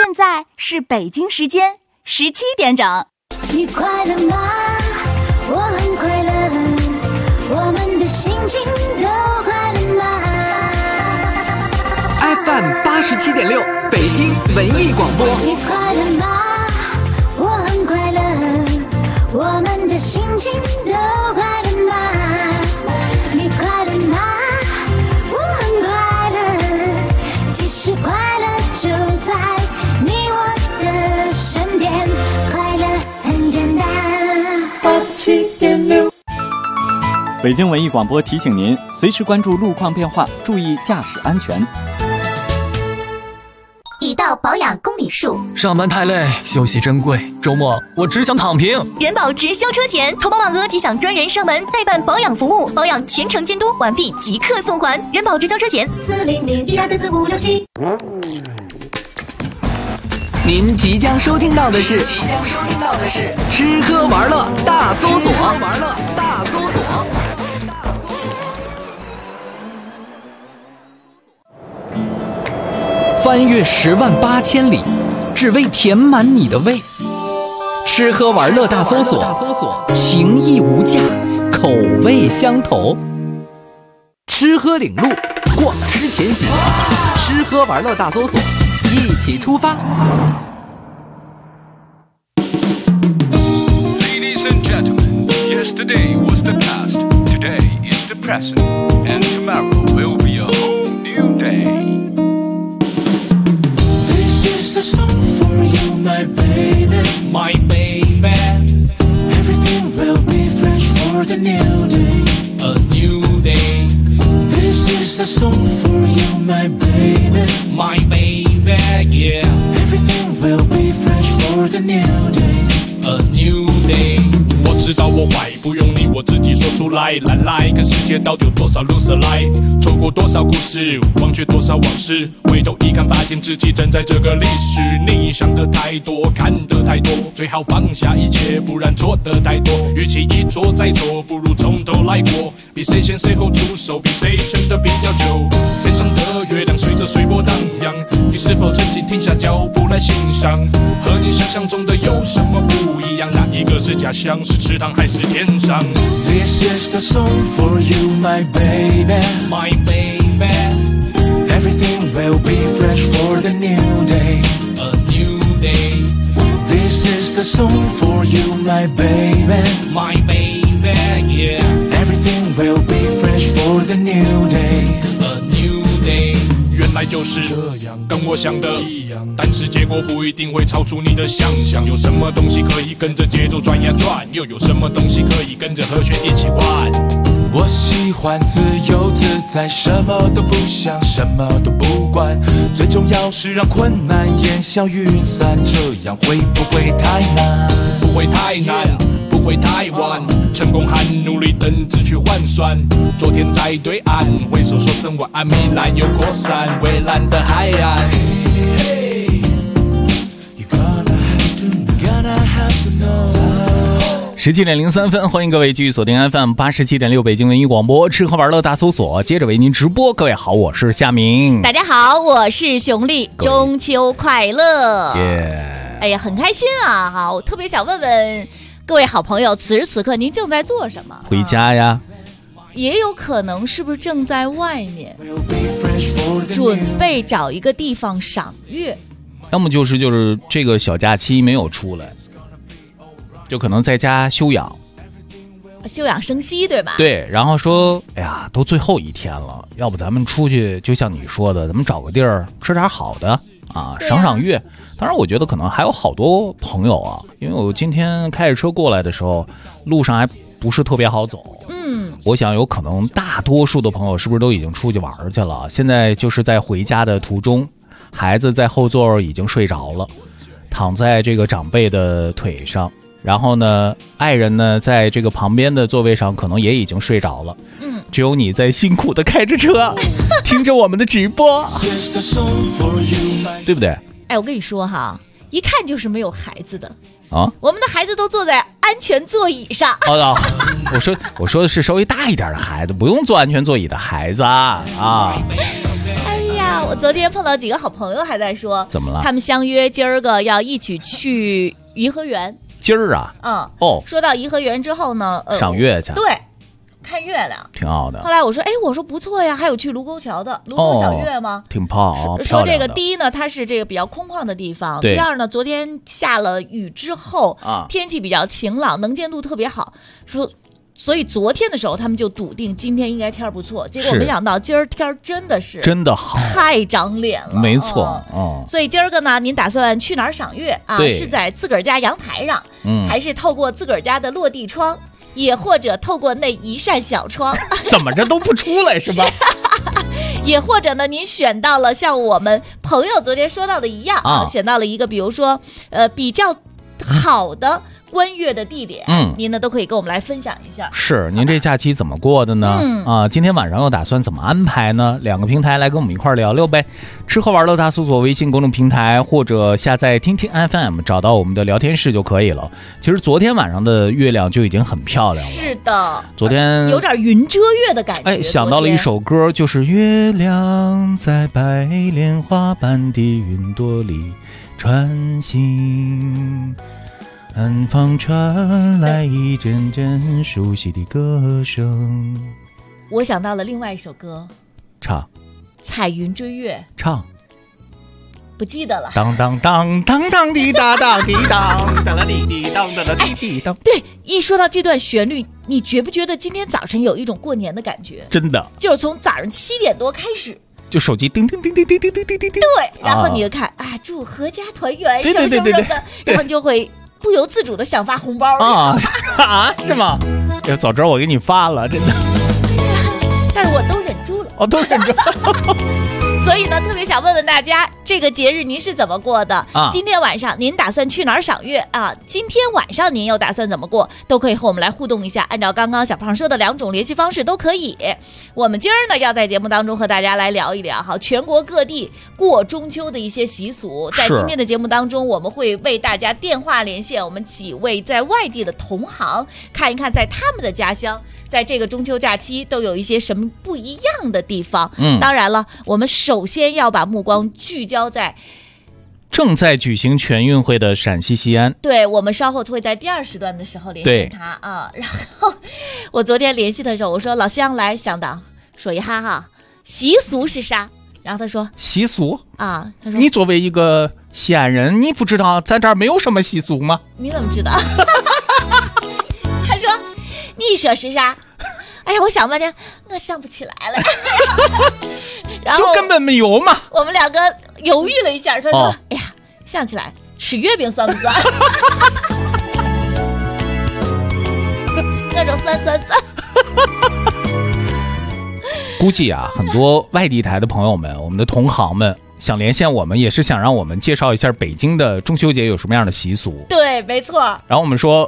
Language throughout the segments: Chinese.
现在是北京时间17点整。 你快乐吗？我很快乐，我们的心情都快乐吗？ FM 87.6北京文艺广播。 你快乐吗？我很快乐，我们的心情都快乐吗？你快乐吗？我很快乐，其实快乐就在你我的身边，快乐很简单。87.6 北京文艺广播提醒您，随时关注路况变化，注意驾驶安全。 已到保养公里数， 上班太累，休息珍贵，周末我只想躺平。 人保直销车前，投保满额即享专人上门代办保养服务，保养全程监督，完毕即刻送还。人保直销车前40012444567。 您即将收听到的是吃喝玩乐大搜索。翻越108000里，只为填满你的胃。吃喝玩乐大搜索，情义无价，口味相投。吃喝领路，逛吃前行。吃喝玩乐大搜索，一起出发。 Ladies and gentlemen, yesterday was the past, today is the present, and tomorrow will be a whole new day.This is the song for you, my baby, my baby. Everything will be fresh for the new day, a new day. This is the song for you, my baby, my baby, yeah. Everything will be fresh for the new day, a new day. 我知道我坏，不用你我自己说出来。来看世界到底有多少 loser 来，走过多少故事，忘却多少往事，回头一看发现自己正在这个历史。你想的太多，看得太多，最好放下一切，不然错的太多。与其一错再错，不如从头来过。比谁先谁后出手，比谁撑得比较久。天上的月亮随着水波荡漾，你是否曾经停下脚步来欣赏？和你想象中的有什么不一样？哪一个是假象？是池塘还是天上？ This is the song for you, my baby, my baby. Everything will be fresh for the new day, a new day. This is the song for you, my baby, my baby, yeah. Everything will be fresh for the new day, a new day. 原来就是这样，跟我想的一样，但是结果不一定会超出你的想象。有什么东西可以跟着节奏转呀转，又有什么东西可以跟着和弦一起换？我喜欢自由自在，什么都不想，什么都不管，最重要是让困难烟消云散，这样会不会太难？不会太难，不会太晚，成功和努力等值去换算。昨天在对岸挥手说声晚安，米兰又扩散蔚蓝的海岸。 17:03，欢迎各位继续锁定 FM 87.6北京文艺广播吃喝玩乐大搜索，接着为您直播。各位好，我是夏明。 大家好，我是熊丽，中秋快乐！哎呀，很开心啊！好，我特别想问问各位好朋友，此时此刻您正在做什么？ 回家呀。 也有可能是不是正在外面准备找一个地方赏月？ 要么就是这个小假期没有出来，就可能在家休养生息，对吧？对，然后说，哎呀，都最后一天了，要不咱们出去，就像你说的，咱们找个地儿吃点好的啊，赏月。当然，我觉得可能还有好多朋友啊，因为我今天开着车过来的时候，路上还不是特别好走。我想有可能大多数的朋友是不是都已经出去玩去了？现在就是在回家的途中，孩子在后座已经睡着了，躺在这个长辈的腿上。然后呢，爱人呢在这个旁边的座位上可能也已经睡着了，只有你在辛苦的开着车听着我们的直播，对不对？ 哎，我跟你说哈，一看就是没有孩子的啊， 我们的孩子都坐在安全座椅上。 我说的是稍微大一点的孩子，不用坐安全座椅的孩子啊。 哎呀， 我昨天碰到几个好朋友还在说， 怎么了？ 他们相约今儿个要一起去颐和园。 今儿啊？ 说到颐和园之后呢， 赏月去。 对。看月亮挺好的。 后来我说不错呀，还有去卢沟桥的卢沟小月吗？ 挺好。 说这个第一呢，它是这个比较空旷的地方。第二呢，昨天下了雨之后天气比较晴朗，能见度特别好。所以昨天的时候他们就笃定今天应该天不错，结果没想到今儿天真的好，太长脸了。 没错。 所以今儿个呢，您打算去哪儿赏月啊？是在自个儿家阳台上，还是透过自个儿家的落地窗？也或者透过那一扇小窗， 怎么着都不出来是吧？ 也或者呢，您选到了像我们朋友昨天说到的一样选到了一个比如说比较好的观月的地点，您呢都可以跟我们来分享一下。 是，您这假期怎么过的呢？今天晚上又打算怎么安排呢？2个平台来跟我们一块聊聊呗。吃喝玩乐大搜索微信公众平台，或者下载听听 FM， 找到我们的聊天室就可以了。其实昨天晚上的月亮就已经很漂亮了。 是的， 昨天有点云遮月的感觉。 想到了一首歌，就是月亮在白莲花般的云朵里穿行，南方传来一阵阵熟悉的歌声。 我想到了另外一首歌， 唱彩云追月， 唱不记得了。 当当当当当滴答当滴当当啦滴滴当当啦滴滴当。 对，一说到这段旋律，你觉不觉得今天早晨有一种过年的感觉？ 真的， 就是从早上7点多开始， 就手机叮叮叮叮叮叮叮叮叮。 对，然后你就看祝阖家团圆什么什么的，然后你就会不由自主的想发红包是吗？要早知道我给你发了，真的。 但是我都忍住了。 都忍住了。 所以呢，特别想问问大家，这个节日您是怎么过的？今天晚上您打算去哪儿赏月啊？今天晚上您又打算怎么过？都可以和我们来互动一下，按照刚刚小胖说的2种联系方式都可以。我们今儿呢要在节目当中和大家来聊一聊全国各地过中秋的一些习俗。在今天的节目当中，我们会为大家电话连线我们几位在外地的同行，看一看在他们的家乡，在这个中秋假期都有一些什么不一样的地方。当然了，我们首先要把目光聚焦在正在举行全运会的陕西西安。 对，我们稍后会在第2时段的时候联系他啊。然后我昨天联系他的时候，我说老乡来向导说一下习俗是啥？然后他说习俗他说你作为一个西安人，你不知道咱这儿没有什么习俗吗？ 你怎么知道？他说你说是啥？哎呀，我想半天，我想不起来了。然后就根本没有嘛。 我们2个犹豫了一下，他说：“哎呀，想起来，吃月饼算不算？”那种算。 估计很多外地台的朋友们，我们的同行们想连线我们，也是想让我们介绍一下北京的中秋节有什么样的习俗。 对，没错。 然后我们说，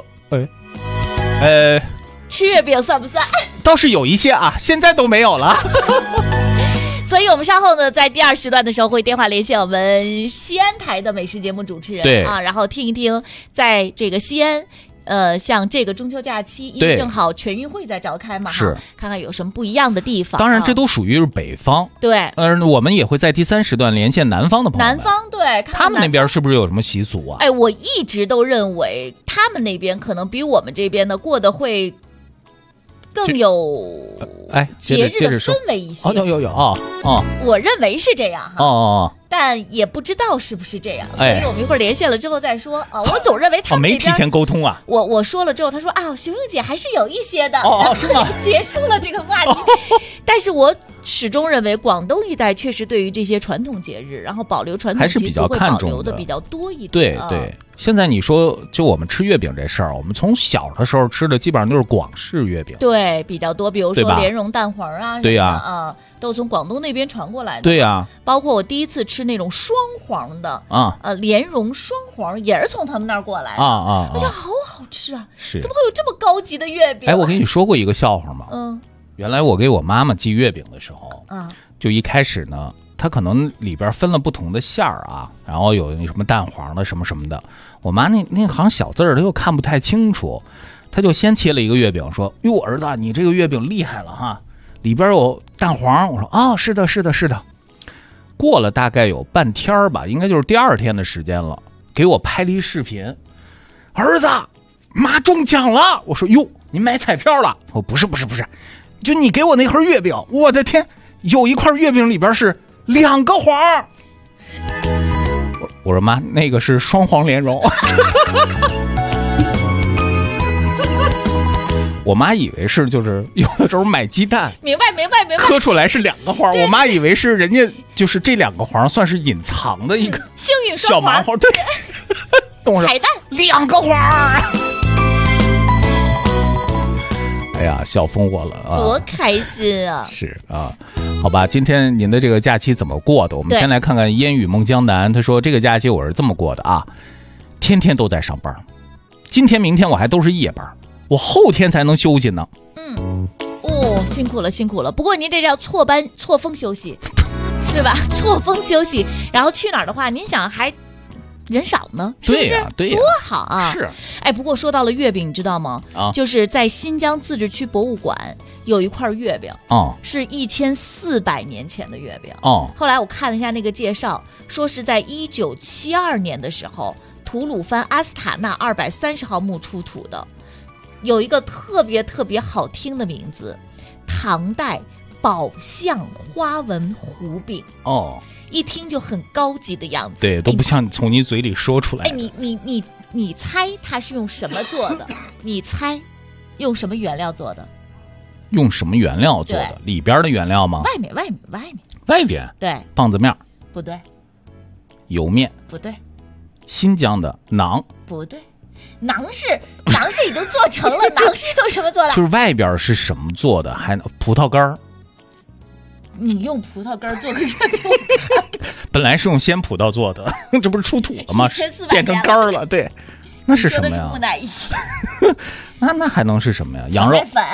吃月饼算不算？ 倒是有一些现在都没有了。 所以我们稍后呢，在第2时段的时候会电话连线我们西安台的美食节目主持人， 对然后听一听在这个西安。像这个中秋假期，因为正好全运会在召开嘛， 是看看有什么不一样的地方。 当然，这都属于北方。 对， 我们也会在第3时段连线南方的朋友们。 南方对，看看他们那边是不是有什么习俗啊？ 我一直都认为他们那边可能比我们这边的过得会更有节日的氛围一些。 有我认为是这样但也不知道是不是这样，所以我们一会儿连线了之后再说我总认为他们那边没提前沟通啊。 我说了之后，他说熊熊姐还是有一些的， 是吗？ 结束了这个话题。但是我始终认为广东一带确实对于这些传统节日，然后保留传统习俗会保留的比较多一点。 对。现在你说就我们吃月饼这事儿，我们从小的时候吃的基本上都是广式月饼， 对，比较多，比如说莲蓉蛋黄对呀都从广东那边传过来的。 对呀， 包括我第一次吃那种双黄的莲蓉双黄也是从他们那儿过来的我觉得好好吃啊！怎么会有这么高级的月饼？ 我跟你说过一个笑话吗？原来我给我妈妈寄月饼的时候就一开始呢，它可能里边分了不同的馅儿然后有什么蛋黄的什么什么的，我妈那行小字她又看不太清楚，她就先切了一个月饼，说：“哟，儿子，你这个月饼厉害了哈，里边有蛋黄。”我说：“是的。” 过了大概有半天吧，应该就是第2天的时间了，给我拍了一视频，儿子，妈中奖了。我说哟，你买彩票了？我不是，就你给我那盒月饼，我的天，有一块月饼里边是2个黄。我说妈，那个是双黄莲蓉。我妈以为是就是有的时候买鸡蛋， 明白， 磕出来是2个黄，我妈以为是人家就是这2个黄算是隐藏的一个幸运小麻花，对， 彩蛋 2个黄。哎呀，笑疯我了啊！ 多开心啊！ 是啊，好吧，今天您的这个假期怎么过的？我们先来看看烟雨梦江南，他说这个假期我是这么过的啊，天天都在上班，今天明天我还都是夜班，我后天才能休息呢。 辛苦了。不过您这叫错峰休息，是吧？错峰休息，然后去哪儿的话，您想还人少呢，是不是？ 对呀， 多好啊！ 是。 哎，不过说到了月饼，你知道吗？就是在新疆自治区博物馆有一块月饼，是1400年前的月饼。后来我看了一下那个介绍，说是在1972年的时候，吐鲁番阿斯塔纳230号墓出土的，有一个特别好听的名字，唐代宝相花纹糊饼。一听就很高级的样子， 对，都不像从你嘴里说出来的。 你猜它是用什么做的？你猜用什么原料做的？ 用什么原料做的？里边的原料吗？ 外面。对， 棒子面不对， 油面不对， 新疆的馕不对，馕是已经做成了，馕是用什么做的？ 就是外边是什么做的？还葡萄干儿。 你用葡萄干做个月饼， 本来是用鲜葡萄做的，这不是出土了吗？变成干了，对，那是什么呀？ 木乃伊。 那还能是什么呀？羊肉粉。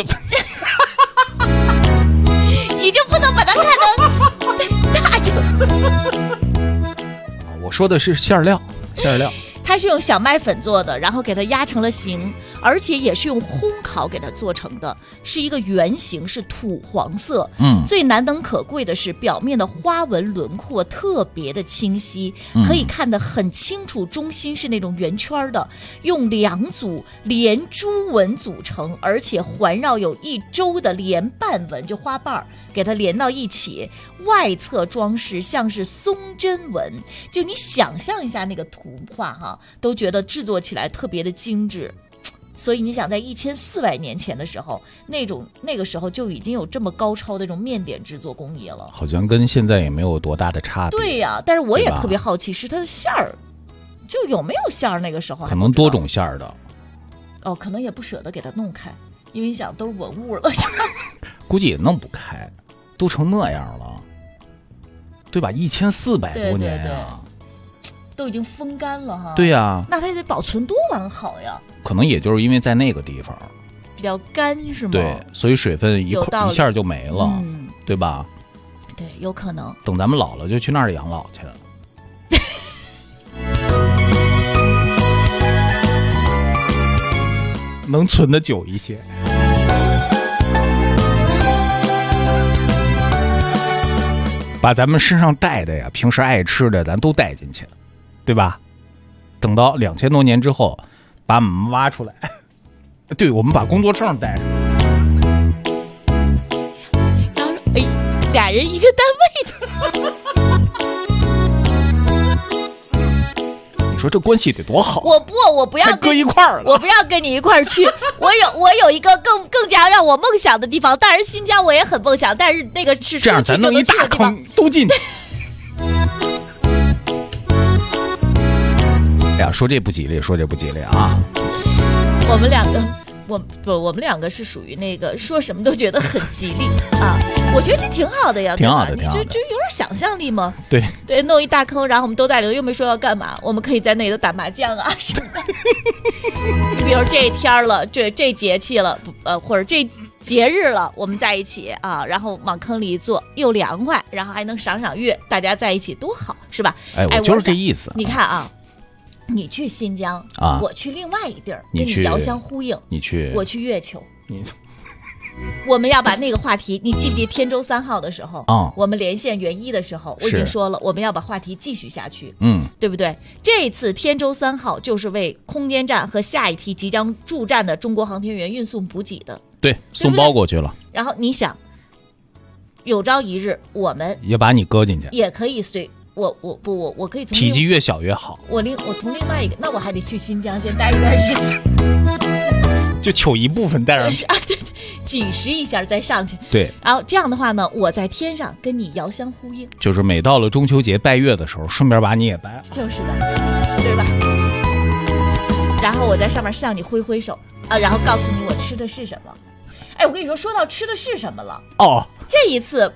你就不能把它看成大就？ 我说的是馅料。 它是用小麦粉做的，然后给它压成了形，而且也是用烘烤给它做成的，是一个圆形，是土黄色。最难能可贵的是表面的花纹轮廓特别的清晰，可以看得很清楚，中心是那种圆圈的，用2组连珠纹组成，而且环绕有1周的连瓣纹，就花瓣给它连到一起，外侧装饰像是松针纹，就你想象一下那个图画哈，都觉得制作起来特别的精致。所以你想在1400年前的时候，那个时候就已经有这么高超的这种面点制作工艺了， 好像跟现在也没有多大的差别。 对呀，但是我也特别好奇，是它的馅儿，就有没有馅儿？那个时候可能多种馅儿的。 可能也不舍得给它弄开，因为你想都是文物了， 估计也弄不开，都成那样了，对吧？1400多年呀。 都已经风干了哈。 对呀， 那它得保存多完好呀？ 可能也就是因为在那个地方比较干，是吗？ 对，所以水分一下就没了，对吧？ 对，有可能。 等咱们老了就去那儿养老去。能存得久一些。把咱们身上带的呀，平时爱吃的咱都带进去，对吧？等到2000多年之后，把我们挖出来，对，我们把工作证带上。 然后俩人一个单位的。 你说这关系得多好？ 我不要搁一块儿了， 我不要跟你一块儿去。我有一个更加让我梦想的地方，当然新疆我也很梦想，但是那个是这样，咱弄一大坑都进去。哎呀，说这不吉利啊！ 我们两个是属于那个说什么都觉得很吉利啊。我觉得这挺好的呀， 挺好的， 就有点想象力嘛。 对， 弄一大坑，然后我们都带领，又没说要干嘛，我们可以在那里头打麻将啊什么的。比如这天了，这节气了，或者这节日了，我们在一起啊，然后往坑里一坐，又凉快，然后还能赏赏月，大家在一起多好，是吧？ 我就是这意思。 你看啊。你去新疆我去另外一地儿，跟你遥相呼应。 你去， 我去月球。 我们要把那个话题，你记不记天舟3号的时候我们连线袁一的时候，我已经说了，我们要把话题继续下去，对不对？这次天舟3号就是为空间站和下一批即将驻站的中国航天员运送补给的， 对，送包过去了。 然后你想，有朝一日我们也把你搁进去， 也可以随我可以从体积越小越好。 我从另外一个，那我还得去新疆先待一段日子， 就取一部分带上去啊，对，紧实一下再上去。 对， 然后这样的话呢，我在天上跟你遥相呼应， 就是每到了中秋节拜月的时候，顺便把你也拜了， 就是的，对吧？然后我在上面向你挥挥手啊，然后告诉你我吃的是什么。哎，我跟你说到吃的是什么了这一次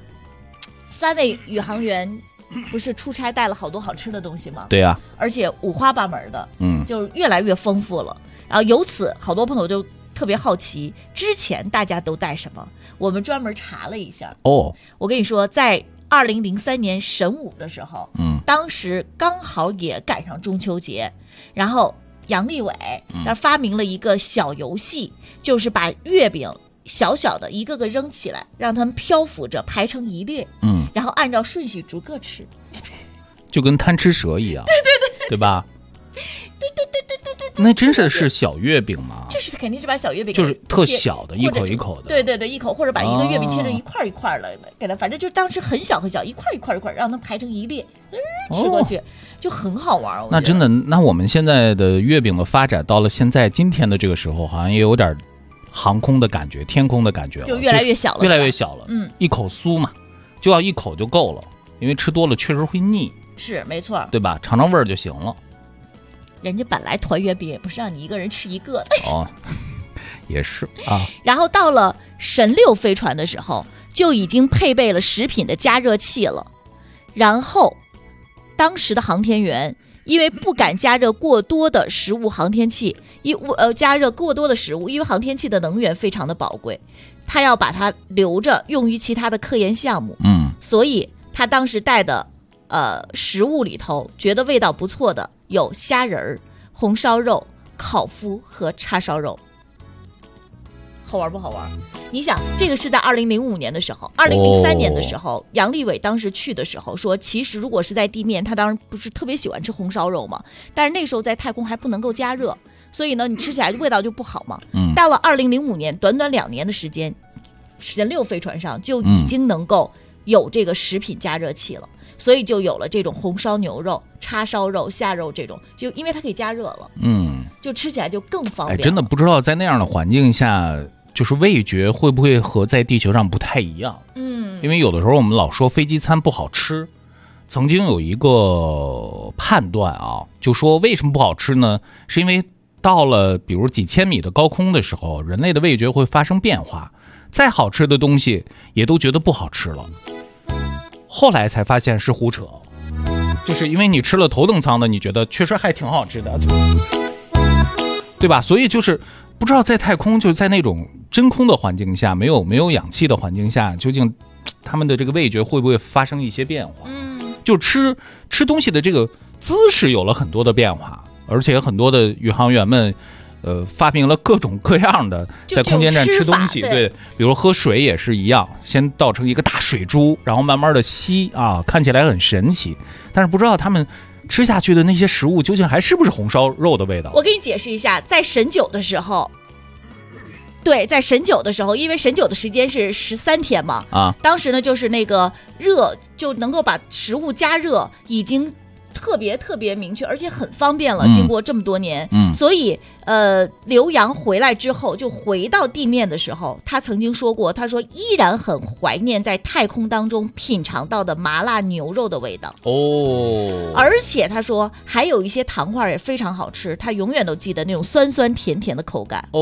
3位宇航员不是出差带了好多好吃的东西吗？ 对呀， 而且五花八门的，就是越来越丰富了。然后由此，好多朋友就特别好奇，之前大家都带什么？我们专门查了一下。我跟你说，在2003年神武的时候，当时刚好也赶上中秋节，然后杨利伟他发明了一个小游戏，就是把月饼小小的一个个扔起来，让他们漂浮着排成一列，然后按照顺序逐个吃， 就跟贪吃蛇一样，对吧？对，那真是小月饼吗？ 这是肯定是把小月饼就是特小的，一口一口的， 对，一口，或者把一个月饼切成一块一块的，给它，反正就当时很小很小，一块一块，让它排成一列，吃过去就很好玩。 那真的，那我们现在的月饼的发展到了现在今天的这个时候，好像也有点航空的感觉，天空的感觉了， 就越来越小了， 越来越小了。一口酥嘛，就要一口就够了，因为吃多了确实会腻， 是没错， 对吧？尝尝味儿就行了。 人家本来团月饼也不是让你一个人吃一个的， 也是啊。 然后到了神6飞船的时候，就已经配备了食品的加热器了。然后，当时的航天员因为不敢加热过多的食物，加热过多的食物，因为航天器的能源非常的宝贵，他要把它留着用于其他的科研项目。所以他当时带的食物里头，觉得味道不错的有虾仁儿、红烧肉、烤麸和叉烧肉。好玩不好玩？你想，这个是在2005年的时候，2003年的时候，杨利伟当时去的时候说，其实如果是在地面，他当然不是特别喜欢吃红烧肉嘛，但是那时候在太空还不能够加热，所以呢，你吃起来味道就不好嘛。到了2005年，短短2年的时间，神6飞船上就已经能够有这个食品加热器了。所以就有了这种红烧牛肉、叉烧肉、虾肉这种，就因为它可以加热了，就吃起来就更方便。 真的不知道在那样的环境下，就是味觉会不会和在地球上不太一样？因为有的时候我们老说飞机餐不好吃，曾经有一个判断啊，就说为什么不好吃呢？是因为到了比如几千米的高空的时候，人类的味觉会发生变化，再好吃的东西也都觉得不好吃了。后来才发现是胡扯，就是因为你吃了头等舱的，你觉得确实还挺好吃的，对吧？所以就是不知道在太空，就在那种真空的环境下，没有氧气的环境下，究竟他们的这个味觉会不会发生一些变化？就吃东西的这个姿势有了很多的变化，而且很多的宇航员们发明了各种各样的在空间站吃东西，对，比如喝水也是一样，先倒成一个大水珠，然后慢慢的吸啊，看起来很神奇，但是不知道他们吃下去的那些食物究竟还是不是红烧肉的味道。 我给你解释一下，在神9的时候，对，在神9的时候，因为神9的时间是13天嘛，当时呢就是那个热就能够把食物加热，已经特别明确，而且很方便了。经过这么多年，所以刘洋回来之后，就回到地面的时候，他曾经说过，他说依然很怀念在太空当中品尝到的麻辣牛肉的味道。而且他说还有一些糖块也非常好吃，他永远都记得那种酸酸甜甜的口感。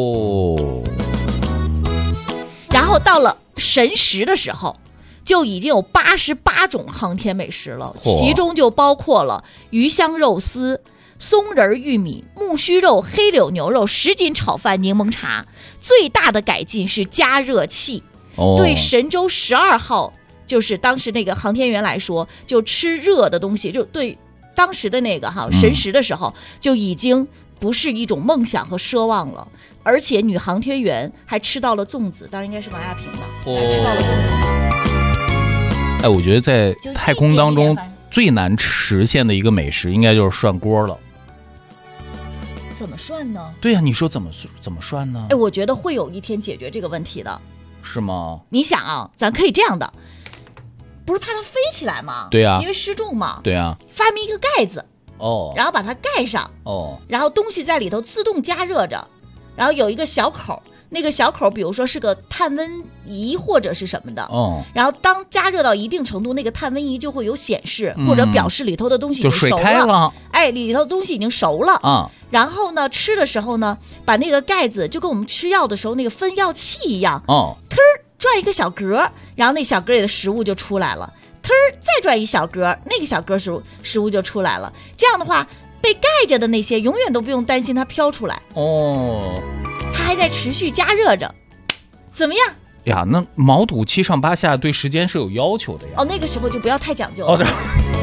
然后到了神10的时候，就已经有88种航天美食了，其中就包括了鱼香肉丝、松仁玉米、木须肉、黑柳牛肉、什锦炒饭、柠檬茶。最大的改进是加热器，对神舟12号就是当时那个航天员来说，就吃热的东西，就对当时的那个神10的时候就已经不是一种梦想和奢望了。而且女航天员还吃到了粽子，当然应该是王亚平吧，还吃到了粽子。 我觉得在太空当中最难实现的一个美食，应该就是涮锅了。 怎么涮呢？ 对呀，你说怎么涮呢？ 我觉得会有一天解决这个问题的。 是吗？ 你想啊，咱可以这样的，不是怕它飞起来吗？ 对呀， 因为失重嘛。 对呀， 发明一个盖子，然后把它盖上，然后东西在里头自动加热着，然后有一个小口，那个小口比如说是个探温仪或者是什么的，然后当加热到一定程度，那个探温仪就会有显示，或者表示里头的东西已经熟了， 就水开了， 里头的东西已经熟了然后呢，吃的时候呢，把那个盖子就跟我们吃药的时候那个分药器一样，忒转一个小格，然后那小格里的食物就出来了，忒再转一小格，那个小格食物就出来了。这样的话，被盖着的那些永远都不用担心它飘出来它还在持续加热着，怎么样？ 呀，那毛肚7上8下对时间是有要求的呀。 那个时候就不要太讲究了。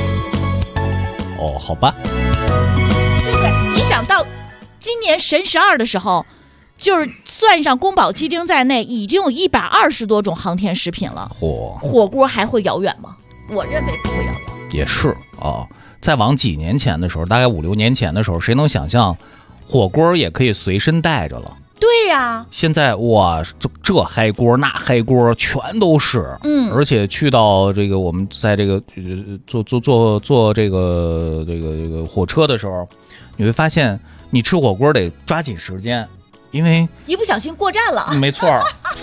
好吧。 对，你想到今年神12的时候，就是算上宫保鸡丁在内，已经有120多种航天食品了。火锅还会遥远吗？我认为不会遥远。 也是再往几年前的时候，大概5、6年前的时候，谁能想象火锅也可以随身带着了？ 对呀， 现在哇，这嗨锅那嗨锅全都是，而且去到这个我们在这个坐这个火车的时候，你会发现你吃火锅得抓紧时间，因为一不小心过站了。 没错。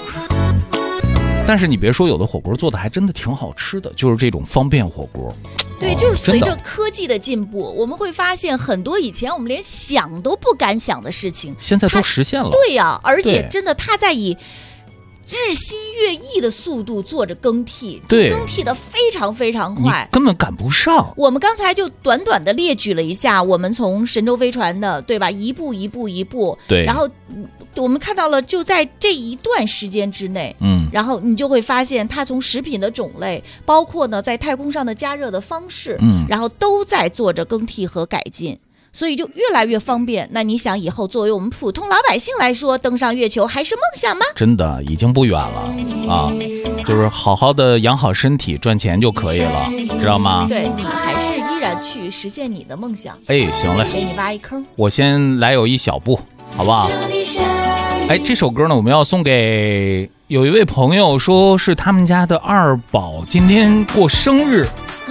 但是你别说，有的火锅做的还真的挺好吃的，就是这种方便火锅。 对，就是随着科技的进步，我们会发现很多以前我们连想都不敢想的事情， 现在都实现了。 对呀，而且真的它在以日新月异的速度做着更替， 对， 更替的非常非常快， 你根本赶不上。 我们刚才就短短的列举了一下，我们从神舟飞船的，对吧，一步一步， 对， 然后我们看到了，就在这一段时间之内，然后你就会发现，它从食品的种类，包括呢在太空上的加热的方式，然后都在做着更替和改进，所以就越来越方便。那你想，以后作为我们普通老百姓来说，登上月球还是梦想吗？ 真的已经不远了就是好好的养好身体，赚钱就可以了，知道吗？ 对，你还是依然去实现你的梦想。 行嘞， 给你挖一坑， 我先来有一小步，好不好？这首歌呢，我们要送给有一位朋友，说是他们家的二宝今天过生日。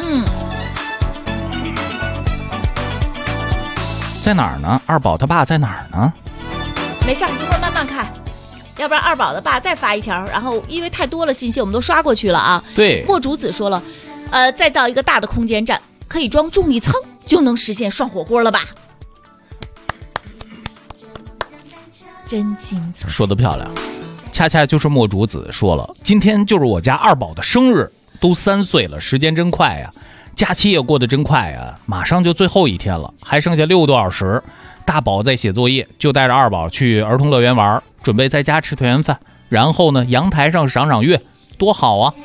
在哪儿呢？二宝他爸在哪儿呢？ 没事，一会儿慢慢看，要不然二宝的爸再发一条，然后因为太多了信息，我们都刷过去了啊。 对， 莫竹子说了，再造一个大的空间站，可以装重力舱，就能实现涮火锅了吧？真精彩， 说得漂亮。恰恰就是莫竹子说了，今天就是我家二宝的生日，都3岁了，时间真快呀，假期也过得真快呀，马上就最后一天了，还剩下6个多小时。大宝在写作业，就带着二宝去儿童乐园玩，准备在家吃团圆饭，然后呢阳台上赏月，多好啊。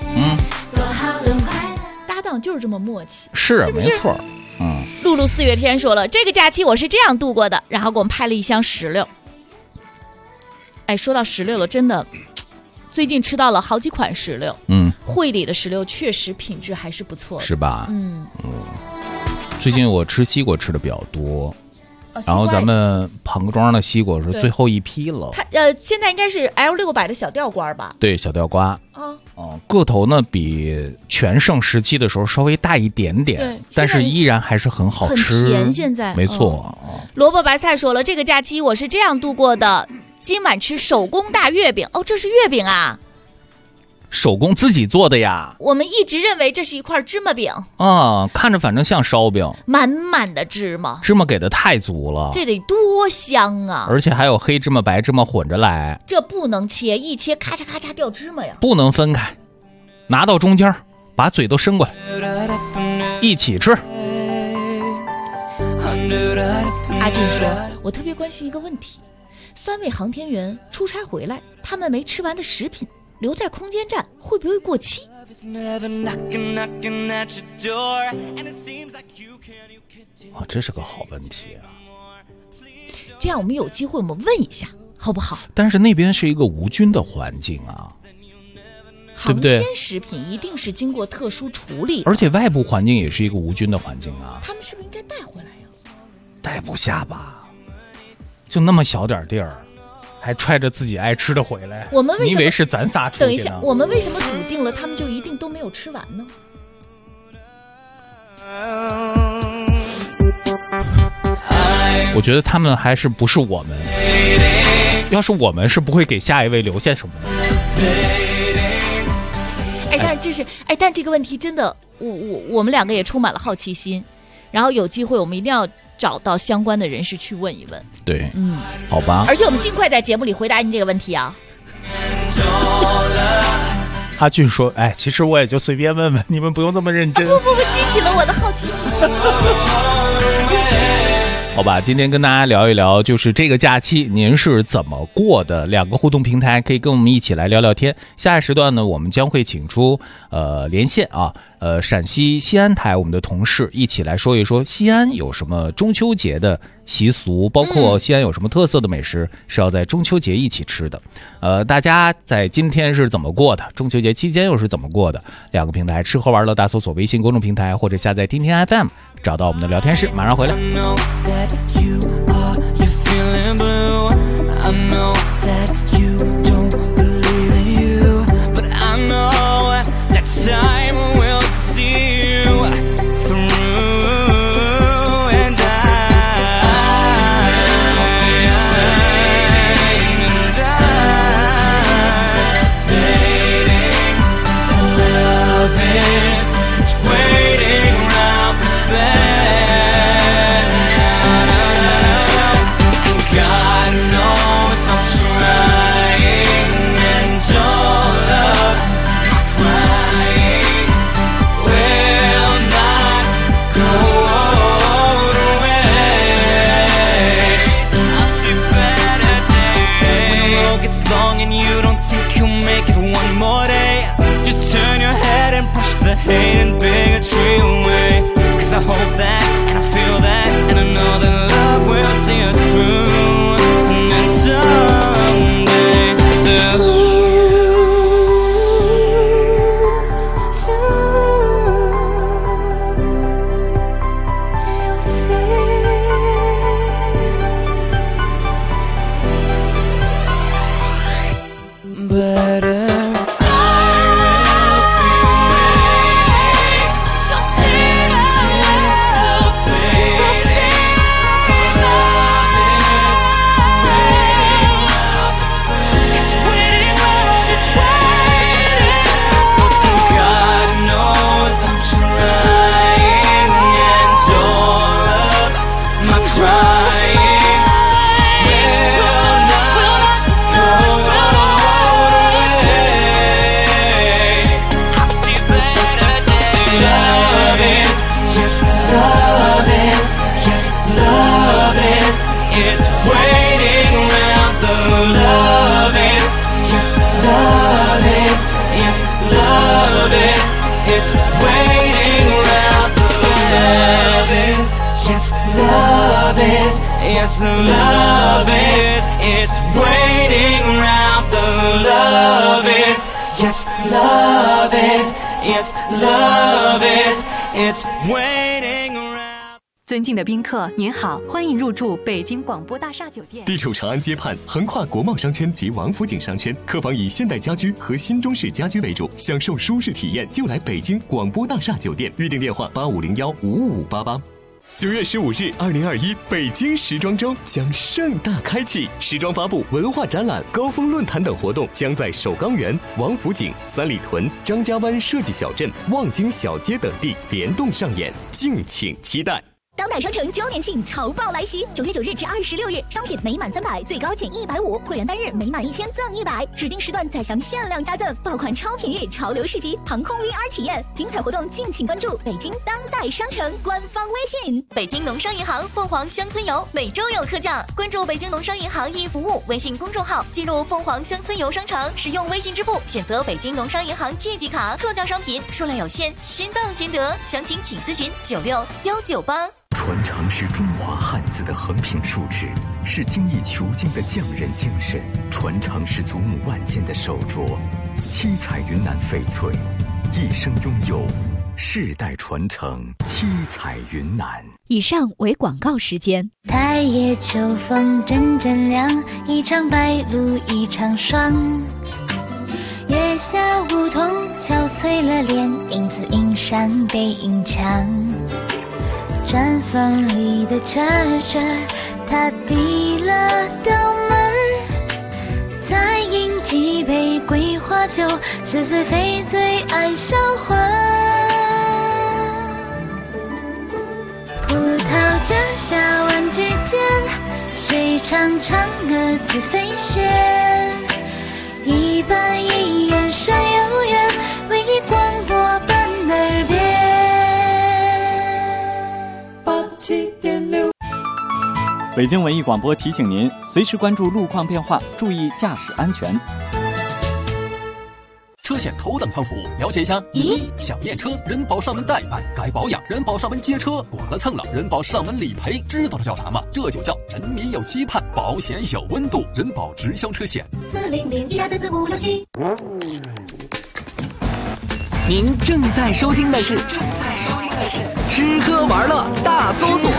搭档就是这么默契， 是没错。 露露4月天说了，这个假期我是这样度过的，然后给我们拍了一箱石榴。说到石榴了，真的最近吃到了好几款石榴，惠里的石榴确实品质还是不错的， 是吧？最近我吃西瓜吃的比较多，然后咱们庞庄的西瓜是最后一批了。 它现在应该是 L600的小吊瓜吧？ 对，小吊瓜。个头呢比全盛时期的时候稍微大一点点，但是依然还是很好吃， 很甜。现在没错。 萝卜白菜说了，这个假期我是这样度过的。今晚吃手工大月饼，这是月饼啊， 手工自己做的呀。 我们一直认为这是一块芝麻饼看着反正像烧饼， 满满的芝麻给的太足了， 这得多香啊！ 而且还有黑芝麻白芝麻混着来， 这不能切，一切咔嚓咔嚓掉芝麻呀， 不能分开，拿到中间，把嘴都伸过来，一起吃。 阿俊说，我特别关心一个问题，3位航天员出差回来，他们没吃完的食品留在空间站会不会过期？ 这是个好问题啊。 这样我们有机会我们问一下好不好？ 但是那边是一个无菌的环境啊，对不对？ 航天食品一定是经过特殊处理， 而且外部环境也是一个无菌的环境啊。 他们是不是应该带回来呀？ 带不下吧，就那么小点地儿，还揣着自己爱吃的回来。 我们为什么？ 你以为是咱仨出去呢？ 等一下，我们为什么笃定了他们就一定都没有吃完呢？ 我觉得他们还是不是我们，要是我们是不会给下一位留下什么的。 但这个问题真的，我们两个也充满了好奇心，然后有机会我们一定要找到相关的人士去问一问。 对，好吧。 而且我们尽快在节目里回答您这个问题啊。 阿俊说：“哎，其实我也就随便问问，你们不用这么认真。” 不，激起了我的好奇心。 好吧，今天跟大家聊一聊，就是这个假期您是怎么过的？2个互动平台可以跟我们一起来聊聊天。下一时段呢，我们将会请出连线啊，陕西西安台我们的同事一起来说一说西安有什么中秋节的习俗，包括西安有什么特色的美食是要在中秋节一起吃的。大家在今天是怎么过的？中秋节期间又是怎么过的？2个平台吃喝玩乐大搜索微信公众平台或者下载听听 FM， 找到我们的聊天室，马上回来。 Yes, love is, it's waiting around. The love is, yes, love is, yes, love is, it's waiting around. 尊敬的宾客，您好，欢迎入住北京广播大厦酒店。 地处长安街畔，横跨国贸商圈及王府井商圈，客房以现代家居和新中式家居为主，享受舒适体验就来北京广播大厦酒店。预订电话8501-55588。9月15日，2021北京时装周将盛大开启，时装发布、文化展览、高峰论坛等活动将在首钢园、王府井、三里屯、张家湾设计小镇、望京小街等地联动上演，敬请期待。 当代商城周年庆潮爆来袭，9月9日至26日，商品每满300最高减150，会员单日每满1000赠100，指定时段再享限量加赠，爆款超品日、潮流市集、航空 VR 体验，精彩活动敬请关注北京当代商城官方微信。 北京农商银行凤凰乡村游每周有特价，关注北京农商银行易服务微信公众号，进入凤凰乡村游商城，使用微信支付选择北京农商银行借记卡，特价商品数量有限，先到先得，详情请咨询961988。 传承是中华汉字的横平竖直，是精益求精的匠人精神，传承是祖母万间的手镯。七彩云南翡翠，一生拥有，世代传承。七彩云南。 以上为广告时间。 太夜秋风阵阵凉，一场白露一场霜。月下梧桐敲碎了脸，影子映上背影墙。毡房里的车车，他递了刀门儿，再饮几杯桂花酒，似是非醉爱笑话。葡萄架下玩具间，谁唱嫦娥自飞仙？一板一眼山有缘，为你广播伴耳边。87.6。 北京文艺广播提醒您，随时关注路况变化，注意驾驶安全。 车险头等舱服务，了解一下。1. 想验车，人保上门代办；该保养，人保上门接车；剐了蹭了，人保上门理赔。知道这叫啥吗？这就叫人民有期盼，保险有温度。人保直销车险。 400-1234567。 您正在收听的是吃喝玩乐大搜索。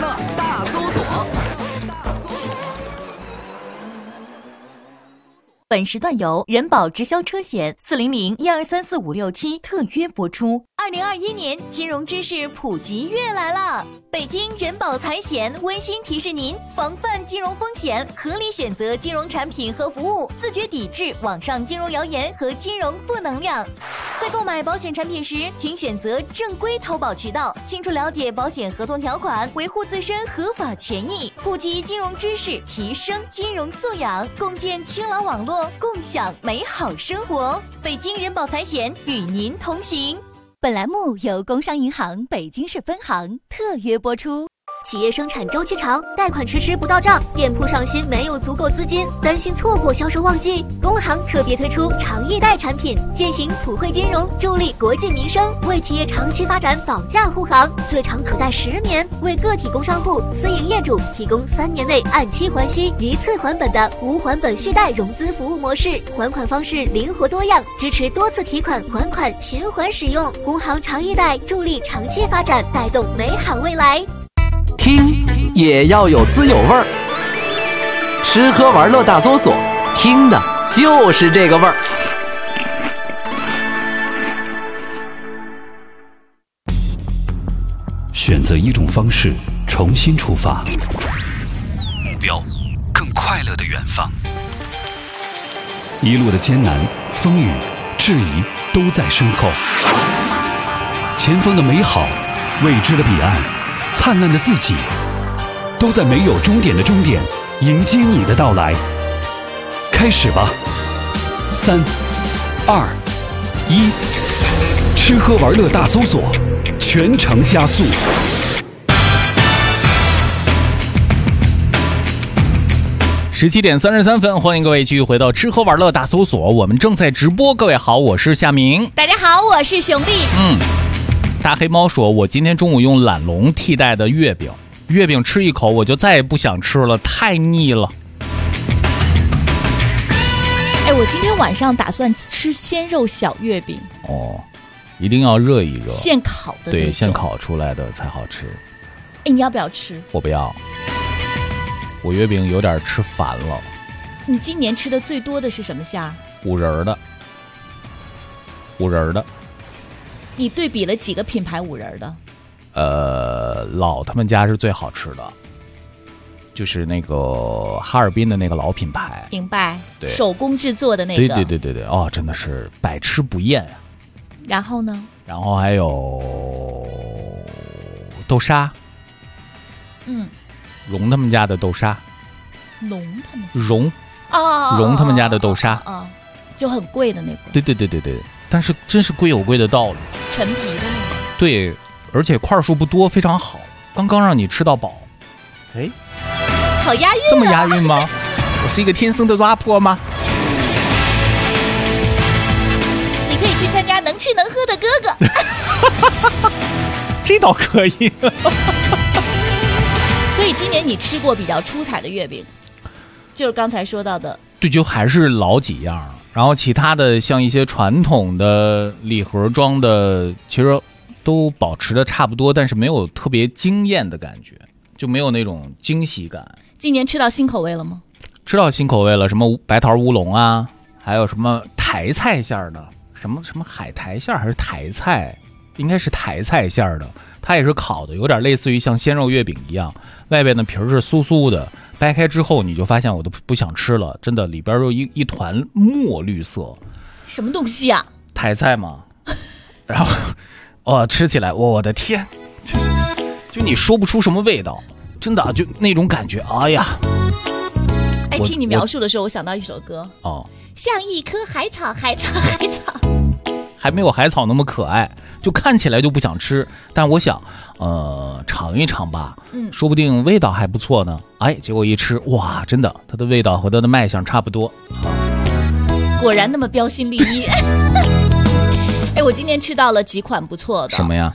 本时段由人保直销车险400-1234567特约播出。2021年金融知识普及月来了，北京人保财险温馨提示您：防范金融风险，合理选择金融产品和服务，自觉抵制网上金融谣言和金融负能量。在购买保险产品时，请选择正规投保渠道，清楚了解保险合同条款，维护自身合法权益，普及金融知识，提升金融素养，共建清朗网络，共享美好生活。北京人保财险与您同行。 本栏目由工商银行北京市分行特约播出。企业生产周期长，贷款迟迟不到账，店铺上新没有足够资金，担心错过销售旺季。工行特别推出长易贷产品，践行普惠金融，助力国计民生，为企业长期发展保驾护航，最长可贷10年，为个体工商户、私营业主提供3年内按期还息、一次还本的无还本续贷融资服务模式，还款方式灵活多样，支持多次提款还款循环使用。工行长易贷助力长期发展，带动美好未来。 听也要有滋有味儿，吃喝玩乐大搜索，听的就是这个味儿。 选择一种方式，重新出发，目标更快乐的远方。一路的艰难、风雨、质疑都在身后，前方的美好，未知的彼岸，灿烂的自己，都在没有终点的终点迎接你的到来。开始吧，3、2、1，吃喝玩乐大搜索，全程加速。 17点33分，欢迎各位继续回到吃喝玩乐大搜索，我们正在直播。各位好，我是夏明。 大家好，我是熊丽。 大黑猫说，我今天中午用懒龙替代的月饼，月饼吃一口我就再也不想吃了，太腻了。 我今天晚上打算吃鲜肉小月饼。 哦，一定要热一热， 现烤的， 对，现烤出来的才好吃。 你要不要吃？我不要， 我月饼有点吃烦了。 你今年吃的最多的是什么馅儿？ 五仁的。 你对比了几个品牌五仁的？ 老他们家是最好吃的，就是那个哈尔滨的那个老品牌。 明白。 对， 手工制作的那个。 对，哦，真的是百吃不厌啊。 然后呢？ 然后还有豆沙。荣他们家的豆沙。 荣他们。 荣他们家的豆沙。 就很贵的那个。 对，但是真是贵有贵的道理。 陈皮的那个。 对，而且块数不多，非常好，刚刚让你吃到饱。 好押韵啊！ 这么押韵吗？我是一个天生的 rapper 吗？ 你可以去参加能吃能喝的哥哥。 这倒可以。 以今年你吃过比较出彩的月饼，就是刚才说到的， 对，就还是老几样。然后其他的像一些传统的礼盒装的，其实都保持的差不多，但是没有特别惊艳的感觉，就没有那种惊喜感。 今年吃到新口味了吗？ 吃到新口味了，什么白桃乌龙啊，还有什么台菜馅的，什么海苔馅还是台菜，应该是台菜馅的，它也是烤的，有点类似于像鲜肉月饼一样，外边的皮儿是酥酥的，掰开之后你就发现我都不想吃了，真的里边有一团墨绿色。 什么东西啊？ 台菜嘛。然后吃起来我的天，就你说不出什么味道，真的就那种感觉，哎呀。 听你描述的时候我想到一首歌，像一颗海草，海草，海草， 还没有海草那么可爱，就看起来就不想吃，但我想尝一尝吧，说不定味道还不错呢。结果一吃，哇，真的它的味道和它的卖相差不多， 果然那么标新立异。我今天吃到了几款不错的。 什么呀？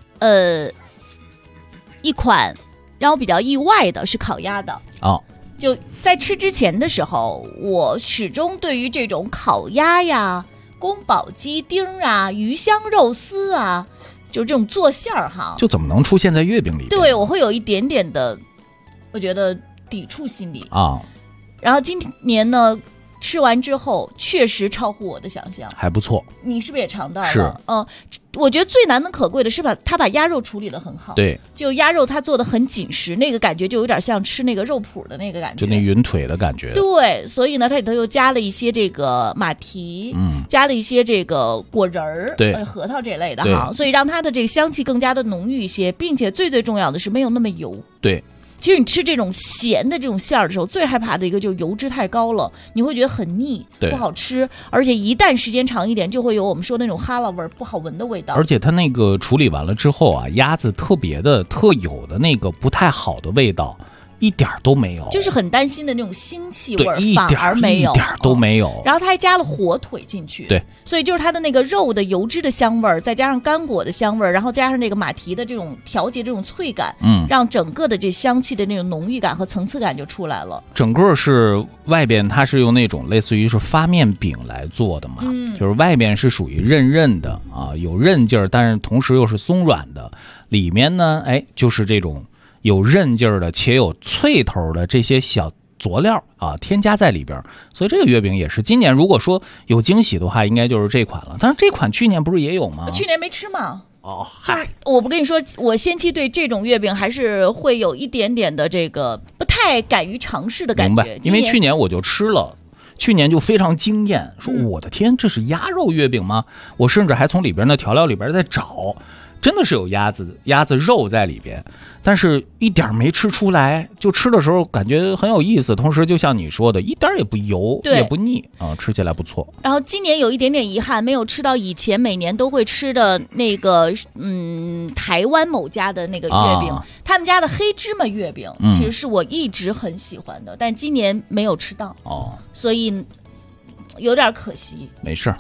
一款让我比较意外的是烤鸭的。就在吃之前的时候，我始终对于这种烤鸭呀、宫保鸡丁啊、鱼香肉丝啊，就这种做馅儿哈， 就怎么能出现在月饼里？ 对，我会有一点点的，我觉得抵触心理啊。 然后今年呢，吃完之后确实超乎我的想象， 还不错。 你是不是也尝到了？ 是， 我觉得最难能可贵的是他把鸭肉处理得很好。 对， 就鸭肉它做得很紧实，那个感觉就有点像吃那个肉脯的那个感觉， 就那云腿的感觉。 对，所以呢，它里头又加了一些这个马蹄，加了一些这个果仁儿， 对， 核桃这类的哈，所以让它的这个香气更加的浓郁一些，并且最重要的是没有那么油。 对。 其实你吃这种咸的这种馅儿的时候，最害怕的一个就是油脂太高了，你会觉得很腻，不好吃，而且一旦时间长一点，就会有我们说那种哈喇味儿、不好闻的味道。 而且它那个处理完了之后啊，鸭子特有的那个不太好的味道，一点都没有， 就是很担心的那种腥气味儿，反而没有， 一点都没有。 然后它还加了火腿进去， 对， 所以就是它的那个肉的油脂的香味儿，再加上干果的香味儿，然后加上那个马蹄的这种调节这种脆感，让整个的这香气的那种浓郁感和层次感就出来了。 整个是外边它是用那种类似于是发面饼来做的嘛，就是外边是属于韧的啊，有韧劲儿，但是同时又是松软的，里面呢，就是这种有韧劲儿的且有脆头的这些小佐料啊，添加在里边，所以这个月饼也是今年如果说有惊喜的话，应该就是这款了。但是这款去年不是也有吗？ 去年没吃吗？就是我不跟你说，我先期对这种月饼还是会有一点点的这个不太敢于尝试的感觉。 明白，因为去年我就吃了。去年就非常惊艳，说我的天，这是鸭肉月饼吗？我甚至还从里边的调料里边在找，真的是有鸭子肉在里边，但是一点没吃出来，就吃的时候感觉很有意思，同时就像你说的，一点也不油，也不腻啊，吃起来不错。 然后今年有一点点遗憾，没有吃到以前每年都会吃的那个台湾某家的那个月饼，他们家的黑芝麻月饼，其实是我一直很喜欢的，但今年没有吃到所以有点可惜。 没事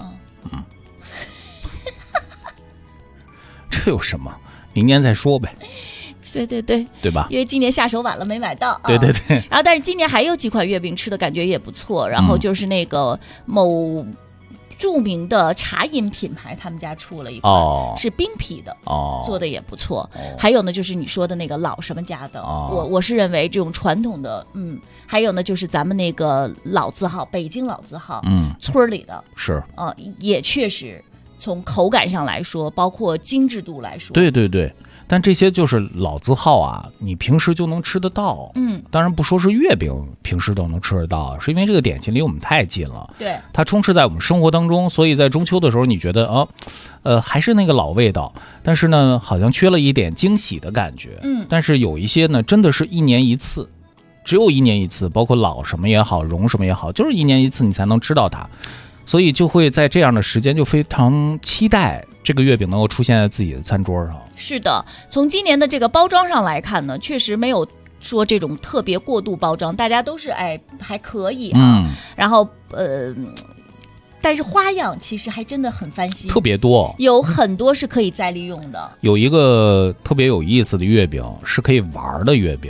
这有什么？明年再说呗。对吧？ 因为今年下手晚了，没买到。 对。 然后，但是今年还有几款月饼吃的感觉也不错。然后就是那个某著名的茶饮品牌，他们家出了一款是冰皮的做的也不错。还有呢，就是你说的那个老什么家的，我是认为这种传统的，还有呢，就是咱们那个老字号，北京老字号，村里的是也确实。从口感上来说，包括精致度来说， 对，但这些就是老字号啊，你平时就能吃得到。当然不说是月饼，平时都能吃得到，是因为这个点心离我们太近了。 对， 它充斥在我们生活当中，所以在中秋的时候，你觉得还是那个老味道，但是呢，好像缺了一点惊喜的感觉。但是有一些呢，真的是一年一次，只有一年一次，包括老什么也好，蓉什么也好，就是一年一次你才能吃到它。所以就会在这样的时间就非常期待这个月饼能够出现在自己的餐桌上。 是的，从今年的这个包装上来看呢，确实没有说这种特别过度包装，大家都是还可以啊。然后但是花样其实还真的很翻新， 特别多， 有很多是可以再利用的。 有一个特别有意思的月饼是可以玩的月饼，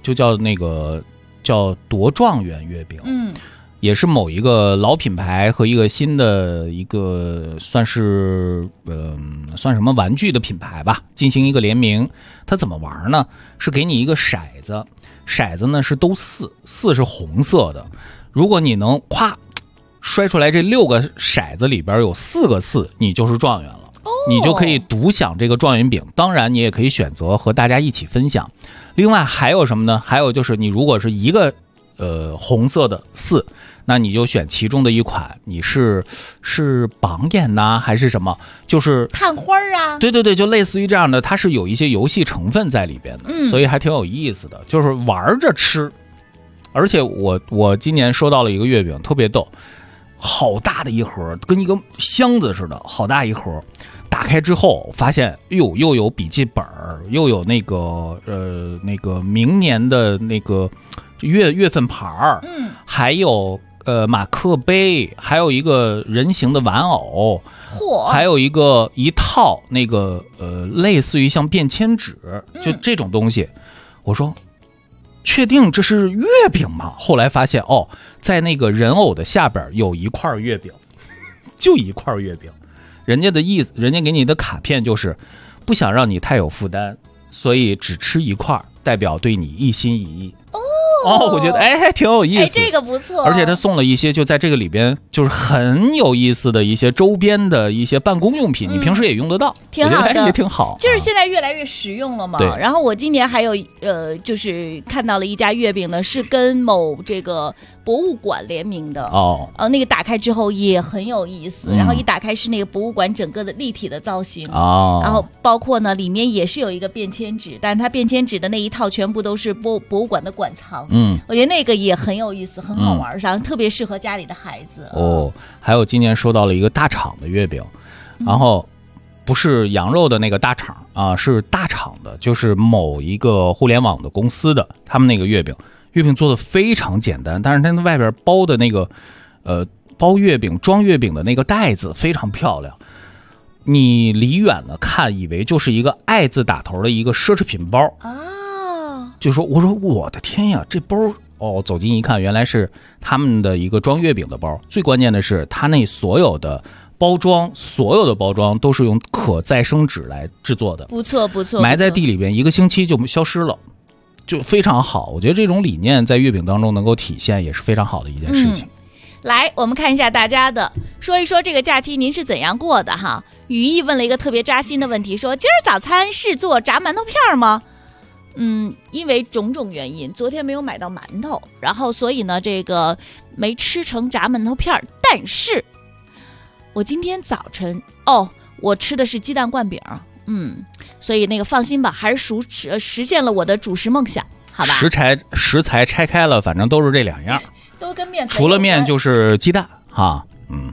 就叫叫夺状元月饼，也是某一个老品牌和一个新的一个算是算什么玩具的品牌吧，进行一个联名。它怎么玩呢？是给你一个骰子，骰子呢是都4是红色的，如果你能咵摔出来这6个骰子里边有4个4，你就是状元了。你就可以独享这个状元饼，当然你也可以选择和大家一起分享。另外还有什么呢？还有就是你如果是一个红色的4，那你就选其中的一款，你是榜眼呐还是什么？就是探花啊？ 对，就类似于这样的，它是有一些游戏成分在里边的，所以还挺有意思的，就是玩着吃。而且我今年收到了一个月饼，特别逗，好大的一盒，跟一个箱子似的，好大一盒。打开之后发现，又有笔记本，又有那个明年的那个月份牌儿，还有马克杯，还有一个人形的玩偶，还有一套那个类似于像便签纸，就这种东西。我说确定这是月饼吗？后来发现在那个人偶的下边有一块月饼，就一块月饼。人家的意思，人家给你的卡片就是不想让你太有负担，所以只吃一块，代表对你一心一意。我觉得还挺有意思， 这个不错。 而且他送了一些就在这个里边就是很有意思的一些周边的一些办公用品，你平时也用得到， 挺好的， 也挺好。 就是现在越来越实用了嘛。然后我今年还有就是看到了一家月饼呢，是跟某这个博物馆联名的那个打开之后也很有意思，然后一打开是那个博物馆整个的立体的造型然后包括呢里面也是有一个便签纸，但它便签纸的那一套全部都是博物馆的馆藏。我觉得那个也很有意思，很好玩，然后特别适合家里的孩子。 还有今年收到了一个大厂的月饼，然后不是羊肉的那个大厂是大厂的，就是某一个互联网的公司的，他们那个月饼做的非常简单，但是它的外边包的那个包月饼装月饼的那个袋子非常漂亮，你离远了看以为就是一个爱字打头的一个奢侈品包就说我说我的天呀，这包走近一看原来是他们的一个装月饼的包。最关键的是它那所有的包装都是用可再生纸来制作的， 不错， 埋在地里边1个星期就消失了，就非常好。我觉得这种理念在月饼当中能够体现，也是非常好的一件事情。 来，我们看一下大家的，说一说这个假期您是怎样过的哈。雨毅问了一个特别扎心的问题，说今儿早餐是做炸馒头片吗？因为种种原因，昨天没有买到馒头，然后所以呢，这个没吃成炸馒头片。但是我今天早晨我吃的是鸡蛋灌饼，所以那个放心吧，还是实现了我的主食梦想，好吧？ 食材拆开了，反正都是这2样， 都跟面， 除了面就是鸡蛋哈。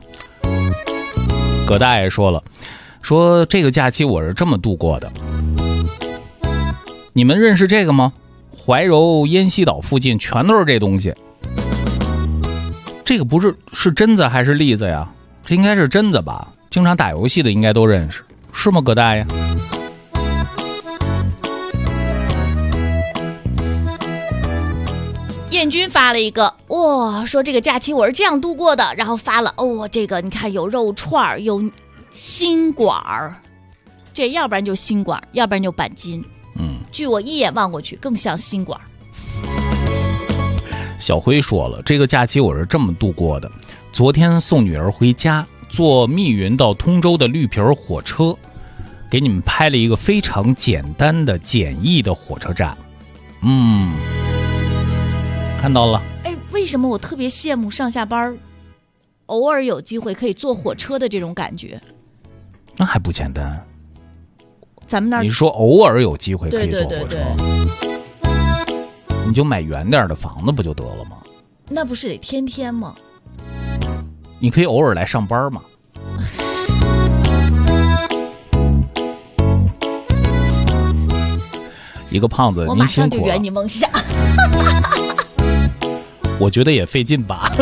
葛大爷说了，说这个假期我是这么度过的。你们认识这个吗？怀柔烟溪岛附近全都是这东西。这个不是榛子还是栗子呀？这应该是榛子吧？经常打游戏的应该都认识，是吗，葛大爷？ 燕军发了一个说这个假期我是这样度过的，然后发了这个你看有肉串有心管这要不然就心管，要不然就板筋。据我一眼望过去更像心管。 小辉说了，这个假期我是这么度过的，昨天送女儿回家，坐密云到通州的绿皮火车，给你们拍了一个非常简单的简易的火车站。看到了。 为什么我特别羡慕上下班偶尔有机会可以坐火车的这种感觉？ 那还不简单。 咱们那儿你说偶尔有机会可以坐火车， 对， 你就买远点的房子不就得了吗？ 那不是得天天吗？ 你可以偶尔来上班嘛。一个胖子， 我马上就圆你梦想。 我觉得也费劲吧。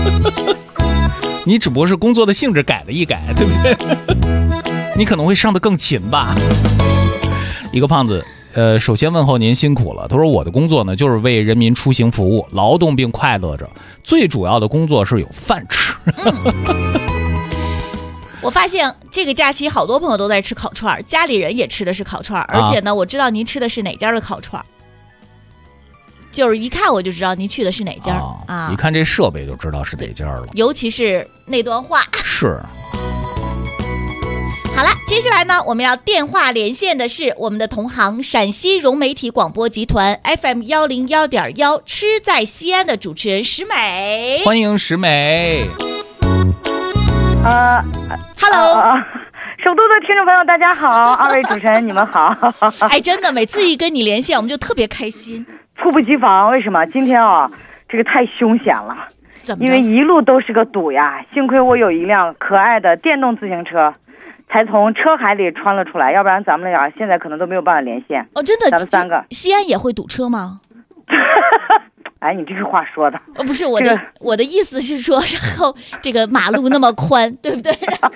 你只不过是工作的性质改了一改，对不对？你可能会上得更勤吧。一个胖子首先问候您辛苦了。他说我的工作呢就是为人民出行服务，劳动并快乐着，最主要的工作是有饭吃。 我发现这个假期好多朋友都在吃烤串，家里人也吃的是烤串，而且呢，我知道您吃的是哪家的烤串，就是一看我就知道您去的是哪家啊！ 一看这设备就知道是哪家了， 尤其是那段话。 是。 好了，接下来呢，我们要电话连线的是我们的同行陕西融媒体广播集团 FM101.1吃在西安的主持人石美。 欢迎石美。 Hello， 首都的听众朋友大家好，二位主持人你们好。 哎，真的每次一跟你连线我们就特别开心， 猝不及防。为什么？今天这个太凶险了，因为一路都是个堵呀，幸亏我有一辆可爱的电动自行车才从车海里穿了出来，要不然咱们俩现在可能都没有办法连线。 哦，真的， 咱们三个西安也会堵车吗？ 哎，你这句话说的， 不是我的，我的意思是说，然后这个马路那么宽，对不对？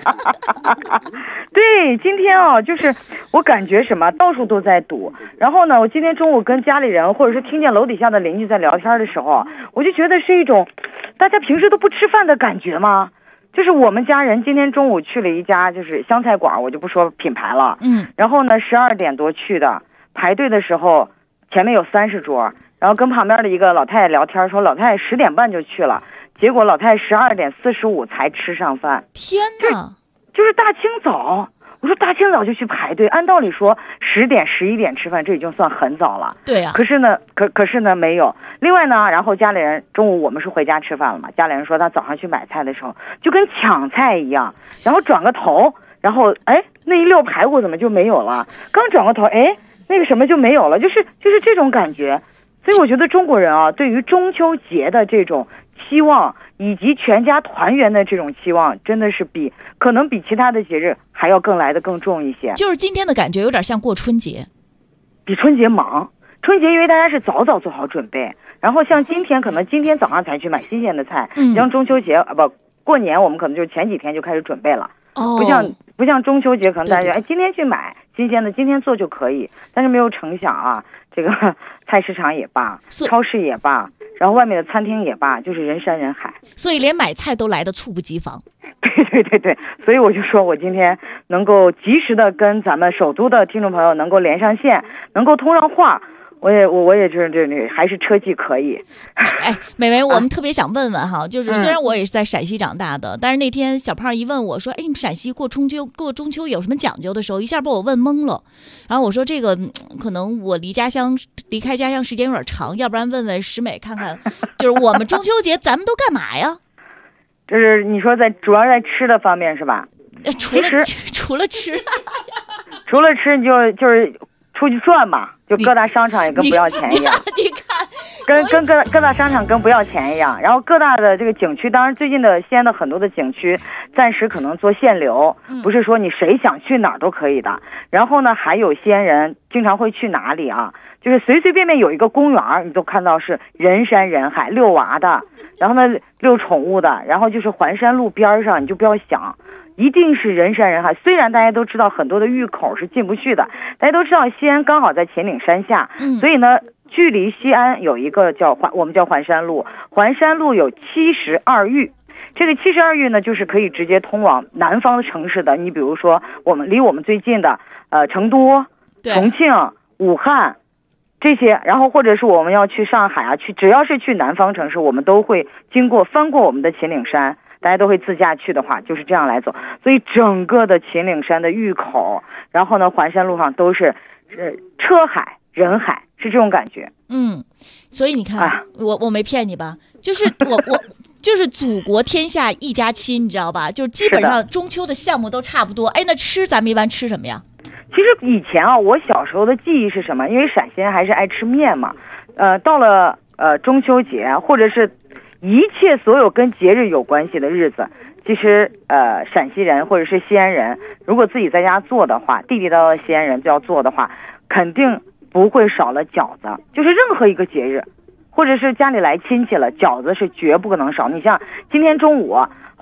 对，今天就是我感觉什么，到处都在堵。然后呢，我今天中午跟家里人，或者是听见楼底下的邻居在聊天的时候，我就觉得是一种大家平时都不吃饭的感觉吗？就是我们家人今天中午去了一家就是湘菜馆，我就不说品牌了。然后呢，12点多去的，排队的时候前面有30桌。然后跟旁边的一个老太太聊天，说老太太10点半就去了，结果老太太12点45才吃上饭。 天哪！ 就是大清早，我说大清早就去排队，按道理说10点11点吃饭，这已经算很早了。 对啊。 可是呢没有。另外呢，然后家里人中午我们是回家吃饭了嘛，家里人说他早上去买菜的时候就跟抢菜一样，然后转个头，然后那一溜排骨怎么就没有了？刚转过头，那个什么就没有了，就是这种感觉。所以我觉得中国人对于中秋节的这种期望，以及全家团圆的这种期望，真的是可能比其他的节日还要更来得更重一些。 就是今天的感觉有点像过春节， 比春节忙。春节因为大家是早早做好准备，然后像今天可能今天早上才去买新鲜的菜，像中秋节过年我们可能就前几天就开始准备了。不像中秋节可能大家今天去买新鲜的，今天做就可以，但是没有成想这个菜市场也罢，超市也罢，然后外面的餐厅也罢，就是人山人海， 所以连买菜都来得猝不及防。 对，所以我就说我今天能够及时的跟咱们首都的听众朋友能够连上线，能够通上话。我也就是这还是车技可以。 美眉，我们特别想问问哈，就是虽然我也是在陕西长大的，但是那天小胖一问我说，你们陕西过中秋有什么讲究的时候，一下把我问懵了。然后我说这个可能我离开家乡时间有点长，要不然问问石美看看，就是我们中秋节咱们都干嘛呀？ 就是你说主要在吃的方面是吧？ 除了吃， 除了吃你就是出去转嘛，就各大商场也跟不要钱一样。 你看， 跟各大商场跟不要钱一样。然后各大的这个景区，当然最近的西安的很多的景区暂时可能做限流，不是说你谁想去哪儿都可以的。然后呢，还有西安人经常会去哪里就是随随便便有一个公园，你都看到是人山人海，遛娃的，然后呢遛宠物的，然后就是环山路边上，你就不要想。一定是人山人海，虽然大家都知道很多的峪口是进不去的，大家都知道西安刚好在秦岭山下，所以呢，距离西安有一个我们叫环山路，环山路有72峪，这个72峪呢，就是可以直接通往南方的城市的，你比如说离我们最近的成都、重庆、武汉这些，然后或者是我们要去上海只要是去南方城市，我们都会翻过我们的秦岭山。大家都会自驾去的话，就是这样来走。所以整个的秦岭山的峪口，然后呢，环山路上都是车海人海，是这种感觉。 所以你看，我没骗你吧？就是我就是祖国天下一家亲，你知道吧？就是基本上中秋的项目都差不多。那吃咱们一般吃什么呀？ 其实以前我小时候的记忆是什么？因为陕西人还是爱吃面嘛。到了中秋节或者是一切所有跟节日有关系的日子，其实陕西人或者是西安人，如果自己在家做的话，地地道道的西安人就要做的话，肯定不会少了饺子。就是任何一个节日，或者是家里来亲戚了，饺子是绝不可能少。你像今天中午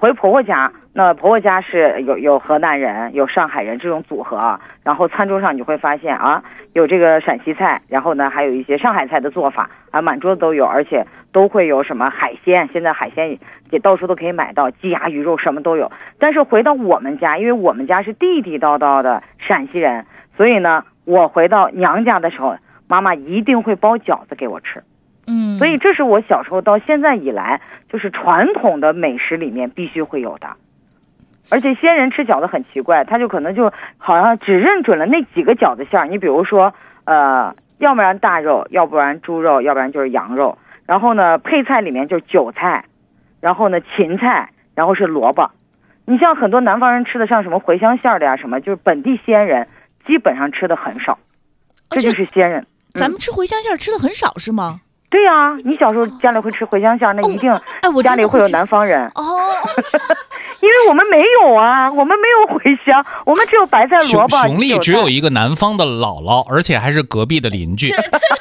回婆婆家，那婆婆家是有河南人，有上海人这种组合，然后餐桌上你会发现啊，有这个陕西菜，然后呢还有一些上海菜的做法啊，满桌子都有，而且都会有什么海鲜，现在海鲜也到处都可以买到，鸡鸭鱼肉什么都有。但是回到我们家，因为我们家是地地道道的陕西人，所以呢，我回到娘家的时候，妈妈一定会包饺子给我吃。所以这是我小时候到现在以来，就是传统的美食里面必须会有的。而且西安人吃饺子很奇怪，他就可能就好像只认准了那几个饺子馅儿。你比如说，要不然大肉，要不然猪肉，要不然就是羊肉。然后呢，配菜里面就是韭菜，然后呢芹菜，然后是萝卜。你像很多南方人吃的，像什么茴香馅儿的呀什么，就是本地西安人基本上吃的很少。这就是西安人。 咱们吃茴香馅儿吃的很少是吗？ 对呀，你小时候家里会吃茴香馅儿，那一定家里会有南方人哦。 因为我们没有啊，我们没有茴香，我们只有白菜、萝卜。 熊丽只有一个南方的姥姥，而且还是隔壁的邻居。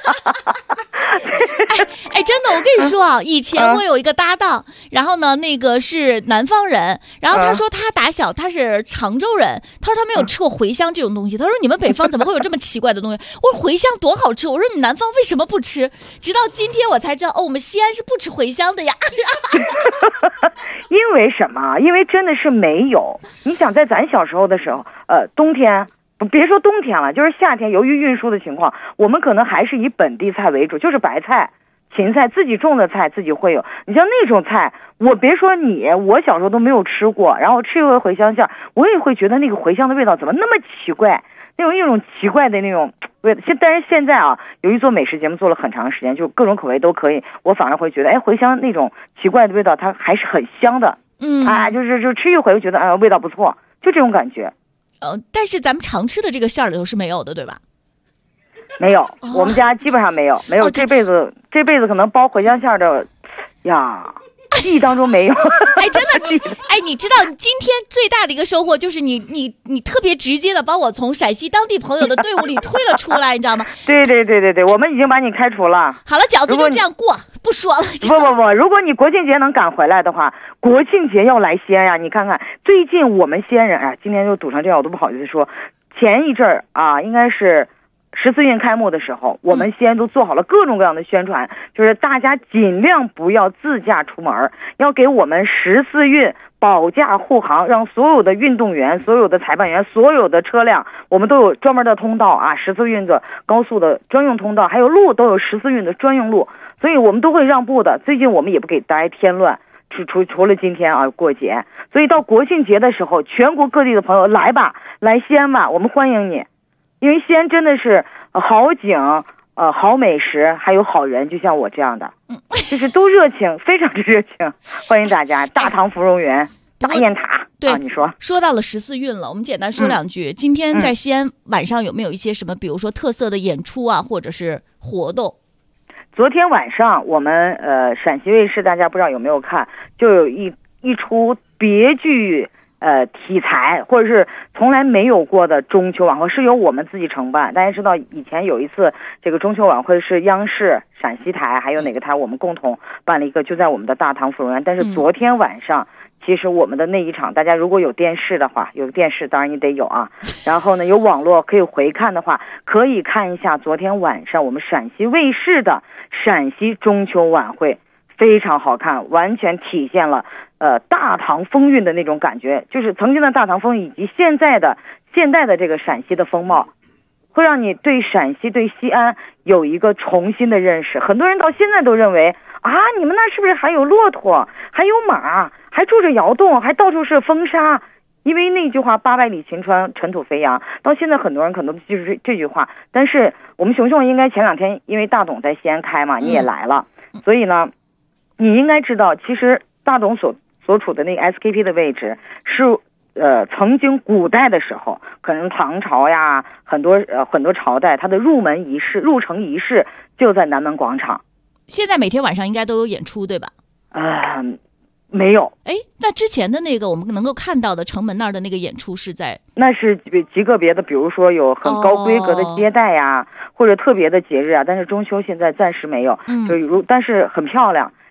哎，真的，我跟你说啊，以前我有一个搭档，然后呢，那个是南方人，然后他说他打小他是常州人，他说他没有吃过茴香这种东西，他说你们北方怎么会有这么奇怪的东西？我说茴香多好吃，我说你南方为什么不吃？直到今天我才知道，哦，我们西安是不吃茴香的呀。 因为什么？因为真的是没有。你想在咱小时候的时候，冬天。别说冬天了，就是夏天，由于运输的情况，我们可能还是以本地菜为主，就是白菜、芹菜，自己种的菜自己会有。你像那种菜，我别说你，我小时候都没有吃过，然后吃一回茴香馅，我也会觉得那个茴香的味道怎么那么奇怪，那种一种奇怪的那种味道。但是现在啊，由于做美食节目做了很长时间，就各种口味都可以，我反而会觉得，哎，茴香那种奇怪的味道，它还是很香的。就吃一回，我觉得味道不错，就这种感觉。 但是咱们常吃的这个馅儿里头是没有的，对吧？ 没有，我们家基本上没有，这辈子可能包茴香馅儿的呀，记忆当中没有。 哎，真的，哎，你知道今天最大的一个收获就是你特别直接的把我从陕西当地朋友的队伍里推了出来，你知道吗？ 对，我们已经把你开除了。 好了，饺子就这样过，不说了。 不，如果你国庆节能赶回来的话，国庆节要来西安呀！你看看最近我们西安人，今天就堵成这样，我都不好意思说。前一阵儿啊，应该是14运开幕的时候，我们西安都做好了各种各样的宣传，就是大家尽量不要自驾出门，要给我们14运保驾护航，让所有的运动员、所有的裁判员、所有的车辆，我们都有专门的通道啊，14运的高速的专用通道，还有路都有14运的专用路，所以我们都会让步的。最近我们也不给大家添乱，除了今天啊过节，所以到国庆节的时候，全国各地的朋友来吧，来西安吧，我们欢迎你。因为西安真的是好景、好美食，还有好人，就像我这样的，就是都热情，非常之热情，欢迎大家。大唐芙蓉园、大雁塔， 对， 你说到了14运了，我们简单说两句。今天在西安晚上有没有一些什么，比如说特色的演出啊，或者是活动？ 昨天晚上我们陕西卫视，大家不知道有没有看，就有一出别具题材或者是从来没有过的中秋晚会，是由我们自己承办。大家知道以前有一次这个中秋晚会是央视、陕西台还有哪个台我们共同办了一个，就在我们的大唐芙蓉园。但是昨天晚上其实我们的那一场，大家如果有电视的话，有电视当然你得有啊，然后呢有网络可以回看的话，可以看一下昨天晚上我们陕西卫视的陕西中秋晚会，非常好看，完全体现了大唐风韵的那种感觉，就是曾经的大唐风以及现代的这个陕西的风貌，会让你对陕西、对西安有一个重新的认识。很多人到现在都认为啊，你们那是不是还有骆驼，还有马，还住着窑洞，还到处是风沙？因为那句话800里秦川，尘土飞扬，到现在很多人可能都记住这句话。但是我们熊熊应该前2天因为大董在西安开嘛，你也来了，所以呢你应该知道，其实大董所处的那个 SKP 的位置是曾经古代的时候，可能唐朝呀，很多朝代，它的入城仪式就在南门广场。 现在每天晚上应该都有演出，对吧？ 没有。 哎，那之前的那个我们能够看到的城门那儿的那个演出是在？ 那是极个别的，比如说有很高规格的接待呀，或者特别的节日啊。但是中秋现在暂时没有，但是很漂亮。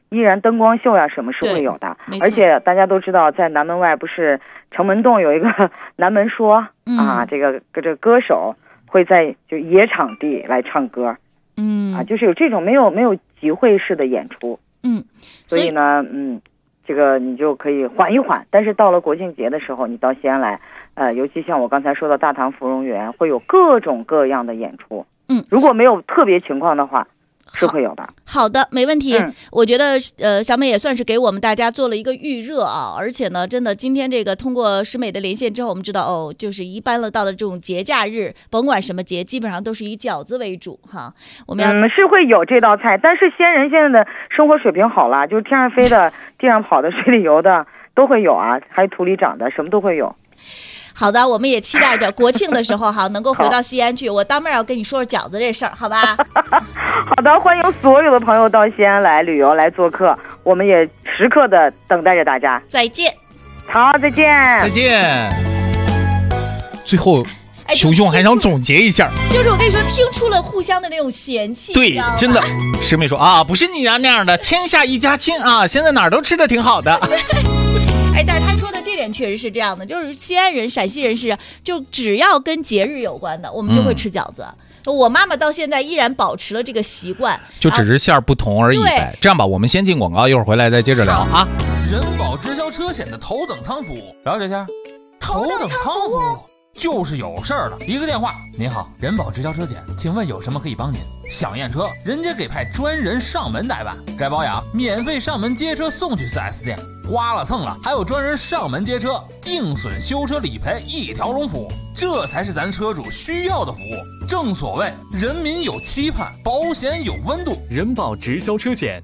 依然灯光秀呀什么是会有的。而且大家都知道，在南门外不是城门洞有一个南门说啊，这个歌手会在就野场地来唱歌，就是有这种没有集会式的演出，所以呢，这个你就可以缓一缓。但是到了国庆节的时候，你到西安来，尤其像我刚才说的大唐芙蓉园，会有各种各样的演出。如果没有特别情况的话，是会有的。 好的，没问题。我觉得小美也算是给我们大家做了一个预热啊，而且呢，真的今天这个通过石美的连线之后，我们知道就是一般了到了这种节假日，甭管什么节，基本上都是以饺子为主哈。我们是会有这道菜，但是西安人现在的生活水平好了，就是天上飞的、地上跑的、水里游的都会有啊，还有土里长的，什么都会有。 好的，我们也期待着国庆的时候哈，能够回到西安去。我当面要跟你说说饺子这事儿，好吧？ 好的，欢迎所有的朋友到西安来旅游来做客，我们也时刻的等待着大家。 再见。 好，再见。 再见。最后，熊熊还想总结一下， 就是我跟你说，听出了互相的那种嫌弃。 对，真的，师妹说啊，不是你那样的，天下一家亲啊，现在哪儿都吃的挺好的。 但是他说的这点确实是这样的，就是西安人、陕西人是，就只要跟节日有关的，我们就会吃饺子。我妈妈到现在依然保持了这个习惯， 就只是馅儿不同而已呗。这样吧，我们先进广告，一会儿回来再接着聊啊。 人保直销车险的头等舱服务，了解一下。头等舱服务就是有事儿了，一个电话，您好，人保直销车险，请问有什么可以帮您？想验车，人家给派专人上门代办；该保养，免费上门接车送去 4S 店；刮了蹭了，还有专人上门接车，定损修车理赔一条龙服务，这才是咱车主需要的服务。正所谓人民有期盼，保险有温度。 人保直销车险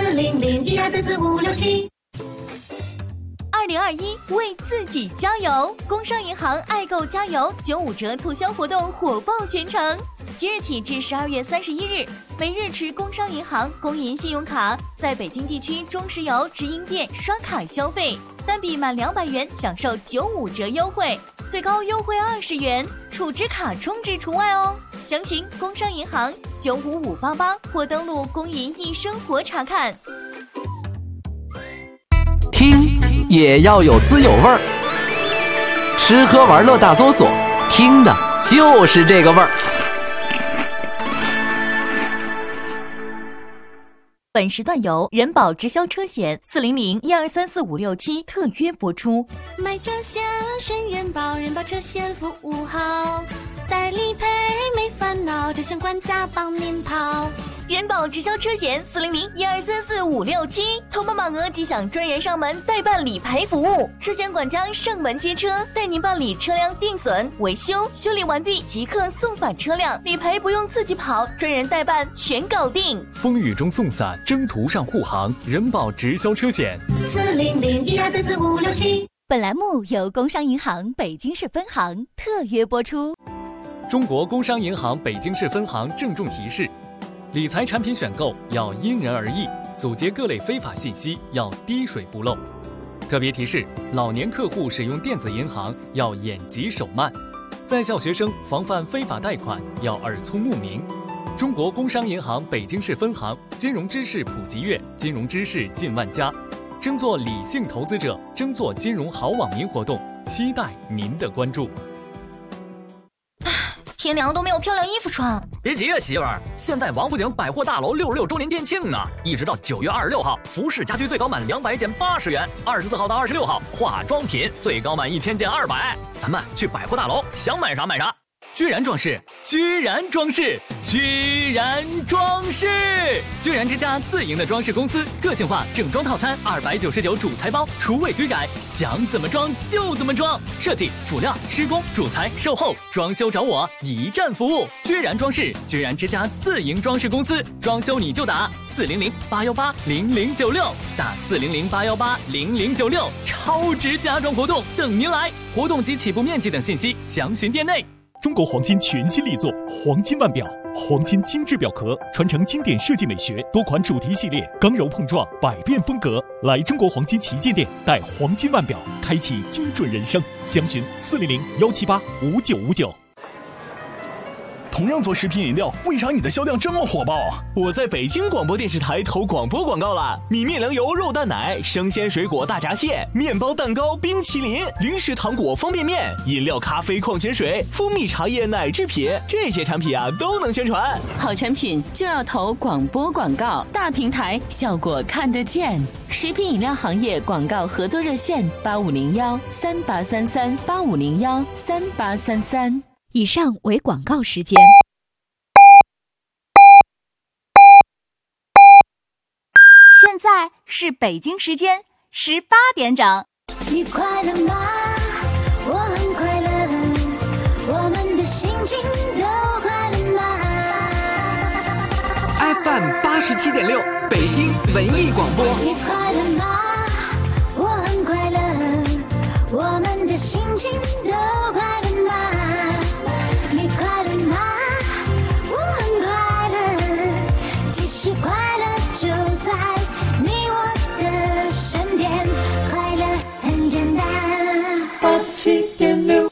40012344567。 2021为自己加油！工商银行爱购加油95折促销活动火爆全城，即日起至12月31日，每日持工商银行工银信用卡在北京地区中石油直营店刷卡消费，单笔满200元享受95折优惠，最高优惠20元，储值卡充值除外哦。详询工商银行955588或登录工银易生活查看。 听也要有滋有味儿，吃喝玩乐大搜索，听的就是这个味儿。 本时段由人保直销车险400123456特约播出。 买车险选人保，人保车险服务好，代理赔没烦恼，这险管家帮您跑。 人保直销车险400123456投保满额即享专人上门代办理赔服务，车险管家上门接车，带您办理车辆定损、维修、修理完毕即刻送返车辆，理赔不用自己跑，专人代办全搞定。 风雨中送伞，征途上护航，人保直销车险 40012344567。 本栏目由工商银行北京市分行特约播出。 中国工商银行北京市分行郑重提示：理财产品选购要因人而异，阻截各类非法信息要滴水不漏。特别提示：老年客户使用电子银行要眼疾手慢，在校学生防范非法贷款要耳聪目明。中国工商银行北京市分行金融知识普及月，金融知识进万家，争做理性投资者，争做金融好网民活动，期待您的关注。 天凉都没有漂亮衣服穿。 别急啊，媳妇儿，现在王府井百货大楼66周年店庆呢，一直到9月26号，服饰家居最高满200减80元，24号到26号，化妆品最高满1000减200，咱们去百货大楼，想买啥买啥。居然装饰，居然装饰，居然装饰！居然之家自营的装饰公司，个性化整装套餐299主材包，厨卫居然，想怎么装就怎么装，设计、辅料、施工、主材、售后、装修找我，一站服务。居然装饰，居然之家自营装饰公司，装修你就打400-818-0096，打400-818-0096，超值家装活动等您来，活动及起步面积等信息详询店内。 中国黄金全新力作黄金腕表，黄金精致表壳，传承经典设计美学，多款主题系列，刚柔碰撞，百变风格。来中国黄金旗舰店，带黄金腕表，开启精准人生。详询400-178-5959。 同样做食品饮料，为啥你的销量这么火爆啊？ 我在北京广播电视台投广播广告了，米面粮油肉蛋奶、生鲜水果大闸蟹、面包蛋糕、冰淇淋、零食糖果方便面、饮料咖啡矿泉水、蜂蜜茶叶奶制品，这些产品啊都能宣传。 好产品就要投广播广告，大平台效果看得见。食品饮料行业广告合作热线8501-3833-8501-3833。 以上为广告时间。现在是北京时间18点整。 你快乐吗？我很快乐，我们的心情都快乐吗 ？FM 87.6，北京文艺广播。 你快乐吗？我很快乐，我们的心情都快乐吗？你快乐吗？我很快乐，其实快乐就在你我的身边，快乐很简单。87.6。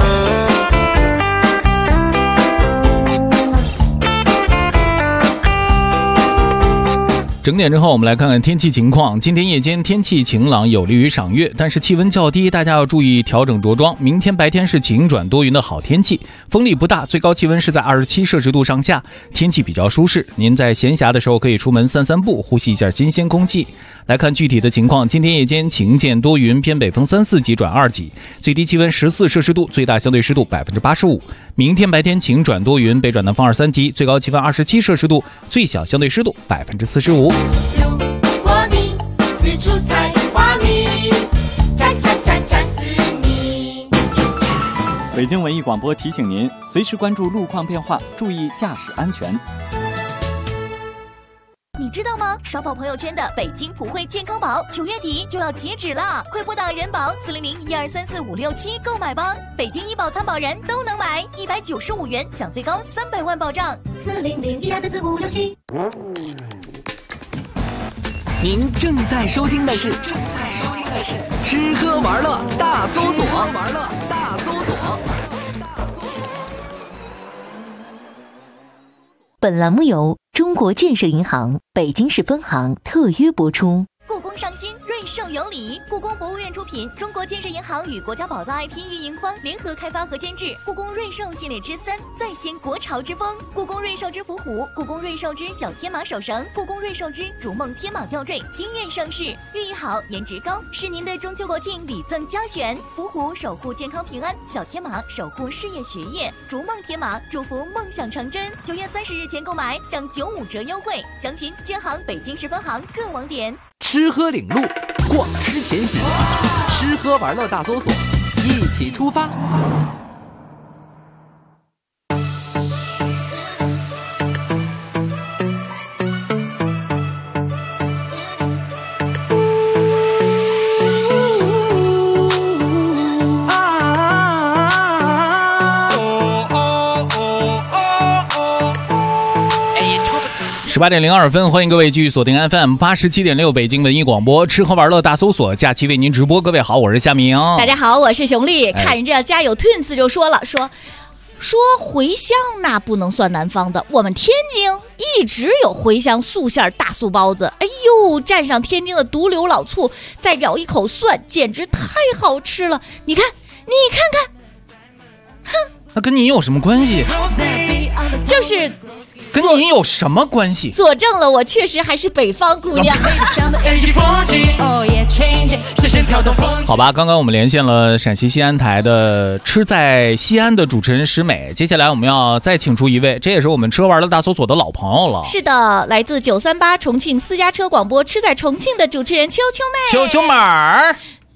整点之后，我们来看看天气情况。今天夜间天气晴朗，有利于赏月，但是气温较低，大家要注意调整着装。明天白天是晴转多云的好天气，风力不大，最高气温是在27摄氏度上下，天气比较舒适。您在闲暇的时候可以出门散散步，呼吸一下新鲜空气。来看具体的情况，今天夜间晴见多云，偏北风3、4级转2级，最低气温14摄氏度，最大相对湿度85%。明天白天晴转多云，北转南风2、3级，最高气温27摄氏度，最小相对湿度45%。 如果你四处采花蜜，恰恰恰恰死你。 北京文艺广播提醒您，随时关注路况变化，注意驾驶安全。 你知道吗？刷爆朋友圈的北京普惠健康宝9月底就要截止了，快拨打人保400-1234567购买吧！北京医保参保人都能买，195元享最高300万保障。 400-1234567。 您正在收听的是吃喝玩乐大搜索。 本栏目由中国建设银行北京市分行特约播出。 故宫上新，瑞兽有礼。故宫博物院出品，中国建设银行与国家宝藏 IP 运营方联合开发和监制。故宫瑞兽系列之3，再现国潮之风。故宫瑞兽之伏虎，故宫瑞兽之小天马手绳，故宫瑞兽之逐梦天马吊坠，惊艳上市，寓意好，颜值高，是您的中秋国庆礼赠佳选。伏虎守护健康平安，小天马守护事业学业，逐梦天马祝福梦想成真。9月30日前购买享95折优惠，详询建行北京市分行各网点。 吃喝领路，逛吃前行，吃喝玩乐大搜索，一起出发。 18点02分，欢迎各位继续锁定 FM 87.6北京文艺广播，吃喝玩乐大搜索，假期为您直播。各位好，我是夏明。 大家好，我是熊丽。看人家家有 Twins 就说了，说茴香那不能算南方的，我们天津一直有茴香素馅大酥包子。哎呦，蘸上天津的独流老醋，再舀一口蒜，简直太好吃了。你看看， 哼，那跟你有什么关系？ 就是跟你有什么关系？ 佐证了我确实还是北方姑娘。 好吧，刚刚我们连线了陕西西安台的吃在西安的主持人石美，接下来我们要再请出一位，这也是我们吃玩乐大搜索的老朋友了。 是的，来自938重庆私家车广播吃在重庆的主持人秋妹。 秋妹儿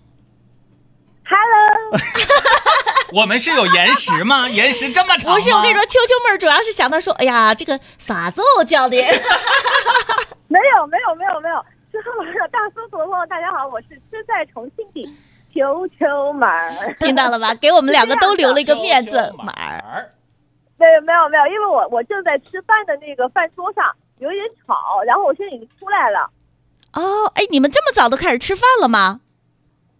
，Hello。 我们是有延时吗？延时这么长吗？ 不是，我跟你说，秋妹儿主要是想到说，哎呀，这个啥子我叫的？ 没有。吃喝玩乐大搜索的朋友，大家好，我是吃在重庆的秋妹儿。 听到了吧？给我们两个都留了一个面子，妹儿。 对，没有，因为我正在吃饭的那个饭桌上有一点吵，然后我现在已经出来了。 哦，哎，你们这么早都开始吃饭了吗？ 其实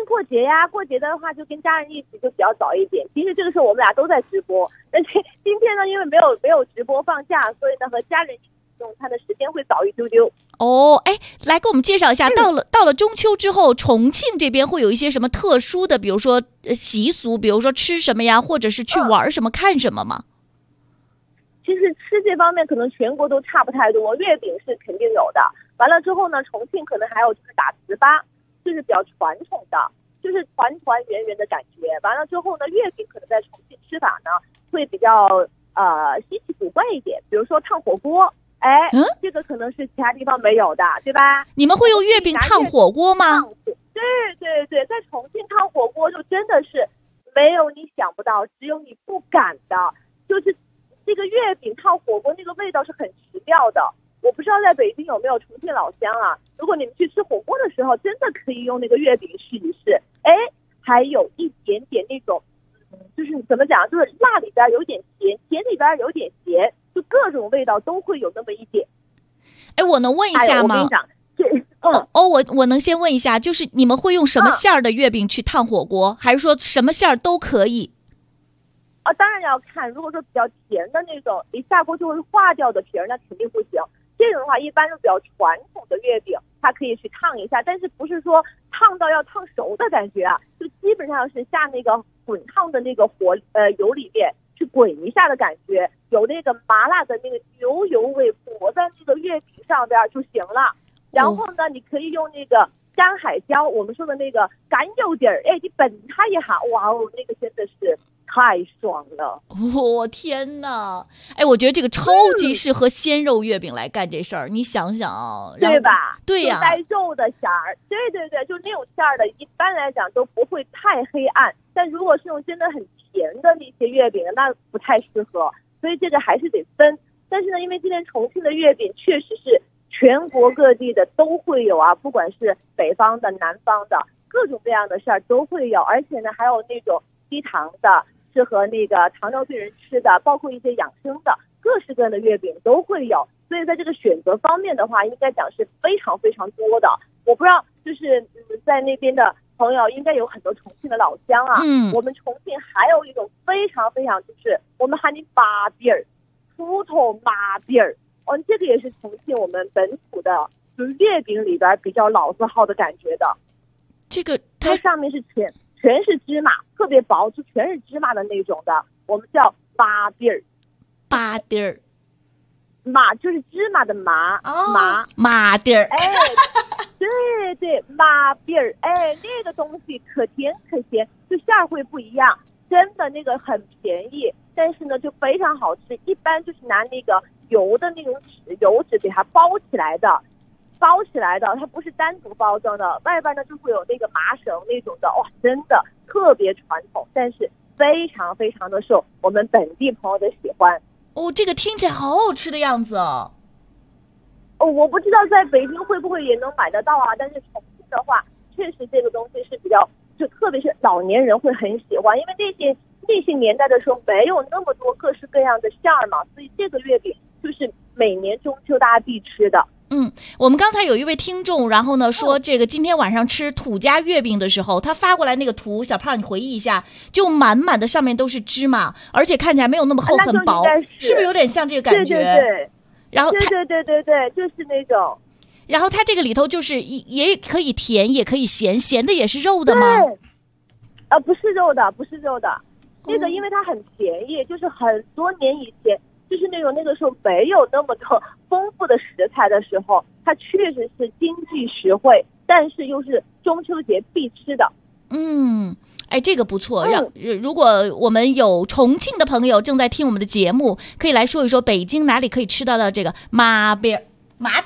过节呀，过节的话就跟家人一起就比较早一点。其实这个时候我们俩都在直播，但是今天呢，因为没有直播放假，所以呢和家人一起用餐的时间会早一丢丢。 哦，哎，来给我们介绍一下，到了中秋之后，重庆这边会有一些什么特殊的，比如说习俗，比如说吃什么呀，或者是去玩什么、看什么吗？ 其实吃这方面可能全国都差不太多，月饼是肯定有的。完了之后呢，重庆可能还有就是打糍粑，就是比较传统的，就是团团圆圆的感觉。完了之后呢，月饼可能在重庆吃法呢会比较稀奇古怪一点，比如说烫火锅。哎，这个可能是其他地方没有的，对吧？ 你们会用月饼烫火锅吗？ 对，在重庆烫火锅就真的是没有你想不到，只有你不敢的。就是这个月饼烫火锅那个味道是很奇妙的。我不知道在北京有没有重庆老乡啊？如果你们去吃火锅的时候，真的可以用那个月饼试一试。哎，还有一点点那种，就是怎么讲，就是辣里边有点甜，甜里边有点咸。就各种味道都会有那么一点。 哎，我能问一下吗？ 我跟你讲， 我能先问一下，就是你们会用什么馅儿的月饼去烫火锅，还是说什么馅儿都可以？ 当然要看，如果说比较甜的那种，一下锅就会化掉的皮儿，那肯定不行。这种的话，一般是比较传统的月饼，它可以去烫一下，但是不是说烫到要烫熟的感觉啊？就基本上是下那个滚烫的那个油里面。去滚一下的感觉，有那个麻辣的那个牛油味裹在那个月饼上边就行了。然后呢，你可以用那个干海椒，我们说的那个干油底儿，哎，你本它一下，哇哦，那个真的是太爽了！ 天哪！哎，我觉得这个超级适合鲜肉月饼来干这事儿，你想想啊， 对吧？ 对呀， 带肉的馅儿，对，就那种馅儿的，一般来讲都不会太黑暗。但如果是用真的很甜的那些月饼，那不太适合，所以这个还是得分。但是呢，因为今天重庆的月饼确实是全国各地的都会有啊，不管是北方的、南方的，各种各样的馅儿都会有，而且呢，还有那种低糖的，适合那个糖尿病人吃的，包括一些养生的，各式各样的月饼都会有。所以在这个选择方面的话，应该讲是非常非常多的。我不知道，就是在那边的朋友应该有很多重庆的老乡啊。我们重庆还有一种非常非常，就是我们喊你麻饼儿，锄头麻饼儿。这个也是重庆我们本土的，就是月饼里边比较老字号的感觉的。 这个它上面是全是芝麻，特别薄，就全是芝麻的那种的，我们叫麻饼儿。 麻饼儿， 麻就是芝麻的麻， 麻饼儿。 哎，对，麻饼儿，哎，那个东西可甜可咸，就馅儿会不一样，真的那个很便宜，但是呢就非常好吃。一般就是拿那个油的那种油纸给它包起来的，它不是单独包装的，外边呢就会有那个麻绳那种的，哇，真的特别传统，但是非常非常的受我们本地朋友的喜欢。 这个听起来好好吃的样子哦。 我不知道在北京会不会也能买得到啊，但是重庆的话，确实这个东西是比较，就特别是老年人会很喜欢，因为那些年代的时候没有那么多各式各样的馅儿嘛，所以这个月饼就是每年中秋大家必吃的。 我们刚才有一位听众，然后呢说这个今天晚上吃土家月饼的时候，他发过来那个图，小胖你回忆一下，就满满的上面都是芝麻，而且看起来没有那么厚，很薄，是不是有点像这个感觉？ 对。 然后对，就是那种。 然后它这个里头就是也可以甜，也可以咸，咸的也是肉的吗？ 不是肉的。那个因为它很便宜，就是很多年以前，就是那个时候没有那么多丰富的食材的时候，它确实是经济实惠，但是又是中秋节必吃的。 哎，这个不错。如果我们有重庆的朋友正在听我们的节目，可以来说一说北京哪里可以吃到这个麻饼儿。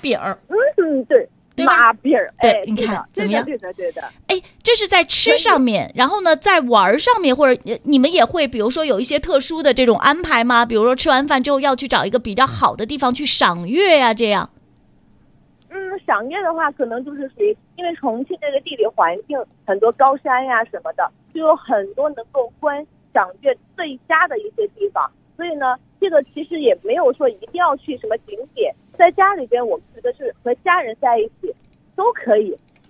对，麻饼儿。 对，你看怎么样？ 对的。 哎，这是在吃上面，然后呢，在玩上面，或者你们也会，比如说有一些特殊的这种安排吗？比如说吃完饭之后要去找一个比较好的地方去赏月呀，这样。 赏月的话，可能就是属于，因为重庆这个地理环境很多高山呀什么的，就有很多能够观赏月最佳的一些地方。所以呢，这个其实也没有说一定要去什么景点，在家里边，我们觉得是和家人在一起都可以。这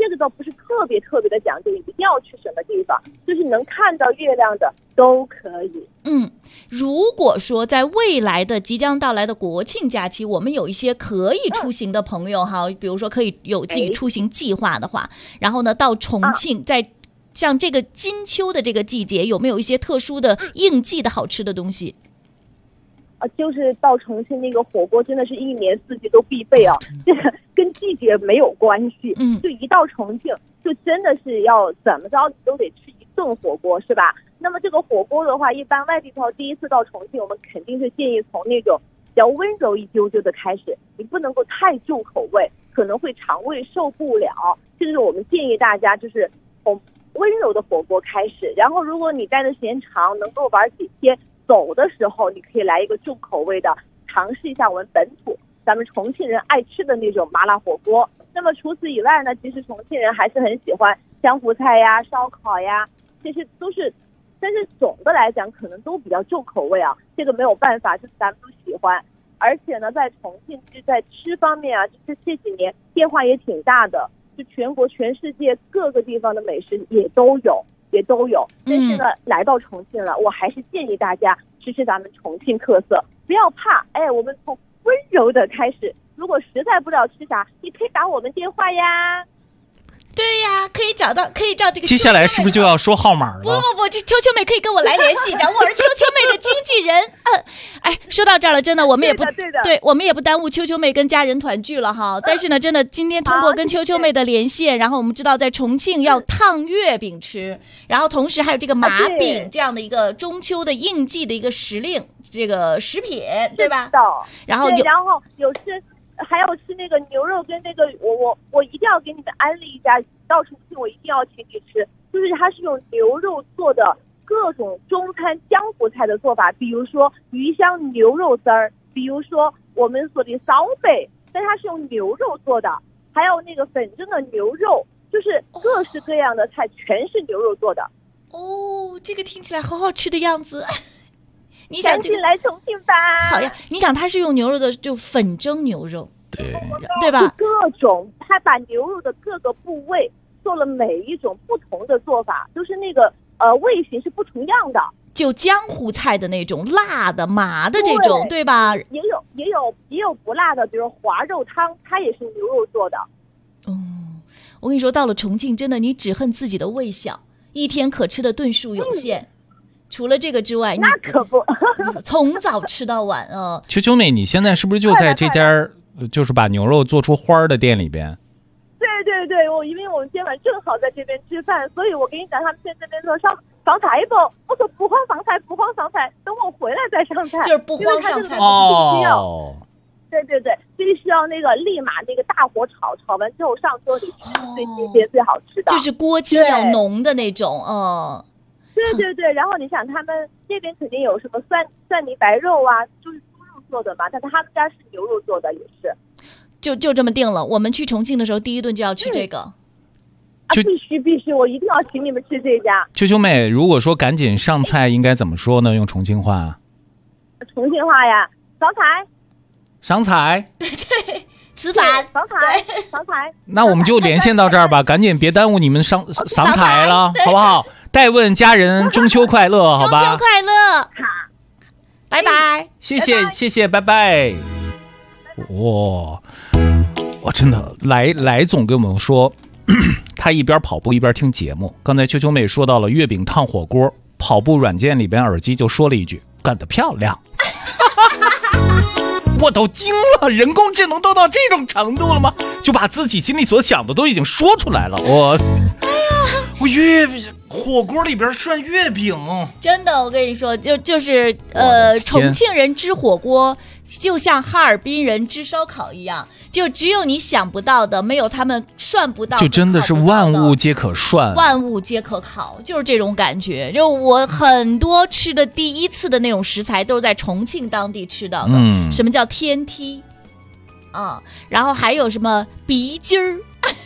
这个倒不是特别的讲究，一定要去什么地方，就是能看到月亮的都可以。 如果说在未来的即将到来的国庆假期，我们有一些可以出行的朋友哈，比如说可以有自己出行计划的话，然后呢到重庆，在像这个金秋的这个季节，有没有一些特殊的应季的好吃的东西？ 就是到重庆那个火锅真的是一年四季都必备啊，这个跟季节没有关系。就一到重庆，就真的是要怎么着你都得吃一顿火锅，是吧？那么这个火锅的话，一般外地朋友第一次到重庆，我们肯定是建议从那种比较温柔一丢丢的开始，你不能够太重口味，可能会肠胃受不了。这就是我们建议大家就是从温柔的火锅开始，然后如果你待的时间长，能够玩几天，走的时候你可以来一个重口味的，尝试一下我们本土咱们重庆人爱吃的那种麻辣火锅。那么除此以外呢，其实重庆人还是很喜欢湘湖菜呀、烧烤呀，这些都是，但是总的来讲可能都比较重口味啊，这个没有办法，就是咱们都喜欢。而且呢，在重庆在吃方面啊，就是这几年变化也挺大的，就全国全世界各个地方的美食也都有。但是呢，来到重庆了，我还是建议大家吃吃咱们重庆特色，不要怕。我们从温柔的开始，如果实在不知道吃啥，你可以打我们电话呀。 对呀，可以照这个。 接下来是不是就要说号码了？ 不，这秋秋妹可以跟我来联系的，我是秋秋妹的经纪人。说到这儿了，真的，我们也不对，我们也不耽误秋秋妹跟家人团聚了哈。但是呢，真的今天通过跟秋秋妹的连线，然后我们知道在重庆要烫月饼吃，然后同时还有这个麻饼这样的一个中秋的应季的一个时令，这个食品，对吧？然后有吃。还要吃那个牛肉跟那个，我一定要给你们安利一下，到重庆我一定要请你吃，就是它是用牛肉做的各种中餐江湖菜的做法，比如说鱼香牛肉丝儿，比如说我们说的烧贝，但它是用牛肉做的，还有那个粉蒸的牛肉，就是各式各样的菜全是牛肉做的。 这个听起来好好吃的样子。你想赶紧来重庆吧！ 好呀，你想它是用牛肉的，就粉蒸牛肉，对吧？ 各种，它把牛肉的各个部位做了每一种不同的做法，就是那个味型是不重样的， 就江湖菜的那种辣的、麻的这种， 对吧？ 也有不辣的，比如滑肉汤，它也是牛肉做的。 我跟你说，到了重庆，真的你只恨自己的胃小，一天可吃的顿数有限。除了这个之外， 那可不， 从早吃到晚啊！ 秋秋妹，你现在是不是就在这家就是把牛肉做出花的店里边？ 对，因为我们今晚正好在这边吃饭，所以我跟你讲，他们在这边说上菜不？我说不慌上菜，等我回来再上菜， 就是不慌上菜哦。对，所以需要那个立马那个大火炒完之后上桌里吃，最新鲜最好吃的， 就是锅气要浓的那种， 对，然后你想他们这边肯定有什么蒜泥白肉啊，就是猪肉做的嘛，但他们家是牛肉做的，也是。 就这么定了，我们去重庆的时候第一顿就要吃这个。 必须，我一定要请你们吃这家。 秋秋妹，如果说赶紧上菜，应该怎么说呢？用重庆话。 重庆话呀， 上菜。 对，吃饭。 上菜。 那我们就连线到这儿吧，赶紧别耽误你们上台了，好不好？代问家人中秋快乐，好吧？ 中秋快乐，好，拜拜， 谢谢，拜拜。我真的来总跟我们说，他一边跑步一边听节目。刚才秋秋妹说到了月饼烫火锅，跑步软件里边耳机就说了一句干得漂亮。我都惊了，人工智能都到这种程度了吗？就把自己心里所想的都已经说出来了。我月饼火锅里边涮月饼， 真的，我跟你说，就是重庆人吃火锅就像哈尔滨人吃烧烤一样，就只有你想不到的，没有他们涮不到， 就真的是万物皆可涮， 万物皆可烤，就是这种感觉。就我很多吃的第一次的那种食材都是在重庆当地吃到的，什么叫天梯啊，然后还有什么鼻筋儿。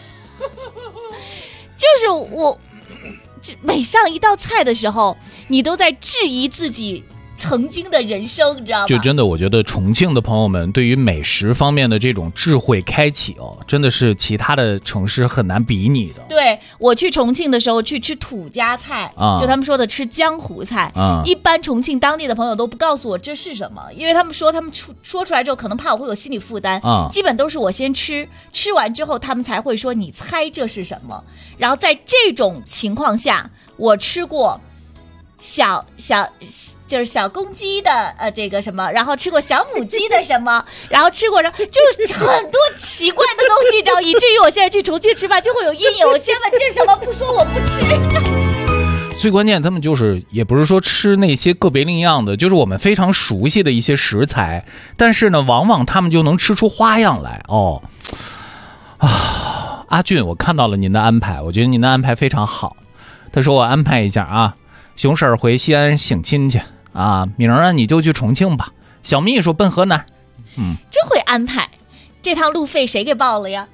就是我每上一道菜的时候，你都在质疑自己曾经的人生，你知道吗？ 就真的，我觉得重庆的朋友们对于美食方面的这种智慧开启哦，真的是其他的城市很难比拟的。 对，我去重庆的时候去吃土家菜，就他们说的吃江湖菜，一般重庆当地的朋友都不告诉我这是什么，因为他们说说出来之后可能怕我会有心理负担，基本都是我先吃完之后他们才会说你猜这是什么。然后在这种情况下，我吃过就是小公鸡的这个什么，然后吃过小母鸡的什么，然后吃过就是很多奇怪的东西，你知道，以至于我现在去重庆吃饭就会有阴影。我先问这是什么，不说我不吃。 最关键，他们就是也不是说吃那些个别另样的，就是我们非常熟悉的一些食材，但是呢，往往他们就能吃出花样来哦。阿俊，我看到了您的安排，我觉得您的安排非常好。他说我安排一下啊，熊婶回西安省亲戚啊，明儿你就去重庆吧，小秘书奔河南。 真会安排，这趟路费谁给报了呀？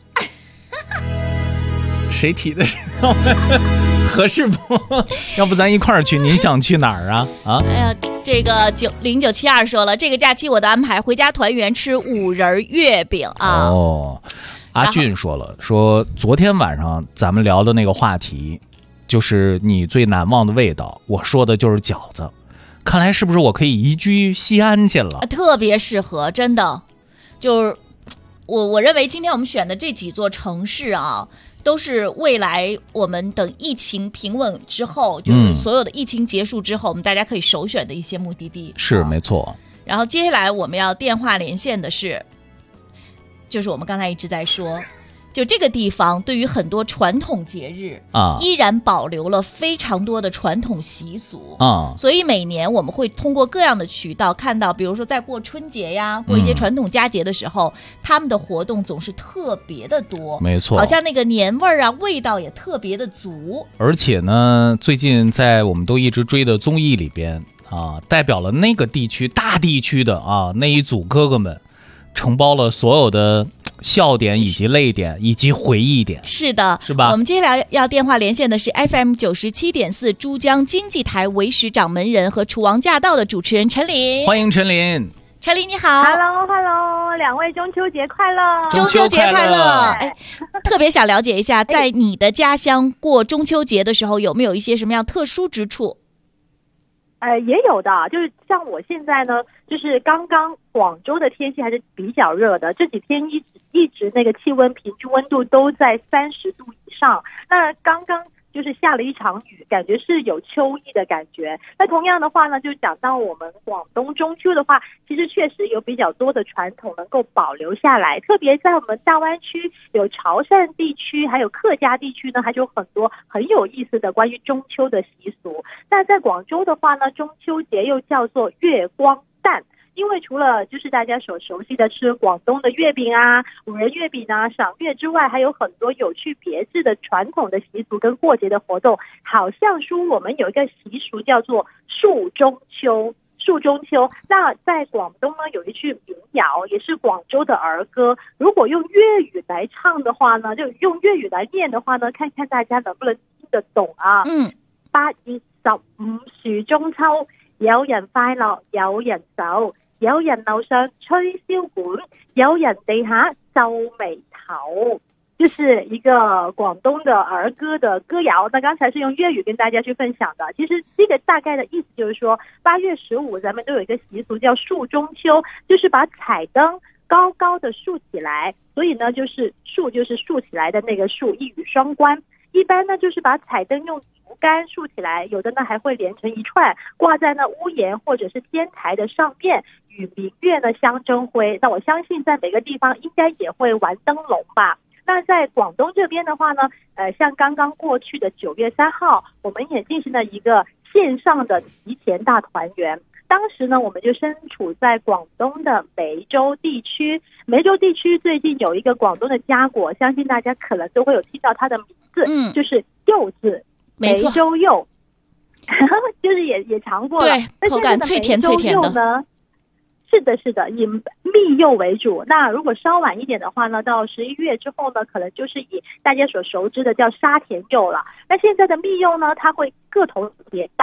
谁提的？合适不？要不咱一块儿去？您想去哪儿啊？ 哎呀，这个0972说了，这个假期我的安排回家团圆吃5仁月饼啊。 阿俊说了，说昨天晚上咱们聊的那个话题，就是你最难忘的味道。我说的就是饺子，看来是不是我可以移居西安去了？ 特别适合，真的。就是我认为今天我们选的这几座城市啊，都是未来我们等疫情平稳之后，就是所有的疫情结束之后，我们大家可以首选的一些目的地。 是，没错。 然后接下来我们要电话连线的是，就是我们刚才一直在说，就这个地方对于很多传统节日依然保留了非常多的传统习俗所以每年我们会通过各样的渠道看到，比如说在过春节呀，过一些传统佳节的时候，他们的活动总是特别的多， 没错， 好像那个年味儿啊，味道也特别的足。 而且呢，最近在我们都一直追的综艺里边代表了那个地区大地区的那一组哥哥们，承包了所有的笑点以及泪点以及回忆点。 是的， 是吧？ 我们接下来要电话连线的是 FM 97.4珠江经济台为食掌门人和厨王驾到的主持人陈琳。 欢迎陈琳。 陈琳你好。 Hello， 两位中秋节快乐。 中秋节快乐。特别想了解一下，在你的家乡过中秋节的时候，有没有一些什么样特殊之处？ 也有的，就是像我现在呢，就是刚刚广州的天气还是比较热的，这几天一直那个气温平均温度都在30度以上。那刚刚就是下了一场雨，感觉是有秋意的感觉。那同样的话呢，就讲到我们广东中秋的话，其实确实有比较多的传统能够保留下来，特别在我们大湾区有潮汕地区还有客家地区呢，还是有很多很有意思的关于中秋的习俗。那在广州的话呢，中秋节又叫做月光诞，因为除了就是大家所熟悉的吃广东的月饼啊、5仁月饼啊、赏月之外，还有很多有趣别致的传统的习俗跟过节的活动。好像说我们有一个习俗叫做树中秋。树中秋，那在广东呢有一句民谣，也是广州的儿歌。如果用粤语来唱的话呢，就用粤语来念的话呢，看看大家能不能听得懂啊。8月15樹中秋，有人快樂有人愁，有人樓上吹簫管，有人地下皺眉頭。就是一个广东的儿歌的歌谣，那刚才是用粤语跟大家去分享的。其实这个大概的意思就是说，8月15咱们都有一个习俗叫树中秋，就是把彩灯高高的竖起来，所以呢就是竖就是竖起来的那个竖，一语双关。一般呢就是把彩灯用竹竿竖起来，有的呢还会连成一串挂在那屋檐或者是天台的上面，与明月呢相争辉。那我相信在每个地方应该也会玩灯笼吧。那在广东这边的话呢，像刚刚过去的9月3号，我们也进行了一个线上的提前大团圆。当时呢，我们就身处在广东的梅州地区。梅州地区最近有一个广东的佳果，相信大家可能都会有听到它的名字，就是柚子，梅州柚，就是也尝过了， 对，口感脆甜脆甜的。 是的，以蜜柚为主。那如果稍晚一点的话呢，到11月之后呢，可能就是以大家所熟知的叫沙田柚了。那现在的蜜柚呢，它会个头特别大，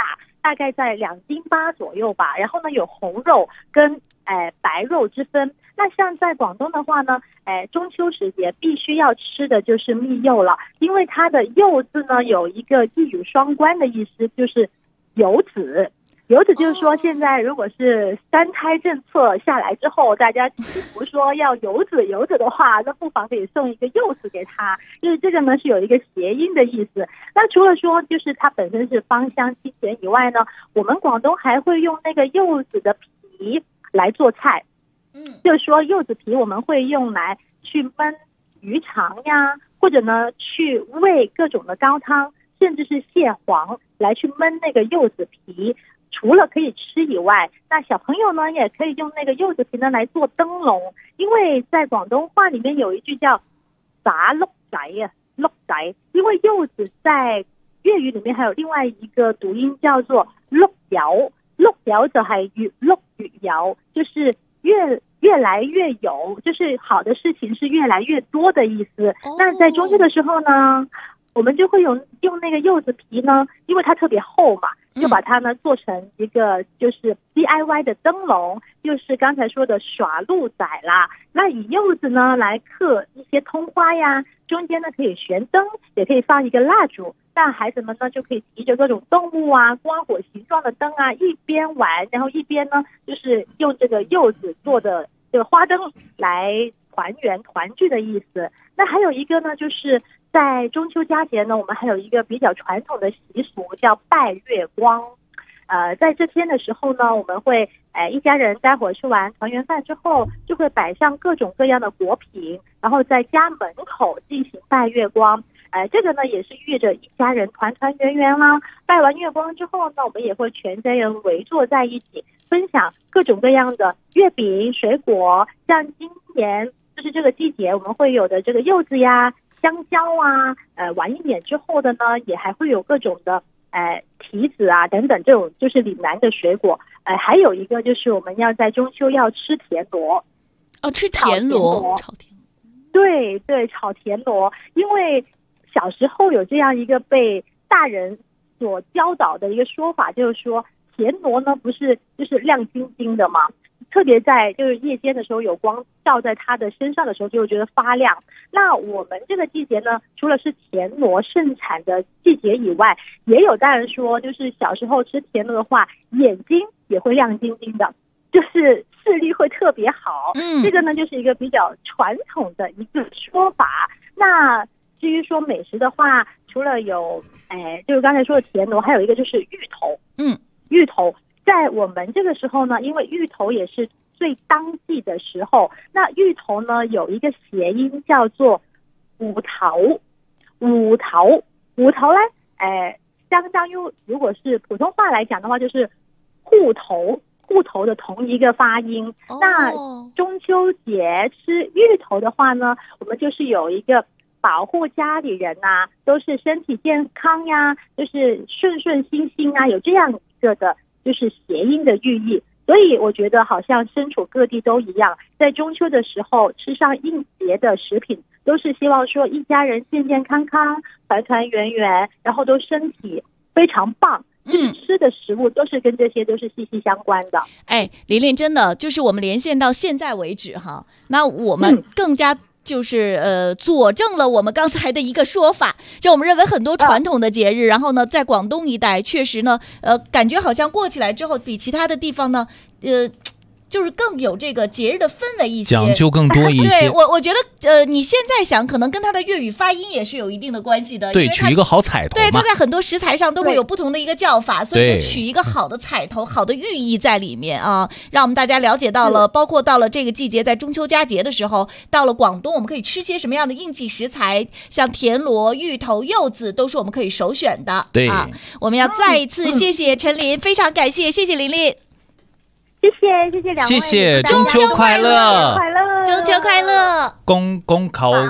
大概在2斤8左右吧。然后呢，有红肉跟白肉之分。那像在广东的话呢，中秋时节必须要吃的就是蜜柚了，因为它的柚字呢有一个一语双关的意思，就是有子。有子就是说，现在如果是3胎政策下来之后，大家祈福说要有子的话，那不妨可以送一个柚子给他，就是这个呢是有一个谐音的意思。那除了说就是它本身是芳香清甜以外呢，我们广东还会用那个柚子的皮来做菜。就是说柚子皮我们会用来去焖鱼肠呀，或者呢去煨各种的高汤，甚至是蟹黄来去焖那个柚子皮。除了可以吃以外，那小朋友呢也可以用那个柚子皮呢来做灯笼，因为在广东话里面有一句叫杂碌仔啊，碌仔，因为柚子在粤语里面还有另外一个读音叫做碌柚，碌柚就係越碌越有，就是越来越有，就是好的事情是越来越多的意思。那在中秋的时候呢，我们就会用那个柚子皮呢，因为它特别厚嘛，就把它呢做成一个就是 DIY 的灯笼，就是刚才说的耍鹿仔啦。那以柚子呢来刻一些通花呀，中间呢可以悬灯，也可以放一个蜡烛。那孩子们呢就可以提着各种动物啊、光火形状的灯啊，一边玩，然后一边呢就是用这个柚子做的这个花灯来团圆团聚的意思。那还有一个呢，就是在中秋佳节呢，我们还有一个比较传统的习俗叫拜月光。在这天的时候呢，我们会一家人待会儿吃完团圆饭之后，就会摆上各种各样的果品，然后在家门口进行拜月光。这个呢也是寓着一家人团团圆圆啦。拜完月光之后呢，我们也会全家人围坐在一起，分享各种各样的月饼、水果，像今年就是这个季节我们会有的这个柚子呀、香蕉啊，晚一点之后的呢，也还会有各种的提子啊等等，这种就是岭南的水果。还有一个就是我们要在中秋要吃田螺。 吃田螺，炒田螺。对，炒田螺，因为小时候有这样一个被大人所教导的一个说法，就是说田螺呢不是就是亮晶晶的嘛，特别在就是夜间的时候有光照在它的身上的时候就会觉得发亮。那我们这个季节呢，除了是田螺盛产的季节以外，也有大人说就是小时候吃田螺的话，眼睛也会亮晶晶的，就是视力会特别好。这个呢就是一个比较传统的一个说法。那至于说美食的话，除了有就是刚才说的田螺，还有一个就是芋头。芋头在我们这个时候呢，因为芋头也是最当季的时候，那芋头呢有一个谐音叫做五头。五头呢相当于如果是普通话来讲的话，就是户头的同一个发音。那中秋节吃芋头的话呢，我们就是有一个保护家里人啊，都是身体健康呀，就是顺心心啊，有这样一个的就是谐音的寓意。所以我觉得好像身处各地都一样，在中秋的时候吃上应节的食品，都是希望说一家人健健康康、团团圆圆，然后都身体非常棒。吃的食物都是跟这些都是息息相关的。 琳琳，真的就是我们连线到现在为止哈，那我们更加就是佐证了我们刚才的一个说法，就我们认为很多传统的节日，然后呢在广东一带确实呢感觉好像过起来之后比其他的地方呢就是更有这个节日的氛围一些， 讲究更多一些。 对，我觉得你现在想可能跟它的粤语发音也是有一定的关系的。 对，取一个好彩头嘛。 对，它在很多食材上都会有不同的一个叫法，所以就取一个好的彩头、好的寓意在里面啊，让我们大家了解到了，包括到了这个季节，在中秋佳节的时候，到了广东我们可以吃些什么样的应季食材，像田螺、芋头、柚子都是我们可以首选的。 对啊，我们要再一次谢谢陈琳，非常感谢琳琳。 谢谢两位， 谢谢，中秋快乐， 中秋快乐， 恭喜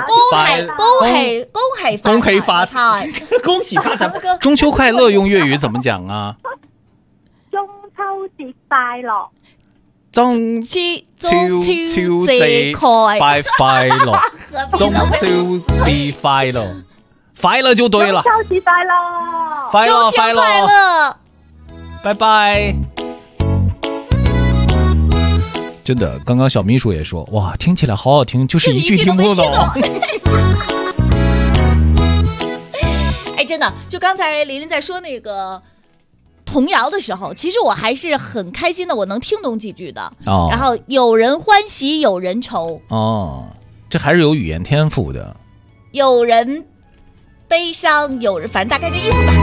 发财，恭喜发财。中秋快乐用粤语怎么讲啊？ 中秋节快乐， 中秋节快乐，中秋节快乐，快乐就对了。 中秋节快乐， 中秋快乐。 拜拜。真的，刚刚小秘书也说，哇，听起来好好听，就是一句听不懂。 哎，真的，就刚才琳琳在说那个童谣的时候，其实我还是很开心的，我能听懂几句的。哦，然后有人欢喜有人愁。哦， 这还是有语言天赋的。 有人悲伤，有人，反正大概这意思吧。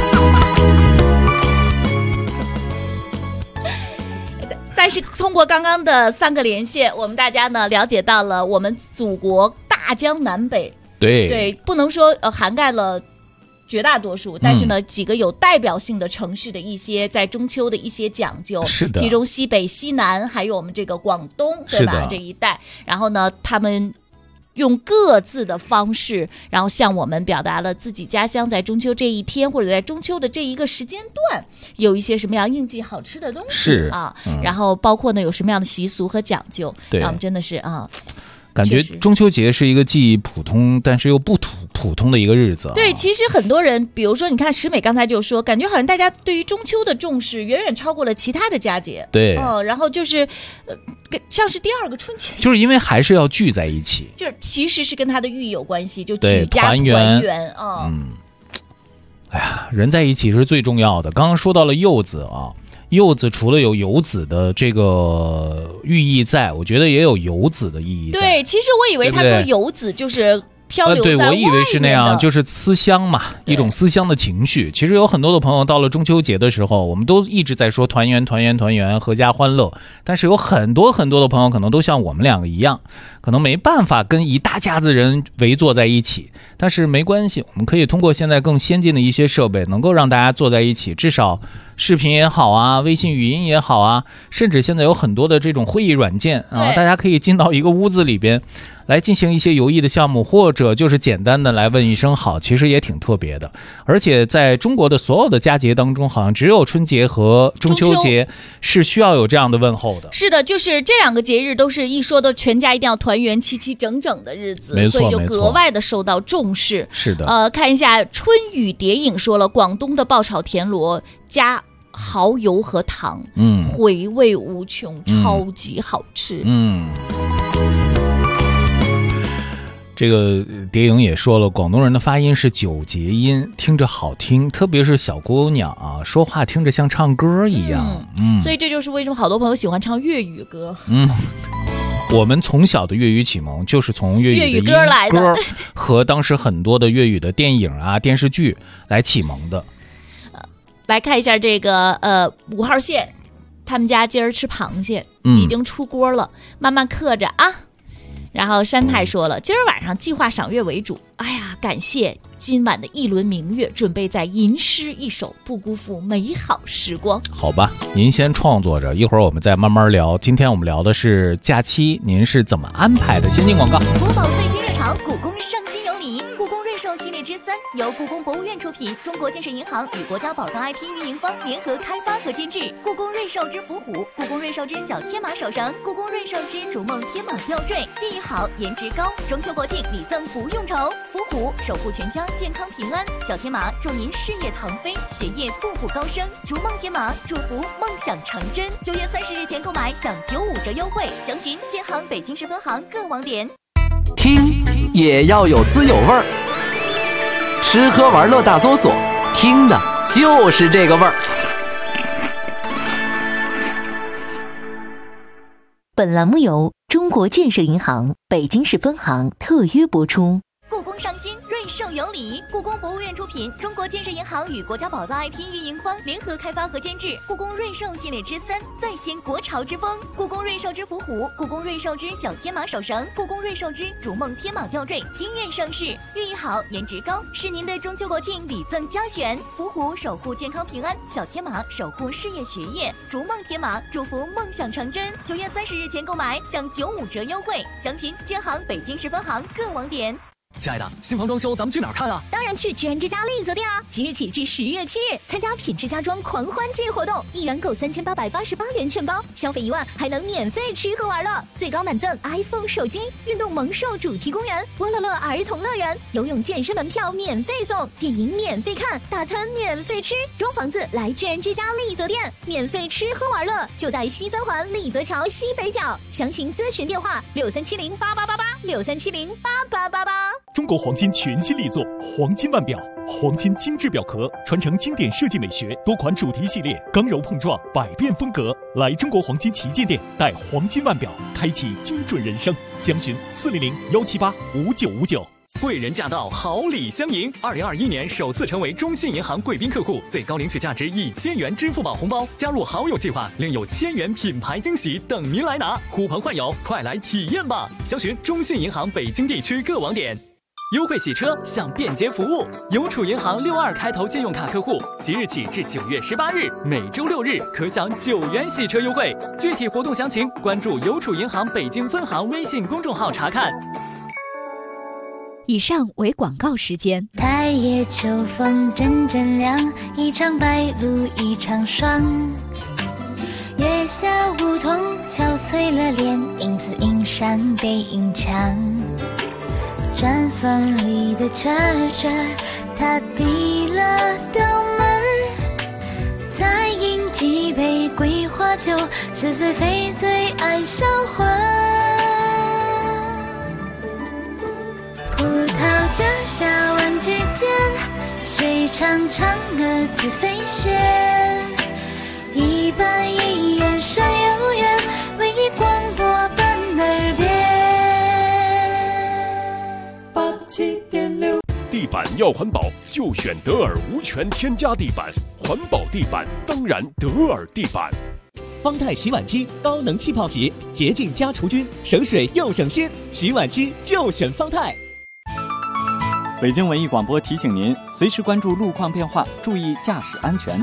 但是通过刚刚的3个连线，我们大家呢了解到了我们祖国大江南北，对，不能说涵盖了绝大多数，但是呢几个有代表性的城市的一些在中秋的一些讲究，是的，其中西北西南还有我们这个广东，对吧？这一带，然后呢他们用各自的方式，然后向我们表达了自己家乡在中秋这一天或者在中秋的这一个时间段有一些什么样应季好吃的东西啊，然后包括呢有什么样的习俗和讲究，对，我们真的是啊。 感觉中秋节是一个既普通但是又不普通的一个日子。 对，其实很多人，比如说你看石美刚才就说，感觉好像大家对于中秋的重视远远超过了其他的佳节。对，然后就是像是第2个春节， 就是因为还是要聚在一起， 就是其实是跟它的寓意有关系，就举家团圆啊。 哎呀，人在一起是最重要的。刚刚说到了柚子啊。柚子除了有游子的这个寓意在，我觉得也有游子的意义在。 对，其实我以为他说游子就是漂流在外面的。 对，我以为是那样，就是思乡嘛，一种思乡的情绪。其实有很多的朋友到了中秋节的时候，我们都一直在说团圆团圆团圆，阖家欢乐。但是有很多很多的朋友可能都像我们2个一样，可能没办法跟一大家子人围坐在一起。但是没关系，我们可以通过现在更先进的一些设备，能够让大家坐在一起，至少视频也好啊，微信语音也好啊，甚至现在有很多的这种会议软件啊，大家可以进到一个屋子里边来进行一些有益的项目，或者就是简单的来问一声好，其实也挺特别的。而且在中国的所有的佳节当中，好像只有春节和中秋节是需要有这样的问候的。 是的，就是这2个节日都是一说的全家一定要团圆齐齐整整的日子，所以就格外的受到重视。 是的， 看一下春雨蝶影说了，广东的爆炒田螺加蚝油和糖，回味无穷，超级好吃。 这个蝶影也说了，广东人的发音是9节音，听着好听，特别是小姑娘啊，说话听着像唱歌一样。 所以这就是为什么好多朋友喜欢唱粤语歌。 我们从小的粤语启蒙就是从粤语的歌来的， 和当时很多的粤语的电影啊、电视剧来启蒙的。 来看一下这个5号线，他们家今儿吃螃蟹，已经出锅了，慢慢嗑着啊。然后山太说了，今儿晚上计划赏月为主，哎呀，感谢今晚的一轮明月，准备再吟诗一首，不辜负美好时光。 好吧，您先创作着，一会儿我们再慢慢聊。今天我们聊的是假期，您是怎么安排的？先进广告。 国宝最新热潮，故宫上新有礼，故宫瑞兽系列之3由故宫博物院出品，中国建设银行与国家宝藏 IP 运营方联合开发和监制。故宫瑞兽之伏虎，故宫瑞兽之小天马手绳，故宫瑞兽之逐梦天马吊坠，寓意好，颜值高，中秋国庆礼赠不用愁。伏虎守护全家健康平安，小天马祝您事业腾飞，学业步步高升，逐梦天马祝福梦想成真。9月30日前购买享95折优惠，详询建行北京市分行各网点。 听也要有滋有味儿，吃喝玩乐大搜索，听的就是这个味儿。 本栏目由中国建设银行北京市分行特约播出。 故宫上新，瑞兽有礼，故宫博物院出品，中国建设银行与国家宝藏 IP 运营方联合开发和监制。故宫瑞兽系列之3再现国潮之风，故宫瑞兽之伏虎，故宫瑞兽之小天马手绳，故宫瑞兽之逐梦天马吊坠，惊艳盛世，寓意好，颜值高，是您的中秋国庆礼赠佳选。伏虎守护健康平安，小天马守护事业学业，逐梦天马祝福梦想成真。9月30日前购买享95折优惠，详询建行北京市分行各网点。 亲爱的，新房装修咱们去哪儿看啊？ 当然去居之家丽泽店啊！即日起至10月7日，参加品质家装狂欢季活动，1元购3888元券包，消费1万还能免费吃喝玩乐，最高满赠 iPhone 手机、运动萌兽主题公园、波乐乐儿童乐园、游泳健身门票免费送，电影免费看，大餐免费吃，装房子来居之家丽泽店，免费吃喝玩乐，就在西三环丽泽桥西北角，详情咨询电话63708888，63708888。 中国黄金全新力作黄金腕表，黄金精致表壳，传承经典设计美学，多款主题系列，刚柔碰撞，百变风格。来中国黄金旗舰店，带黄金腕表，开启精准人生。详询400-178-5959。 贵人驾到，好礼相迎。2021年首次成为中信银行贵宾客户，最高领取价值1000元支付宝红包，加入好友计划，另有1000元品牌惊喜等您来拿。呼朋唤友，快来体验吧！详询中信银行北京地区各网点。优惠洗车享便捷服务，邮储银行62开头借用卡客户，即日起至9月18日，每周6日可享9元洗车优惠。具体活动详情关注邮储银行北京分行微信公众号查看。 以上为广告时间。 太夜秋风阵阵凉，一场白露一场霜。月下梧桐憔悴了脸，影子映上背影墙。毡房里的车车，他递了刀门儿，再饮几杯桂花酒，似醉非醉爱销魂。葡萄架下玩具间，谁唱嫦娥自飞仙？一板一眼山有缘，为你广播伴耳边。 87.6，地板要环保就选德尔无醛添加地板，环保地板当然德尔地板。 方太洗碗机高能气泡洗，洁净加除菌，省水又省心，洗碗机就选方太。 北京文艺广播提醒您，随时关注路况变化，注意驾驶安全。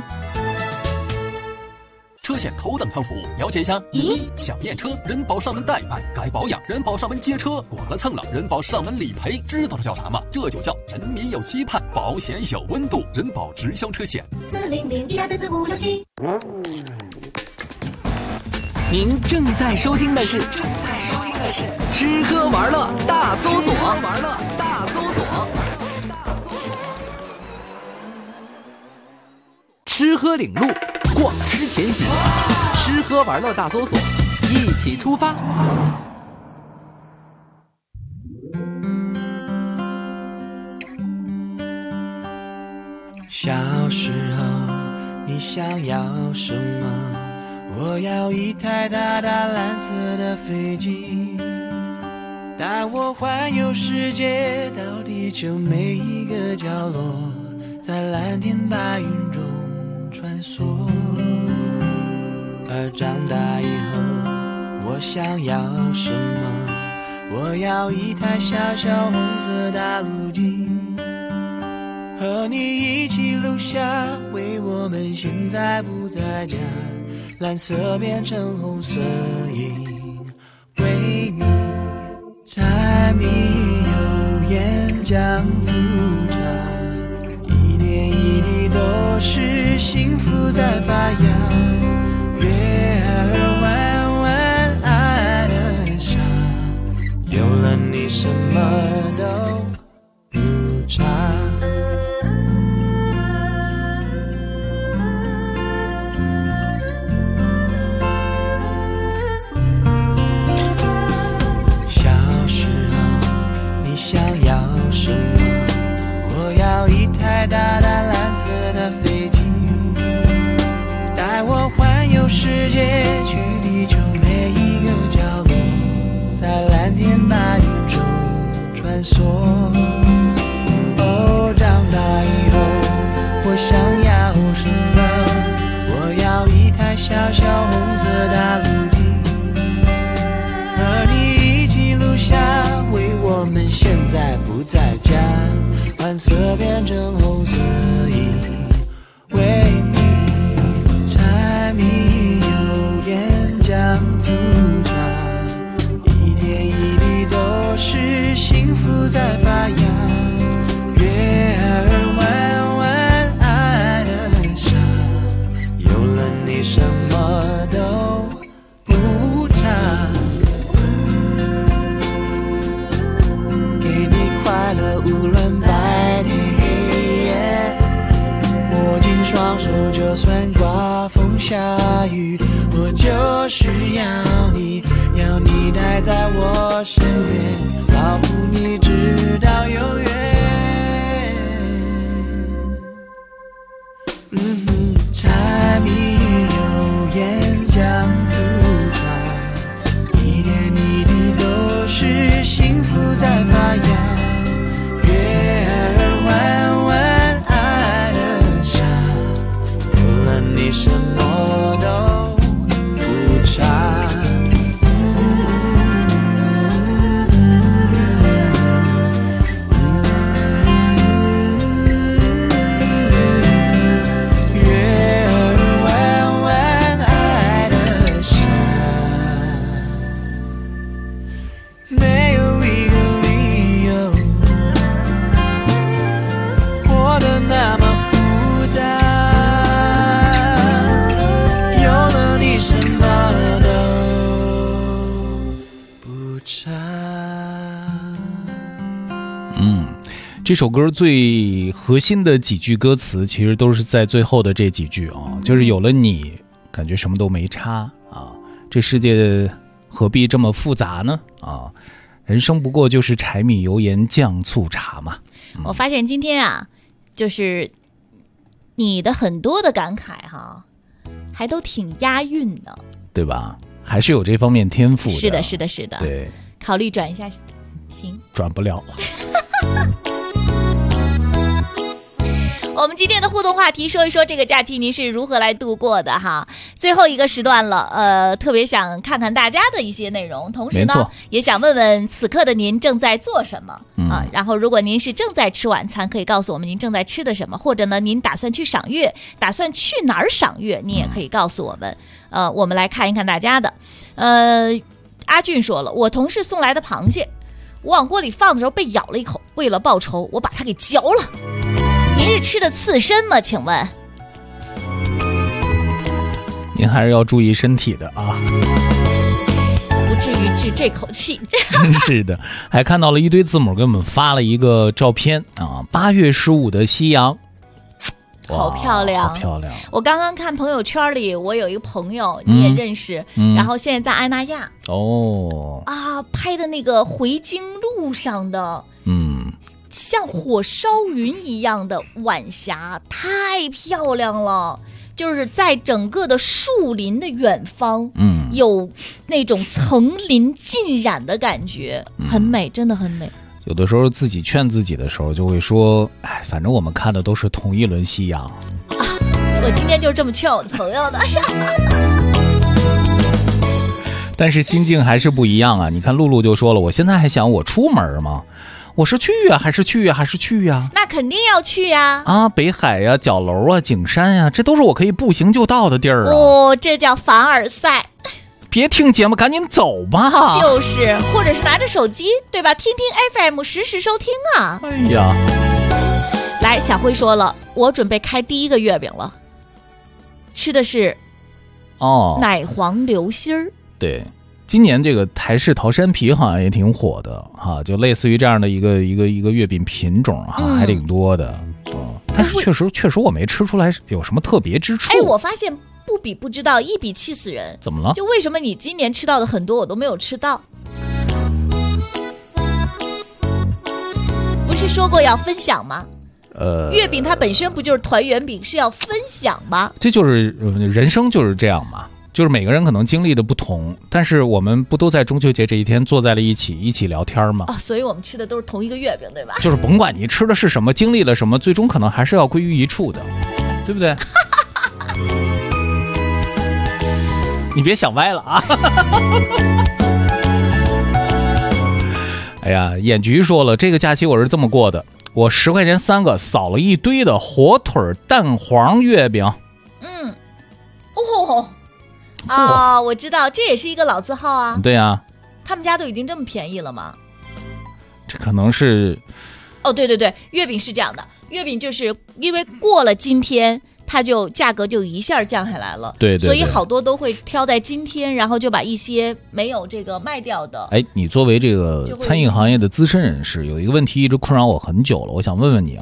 车险头等舱服务，了解一下。1. 小验车，人保上门代办，该保养；人保上门接车，剐了蹭了，人保上门理赔。知道这叫啥吗？这就叫人民有期盼，保险有温度。人保直销车险。 400-1234567。 您正在收听的是吃喝玩乐大搜索。吃喝领路，逛吃前行，吃喝玩乐大搜索，一起出发。 小时候你想要什么？我要一台大大蓝色的飞机，带我环游世界，到地球每一个角落，在蓝天白云中穿梭。而长大以后我想要什么？我要一台小小红色大陆机，和你一起录下为我们现在不在家，蓝色变成红色因为你，柴米油盐酱醋茶，一点一滴都是幸福在发芽。月儿弯弯爱的傻，有了你什么都不差。想要什么？我要一台大大蓝色的飞机，带我环游世界，去地球每一个角落，在蓝天白云中穿梭。哦，长大以后我想要什么？我要一台小小红色大陆机，和你一起录下为我们现在不在家，蓝色变成红色因为你，柴米油盐酱醋茶，一点一滴都是幸福在发芽。 算刮风下雨，我就是要你待在我身边，保护你直到永远。柴米油盐酱醋茶，一点一滴都是幸福在发芽。月儿弯弯爱的傻，有了你什么都不差。 这首歌最核心的几句歌词其实都是在最后的这几句啊，就是有了你感觉什么都没差啊，这世界何必这么复杂呢啊，人生不过就是柴米油盐酱醋茶嘛。 我发现今天啊，就是你的很多的感慨哈，还都挺押韵的，对吧？ 还是有这方面天赋的。 是的是的是的， 对， 考虑转一下行， 转不了。 我们今天的互动话题，说一说这个假期您是如何来度过的哈。最后一个时段了，特别想看看大家的一些内容，同时呢，也想问问此刻的您正在做什么啊？然后，如果您是正在吃晚餐，可以告诉我们您正在吃的什么，或者呢，您打算去赏月，打算去哪儿赏月，你也可以告诉我们。我们来看一看大家的。阿俊说了，我同事送来的螃蟹，我往锅里放的时候被咬了一口，为了报仇，我把它给嚼了。您是吃的刺身吗？请问， 您还是要注意身体的啊， 不至于治这口气。 真是的，还看到了一堆字母给我们发了一个照片啊，8月15的夕阳， 好漂亮， 好漂亮。 我刚刚看朋友圈里，我有一个朋友你也认识，然后现在在埃那亚拍的那个回京路上的像火烧云一样的晚霞，太漂亮了。就是在整个的树林的远方，有那种层林尽染的感觉，很美，真的很美。 有的时候自己劝自己的时候，就会说，哎，反正我们看的都是同一轮夕阳。 我今天就这么劝我的朋友的。 但是心境还是不一样啊！你看露露就说了，我现在还想我出门吗？我是去啊，还是去啊，还是去啊？ 那肯定要去呀！ 啊，北海呀、角楼啊、景山呀，这都是我可以步行就到的地儿啊！ 哦，这叫凡尔赛。 别听节目，赶紧走吧！ 就是，或者是拿着手机，对吧？听听 FM， 实时收听啊！ 哎呀， 来，小辉说了，我准备开第一个月饼了，吃的是奶黄流心儿。 对。今年这个台式桃山皮好像也挺火的哈，就类似于这样的一个月饼品种哈，还挺多的。但是确实我没吃出来有什么特别之处。 哎，我发现不比不知道，一比气死人。 怎么了？ 就为什么你今年吃到的很多我都没有吃到？不是说过要分享吗？月饼它本身不就是团圆饼，是要分享吗？ 这就是人生就是这样嘛。就是每个人可能经历的不同，但是我们不都在中秋节这一天坐在了一起聊天吗？ 所以我们吃的都是同一个月饼，对吧？ 就是甭管你吃的是什么，经历了什么，最终可能还是要归于一处的，对不对？你别想歪了啊！哎呀，眼菊说了，这个假期我是这么过的，我10块钱3个，扫了一堆的火腿蛋黄月饼。 我知道，这也是一个老字号啊。 对啊， 他们家都已经这么便宜了吗？ 这可能是对，月饼是这样的，月饼就是因为过了今天，它就价格就一下降下来了。 对， 所以好多都会挑在今天，然后就把一些没有这个卖掉的。 哎，你作为这个餐饮行业的资深人士，有一个问题一直困扰我很久了，我想问问你啊，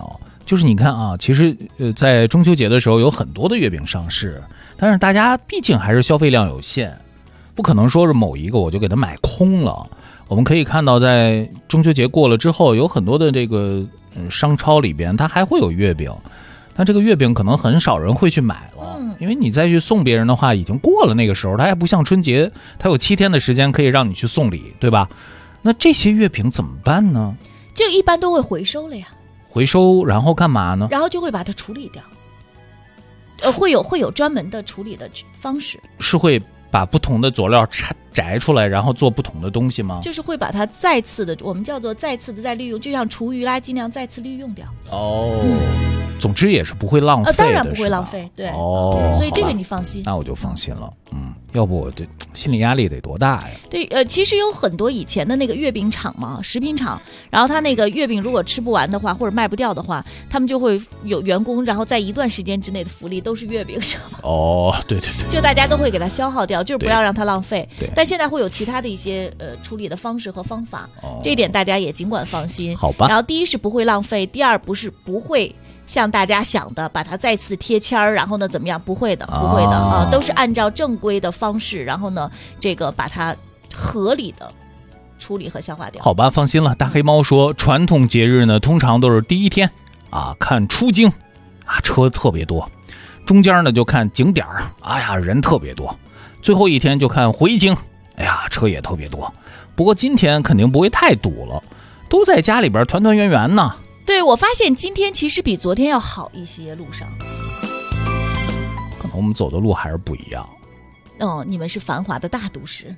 就是你看啊，其实在中秋节的时候有很多的月饼上市，但是大家毕竟还是消费量有限，不可能说是某一个我就给它买空了。我们可以看到，在中秋节过了之后，有很多的这个商超里边，它还会有月饼，但这个月饼可能很少人会去买了，因为你再去送别人的话，已经过了那个时候，它还不像春节，它有7天的时间可以让你去送礼，对吧？那这些月饼怎么办呢？ 这个一般都会回收了呀。 回收，然后干嘛呢？ 然后就会把它处理掉。会有专门的处理的方式。是会把不同的佐料摘出来，然后做不同的东西吗？ 就是会把它再次的，我们叫做再次的再利用，就像厨余啦，尽量再次利用掉。 总之也是不会浪费的， 当然不会浪费，对。所以这个你放心。 那我就放心了。要不我这心理压力得多大呀？ 对，其实有很多以前的那个月饼厂嘛，食品厂，然后他那个月饼如果吃不完的话，或者卖不掉的话，他们就会有员工，然后在一段时间之内的福利都是月饼，是吧？ 对对对， 就大家都会给它消耗掉，就是不要让它浪费。但现在会有其他的一些处理的方式和方法，这一点大家也尽管放心。 好吧。 然后第一是不会浪费，第二不会像大家想的把它再次贴签儿，然后呢怎么样？不会的啊，都是按照正规的方式，然后呢这个把它合理的处理和消化掉。 好吧，放心了。大黑猫说，传统节日呢通常都是第一天啊看出京啊车特别多，中间呢就看景点哎呀人特别多，最后一天就看回京，哎呀车也特别多。不过今天肯定不会太堵了，都在家里边团团圆圆呢。 对，我发现今天其实比昨天要好一些，路上。 可能我们走的路还是不一样。 你们是繁华的大都市。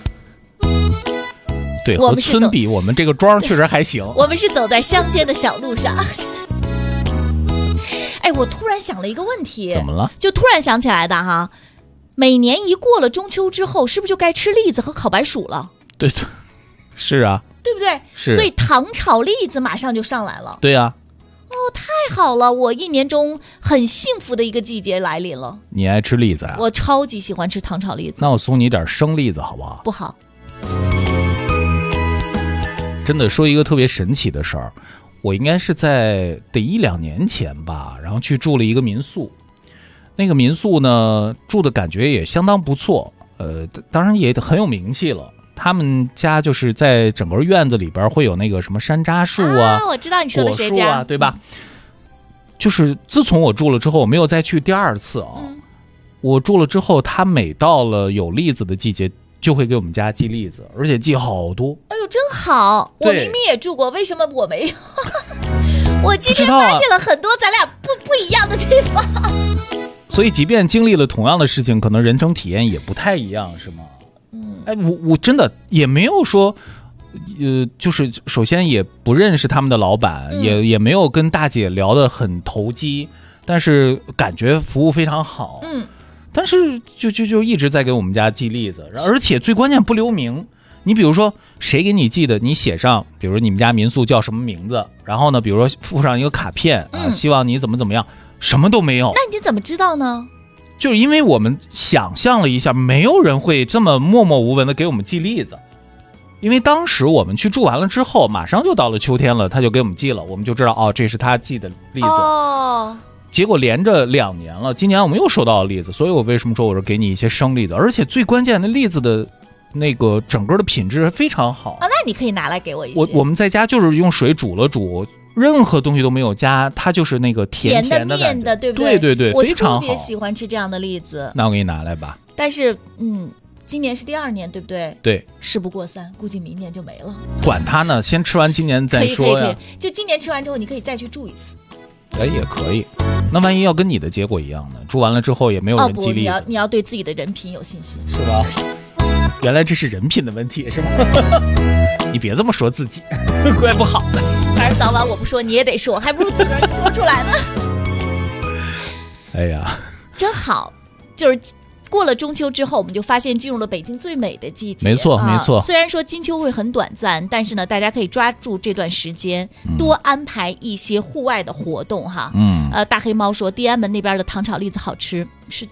对，和村比，我们这个庄确实还行。 我们是走在乡间的小路上。哎，我突然想了一个问题。 怎么了？ 就突然想起来的哈。每年一过了中秋之后，是不是就该吃栗子和烤白薯了？ 对，是啊。 对不对？ 是。 所以糖炒栗子马上就上来了。 对啊。 太好了！我一年中很幸福的一个季节来临了。 你爱吃栗子啊？ 我超级喜欢吃糖炒栗子。 那我送你点生栗子好不好？ 不好。 真的说一个特别神奇的事儿，我应该是在得1-2年前吧，然后去住了一个民宿。那个民宿呢，住的感觉也相当不错，当然也很有名气了。他们家就是在整个院子里边会有那个什么山楂树啊， 我知道你说的谁家啊，对吧？就是自从我住了之后，我没有再去第二次啊。我住了之后，他每到了有栗子的季节，就会给我们家寄栗子，而且寄好多。 哎呦，真好！我明明也住过，为什么我没有？我今天发现了很多咱俩不一样的地方。 所以，即便经历了同样的事情，可能人生体验也不太一样，是吗？哎，我真的也没有说，就是首先也不认识他们的老板，也没有跟大姐聊得很投机，但是感觉服务非常好。但是就一直在给我们家寄栗子，而且最关键不留名。你比如说谁给你寄的，你写上，比如你们家民宿叫什么名字，然后呢，比如说附上一个卡片啊，希望你怎么样，什么都没有。 那你怎么知道呢？ 就是因为我们想象了一下，没有人会这么默默无闻的给我们寄栗子。因为当时我们去住完了之后，马上就到了秋天了，他就给我们寄了，我们就知道这是他寄的栗子。结果连着2年了，今年我们又收到了栗子，所以我为什么说我是给你一些生栗子，而且最关键的栗子的那个整个的品质非常好。 那你可以拿来给我一些。 我们在家就是用水煮了煮。任何东西都没有加，它就是那个甜的面的，对不对？ 对，非常好。 我特别喜欢吃这样的栗子。 那我给你拿来吧。 但是，今年是第2年，对不对？ 对。 事不过3，估计明年就没了。 管它呢，先吃完今年再说呀。 可以。就今年吃完之后，你可以再去住一次。 也可以。那万一要跟你的结果一样呢？住完了之后也没有人寄栗子。 你要对自己的人品有信心， 是吧？原来这是人品的问题，是吧？你别这么说自己，怪不好的。 反正早晚我不说你也得说，还不如自个儿说出来呢。 哎呀， 真好！就是过了中秋之后，我们就发现进入了北京最美的季节。 没错。 虽然说金秋会很短暂，但是呢，大家可以抓住这段时间，多安排一些户外的活动哈。大黑猫说，地安门那边的糖炒栗子好吃。是的。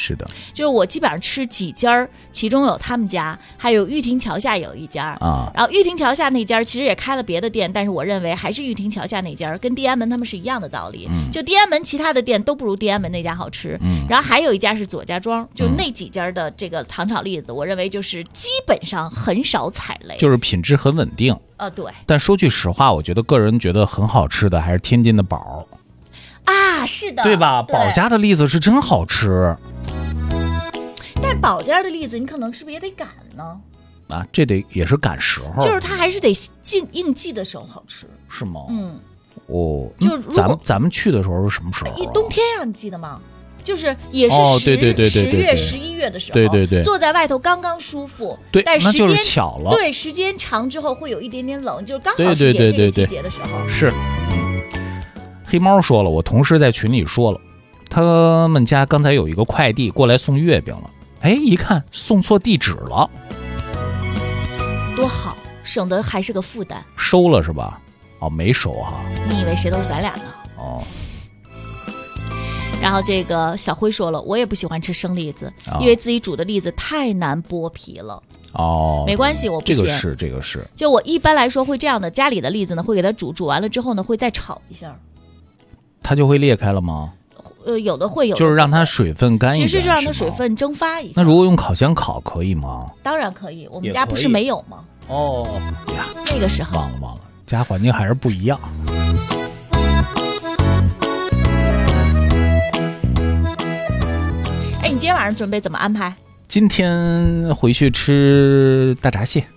是的， 就是我基本上吃几家，其中有他们家，还有玉亭桥下有一家啊。 然后玉亭桥下那家其实也开了别的店，但是我认为还是玉亭桥下那家跟地安门他们是一样的道理。就地安门其他的店都不如地安门那家好吃。然后还有一家是左家庄，就那几家的这个糖炒栗子，我认为就是基本上很少踩雷， 就是品质很稳定。 对。 但说句实话，我觉得个人觉得很好吃的还是天津的宝。 啊，是的， 对吧？宝家的栗子是真好吃， 但宝家的栗子你可能是不是也得赶呢？ 啊，这得也是赶时候， 就是它还是得应季的时候好吃， 是吗？ 就是咱们去的时候是什么时候？ 冬天啊，你记得吗？就是也是10月、11月的时候， 对， 坐在外头刚刚舒服， 对， 但时间那就是巧了， 对，时间长之后会有一点点冷，就刚好是这个季节的时候， 是。黑猫说了，我同事在群里说了，他们家刚才有一个快递过来送月饼了，哎，一看送错地址了， 多好，省得还是个负担。 收了是吧？哦，没收哈。 你以为谁都是咱俩呢？ 哦。 然后这个小辉说了，我也不喜欢吃生栗子，因为自己煮的栗子太难剥皮了。 哦， 没关系，我不嫌。 这个是。 就我一般来说会这样的，家里的栗子呢，会给它煮完了之后呢，会再炒一下。它就会裂开了吗？ 有的会有， 就是让它水分干一点。 其实就让它水分蒸发一下。 那如果用烤箱烤可以吗？ 当然可以，我们家不是没有吗？ 哦呀， 那个时候忘了，家环境还是不一样。 哎，你今天晚上准备怎么安排？ 今天回去吃大闸蟹。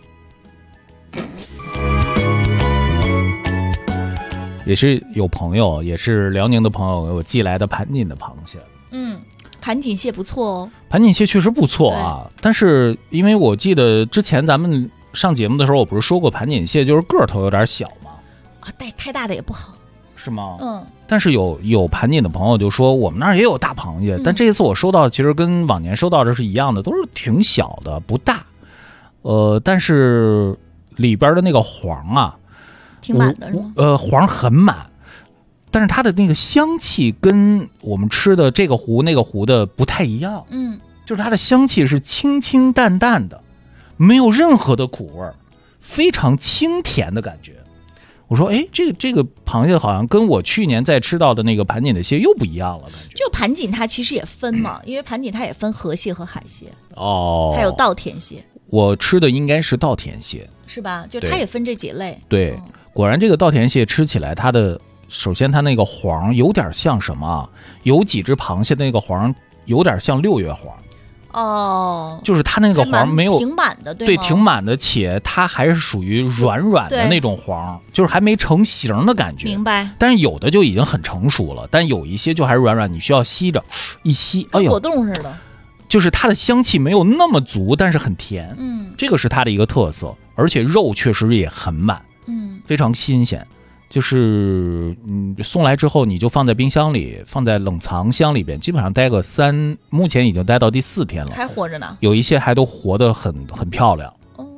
也是有朋友，也是辽宁的朋友给我寄来的盘锦的螃蟹。 盘锦蟹不错哦。 盘锦蟹确实不错啊，但是因为我记得之前咱们上节目的时候，我不是说过盘锦蟹就是个头有点小吗？ 啊，太大的也不好。 是吗？但是有盘锦的朋友就说我们那儿也有大螃蟹，但这一次我收到其实跟往年收到的是一样的，都是挺小的，不大。但是里边的那个黄啊。 挺满的是吗？ 黄很满，但是它的那个香气跟我们吃的这个湖那个湖的不太一样。就是它的香气是清清淡淡的，没有任何的苦味儿，非常清甜的感觉。我说，哎，这个螃蟹好像跟我去年在吃到的那个盘锦的蟹又不一样了，感觉。 就盘锦它其实也分嘛，因为盘锦它也分河蟹和海蟹。 还有稻田蟹。 我吃的应该是稻田蟹， 是吧？就它也分这几类。 对。果然，这个稻田蟹吃起来，首先它那个黄有点像什么？有几只螃蟹的那个黄有点像6月黄。 哦， 就是它那个黄没有挺满的， 对，挺满的，且它还是属于软的那种黄，就是还没成型的感觉。 明白。 但是有的就已经很成熟了，但有一些就还是软，你需要吸着一吸， 跟果冻似的。 就是它的香气没有那么足，但是很甜。这个是它的一个特色，而且肉确实也很满。非常新鲜，就是送来之后你就放在冰箱里，放在冷藏箱里边，基本上待个目前已经待到第4天了， 还活着呢。 有一些还都活得很漂亮。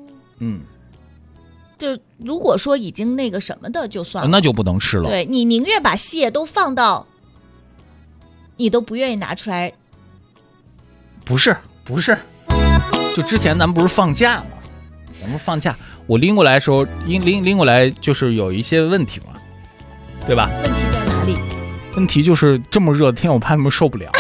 就如果说已经那个什么的就算了， 那就不能吃了。 对，你宁愿把蟹都放到，你都不愿意拿出来。 不是，就之前咱们不是放假吗？我拎过来的时候，拎过来就是有一些问题嘛，对吧？ 问题在哪里？ 问题就是这么热的天，我怕他们受不了。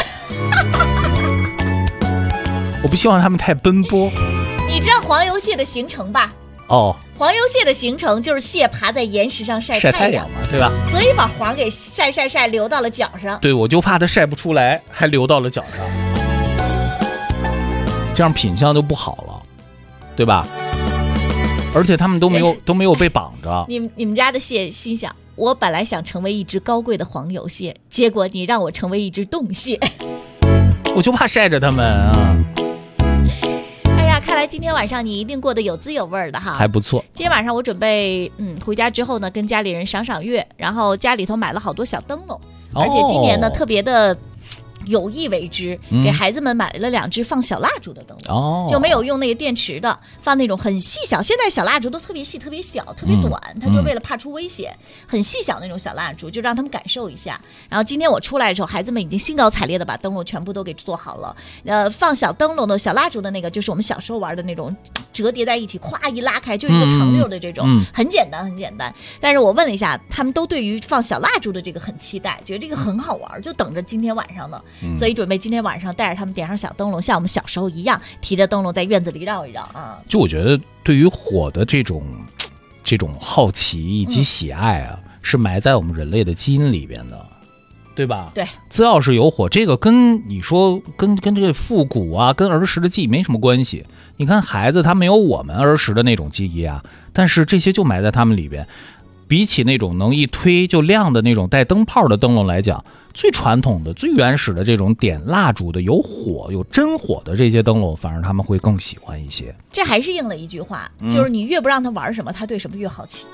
我不希望他们太奔波。 你知道黄油蟹的形成吧？黄油蟹的形成就是蟹爬在岩石上晒太阳嘛，对吧？ 所以把黄给晒流到了脚上。 对，我就怕它晒不出来，还流到了脚上，这样品相就不好了，对吧？而且他们都没有被绑着。 你们家的蟹心想，我本来想成为一只高贵的黄油蟹，结果你让我成为一只冻蟹， 我就怕晒着它们啊。 哎呀，看来今天晚上你一定过得有滋有味的哈， 还不错。 今天晚上我准备回家之后呢，跟家里人赏月，然后家里头买了好多小灯笼，而且今年呢特别的有意为之，给孩子们买了2只放小蜡烛的灯笼，就没有用那个电池的，放那种很细小。现在小蜡烛都特别细、特别小、特别短，它就为了怕出危险，很细小那种小蜡烛，就让他们感受一下。然后今天我出来的时候，孩子们已经兴高采烈的把灯笼全部都给做好了。放小灯笼的小蜡烛的那个，就是我们小时候玩的那种折叠在一起，咵一拉开就一个长溜的这种，很简单很简单。但是我问了一下，他们都对于放小蜡烛的这个很期待，觉得这个很好玩，就等着今天晚上呢。所以准备今天晚上带着他们点上小灯笼，像我们小时候一样，提着灯笼在院子里绕一绕啊。 就我觉得对于火的这种好奇以及喜爱啊，是埋在我们人类的基因里边的，对吧？ 对， 只要是有火，这个跟你说跟这个复古啊，跟儿时的记忆没什么关系。你看孩子他没有我们儿时的那种记忆啊，但是这些就埋在他们里边。比起那种能一推就亮的那种带灯泡的灯笼来讲，最传统的、最原始的这种点蜡烛的、有火、有真火的这些灯笼，反而他们会更喜欢一些。 这还是应了一句话，就是你越不让他玩什么，他对什么越好奇。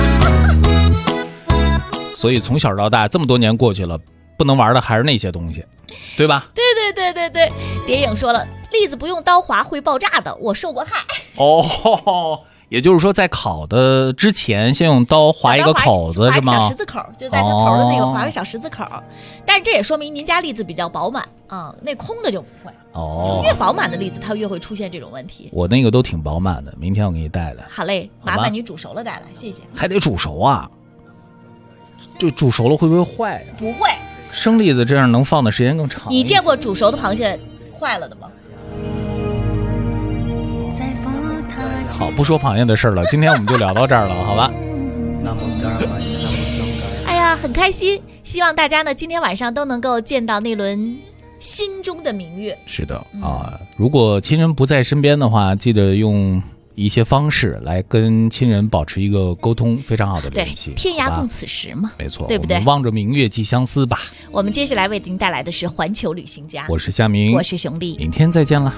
所以从小到大这么多年过去了，不能玩的还是那些东西，对吧？ 对。别影说了，栗子不用刀划会爆炸的，我受过害。 也就是说，在烤的之前，先用刀划一个口子，是吗？ 小十字口，就在它头的那个划个小十字口。但是这也说明您家栗子比较饱满啊，那空的就不会。就越饱满的栗子，它越会出现这种问题。 我那个都挺饱满的，明天我给你带来。 好嘞，麻烦你煮熟了带来，谢谢。 还得煮熟啊？这煮熟了会不会坏呀？ 不会。 生栗子这样能放的时间更长。 你见过煮熟的螃蟹坏了的吗？ 好，不说螃蟹的事了，今天我们就聊到这儿了，好吧？ 哎呀，很开心，希望大家呢今天晚上都能够见到那轮心中的明月。 是的啊，如果亲人不在身边的话，记得用一些方式来跟亲人保持一个沟通，非常好的联系。 天涯共此时嘛， 没错， 对不对？ 我们望着明月寄相思吧。 我们接下来为您带来的是环球旅行家， 我是夏明， 我是熊丽， 明天再见了。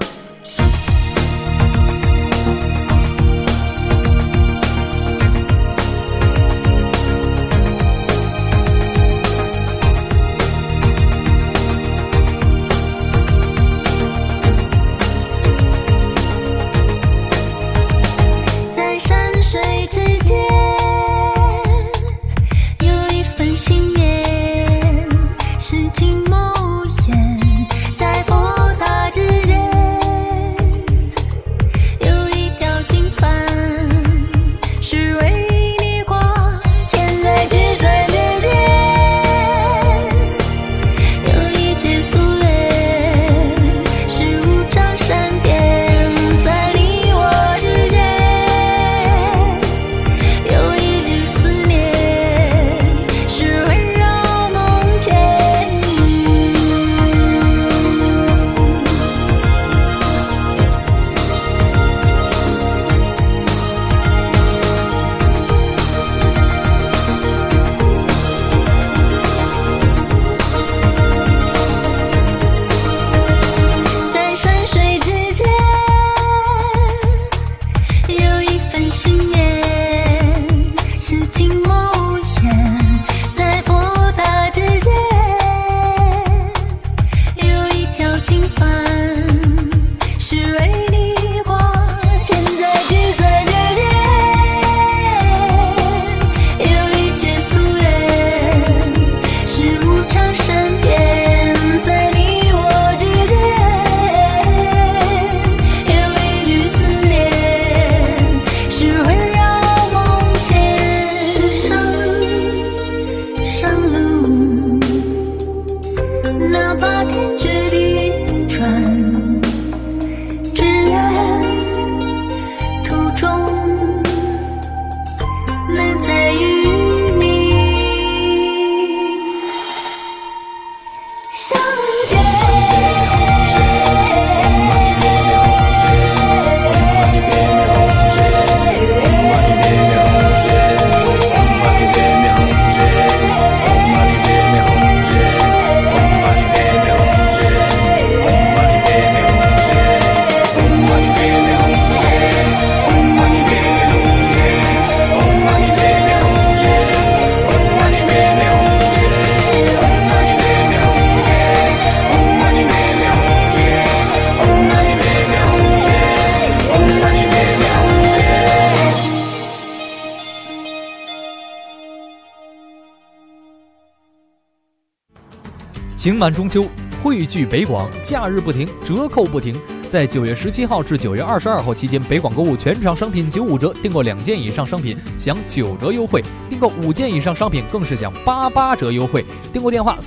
刑满中秋，汇聚北广，假日不停，折扣不停。在9月17号至9月22号期间，北广购物全场商品95折，订购2件以上商品享9折优惠，订购5件以上商品更是享88折优惠。订购电话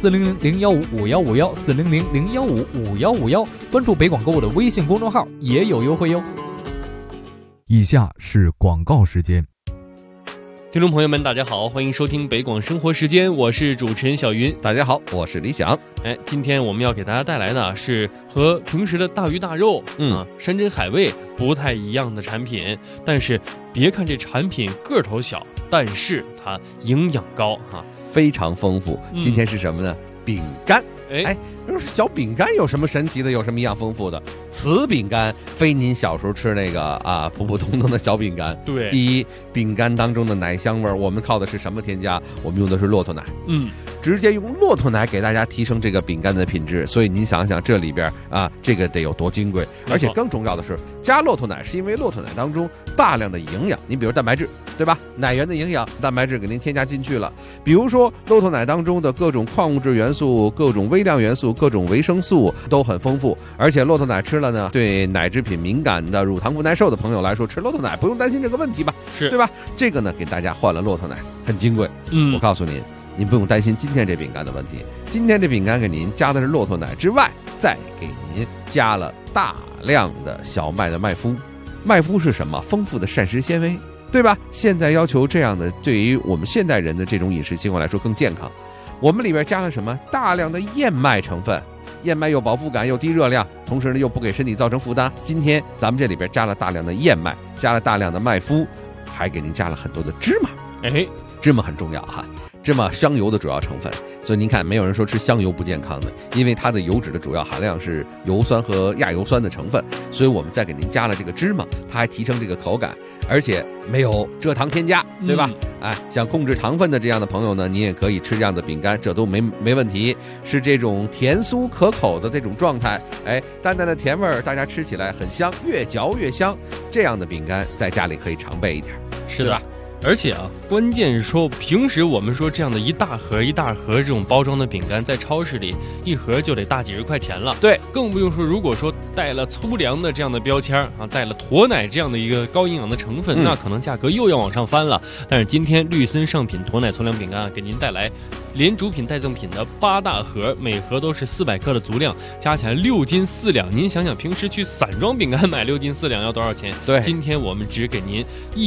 400-015-5151，400-015-5151，关注北广购物的微信公众号也有优惠哟。 以下是广告时间。 听众朋友们大家好，欢迎收听北广生活时间，我是主持人小云。 大家好，我是李想。 今天我们要给大家带来的是和平时的大鱼大肉山珍海味不太一样的产品，但是别看这产品个头小，但是它营养高非常丰富。今天是什么呢？饼干。要是小饼干有什么神奇的，有什么营养丰富的？此饼干非您小时候吃那个普普通通的小饼干。 对， 第一，饼干当中的奶香味，我们靠的是什么添加？我们用的是骆驼奶。直接用骆驼奶给大家提升这个饼干的品质。所以您想想这里边这个得有多金贵。而且更重要的是，加骆驼奶是因为骆驼奶当中大量的营养，你比如蛋白质，对吧？奶源的营养，蛋白质给您添加进去了。比如说骆驼奶当中的各种矿物质元素、各种微量元素、各种维生素都很丰富。而且骆驼奶吃了呢，对奶制品敏感的、乳糖不耐受的朋友来说，吃骆驼奶不用担心这个问题吧？ 是， 对吧？这个呢，给大家换了骆驼奶，很金贵。我告诉您，您不用担心今天这饼干的问题。今天这饼干给您加的是骆驼奶之外，再给您加了大量的小麦的麦麸。麦麸是什么？丰富的膳食纤维，对吧？现在要求这样的，对于我们现代人的这种饮食习惯来说更健康。我们里边加了什么？大量的燕麦成分。燕麦有饱腹感，又低热量，同时呢又不给身体造成负担。今天咱们这里边加了大量的燕麦，加了大量的麦麸，还给您加了很多的芝麻。芝麻很重要哈，芝麻香油的主要成分，所以您看没有人说吃香油不健康的，因为它的油脂的主要含量是油酸和亚油酸的成分，所以我们再给您加了这个芝麻，它还提升这个口感，而且没有蔗糖添加，对吧？想控制糖分的这样的朋友呢，你也可以吃这样的饼干，这都没问题，是这种甜酥可口的这种状态，淡淡的甜味儿，大家吃起来很香，越嚼越香。这样的饼干在家里可以常备一点， 是的吧？而且关键是说，平时我们说这样的一大盒一大盒这种包装的饼干，在超市里一盒就得大几十块钱了。 对， 更不用说如果说带了粗粮的这样的标签带了驼奶这样的一个高营养的成分，那可能价格又要往上翻了。但是今天绿森上品驼奶粗粮饼干给您带来连主品带赠品的8大盒，每盒都是400克的足量，加起来6斤4两。您想想，平时去散装饼干买6斤4两要多少钱？ 对， 今天我们只给您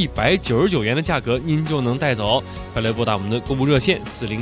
199元的价格，您就能带走。快来拨打我们的购物热线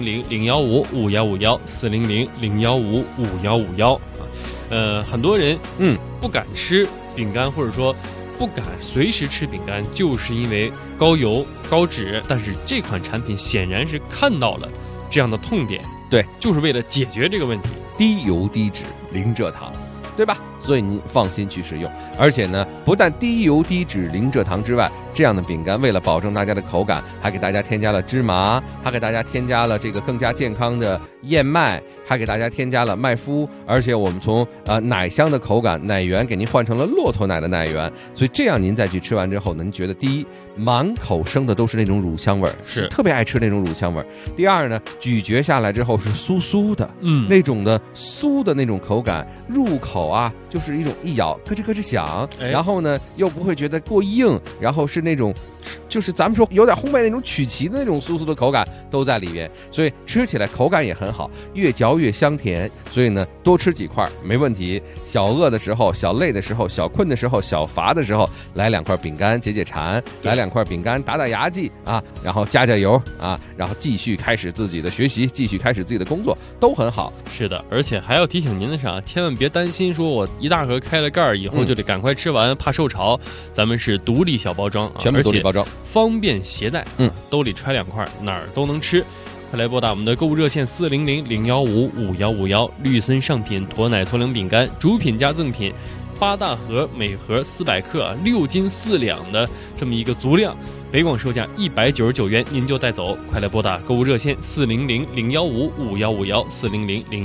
400-015-5151，400-015-5151。很多人不敢吃饼干，或者说不敢随时吃饼干，就是因为高油高脂。但是这款产品显然是看到了这样的痛点， 对， 就是为了解决这个问题， 低油低脂零蔗糖，对吧？所以您放心去食用。而且呢，不但低油低脂零蔗糖之外，这样的饼干为了保证大家的口感，还给大家添加了芝麻，还给大家添加了这个更加健康的燕麦，还给大家添加了麦麸。而且我们从奶香的口感奶源给您换成了骆驼奶的奶源，所以这样您再去吃完之后呢，您觉得第一，满口生的都是那种乳香味儿，是特别爱吃那种乳香味儿。第二呢，咀嚼下来之后是酥酥的，那种的酥的那种口感，入口就是一种一咬咯吱咯吱响，然后呢又不会觉得过硬，然后是那种就是咱们说有点烘焙那种曲奇的那种酥酥的口感都在里边，所以吃起来口感也很好，越嚼越香甜。所以呢，多吃几块没问题。小饿的时候、小累的时候、小困的时候、小乏的时候，来2块饼干解解馋，来2块饼干打打牙祭然后加油然后继续开始自己的学习，继续开始自己的工作，都很好。 是的，而且还要提醒您的是千万别担心说我一大盒开了盖儿以后就得赶快吃完，怕受潮。咱们是独立小包装， 全部独立包装， 方便携带，兜里揣2块，哪儿都能吃。快来拨打我们的购物热线400-015-5151，绿森上品驼奶粗粮饼干主品加赠品8大盒，每盒400克，6斤4两的这么一个足量，北广售价199元，您就带走。快来拨打购物热线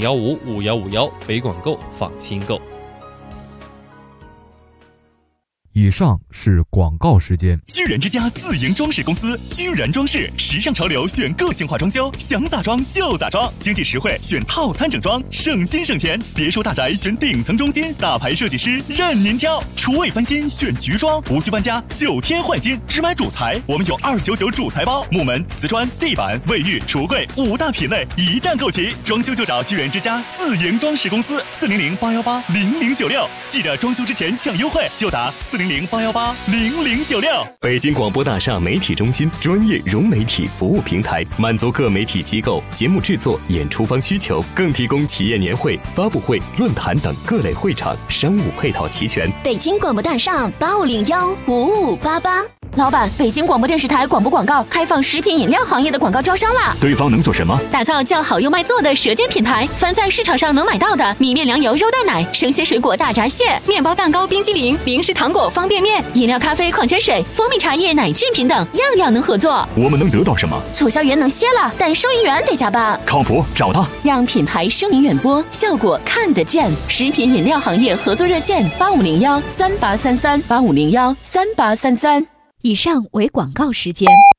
400-015-5151，400-015-5151，北广购放心购。 以上是广告时间。 居然之家自营装饰公司，居然装饰，时尚潮流选个性化装修，想咋装就咋装，经济实惠选套餐整装，省心省钱。别墅大宅选顶层中心，大牌设计师任您挑。厨卫翻新选菊装，无需搬家，9天换新，只买主材，我们有299主材包，木门、瓷砖、地板、卫浴、橱柜5大品类一站购齐。装修就找居然之家自营装饰公司，400-818-0096，记着装修之前抢优惠，就打400-818-0096。 北京广播大厦媒体中心，专业融媒体服务平台，满足各媒体机构节目制作、演出方需求，更提供企业年会、发布会、论坛等各类会场，商务配套齐全。 北京广播大厦8501-5588。 老板，北京广播电视台广播广告开放食品饮料行业的广告招商啦！ 对方能做什么？ 打造叫好又卖座的舌尖品牌，凡在市场上能买到的米面粮油肉蛋奶、生鲜水果大闸蟹、面包蛋糕冰激凌、零食糖果方便面、饮料咖啡矿泉水、蜂蜜茶叶奶制品等，样样能合作。 我们能得到什么？ 促销员能歇了，但收银员得加班。 靠谱，找他， 让品牌声名远播，效果看得见。食品饮料行业合作热线：8501-3833，8501-3833。 以上为广告时间。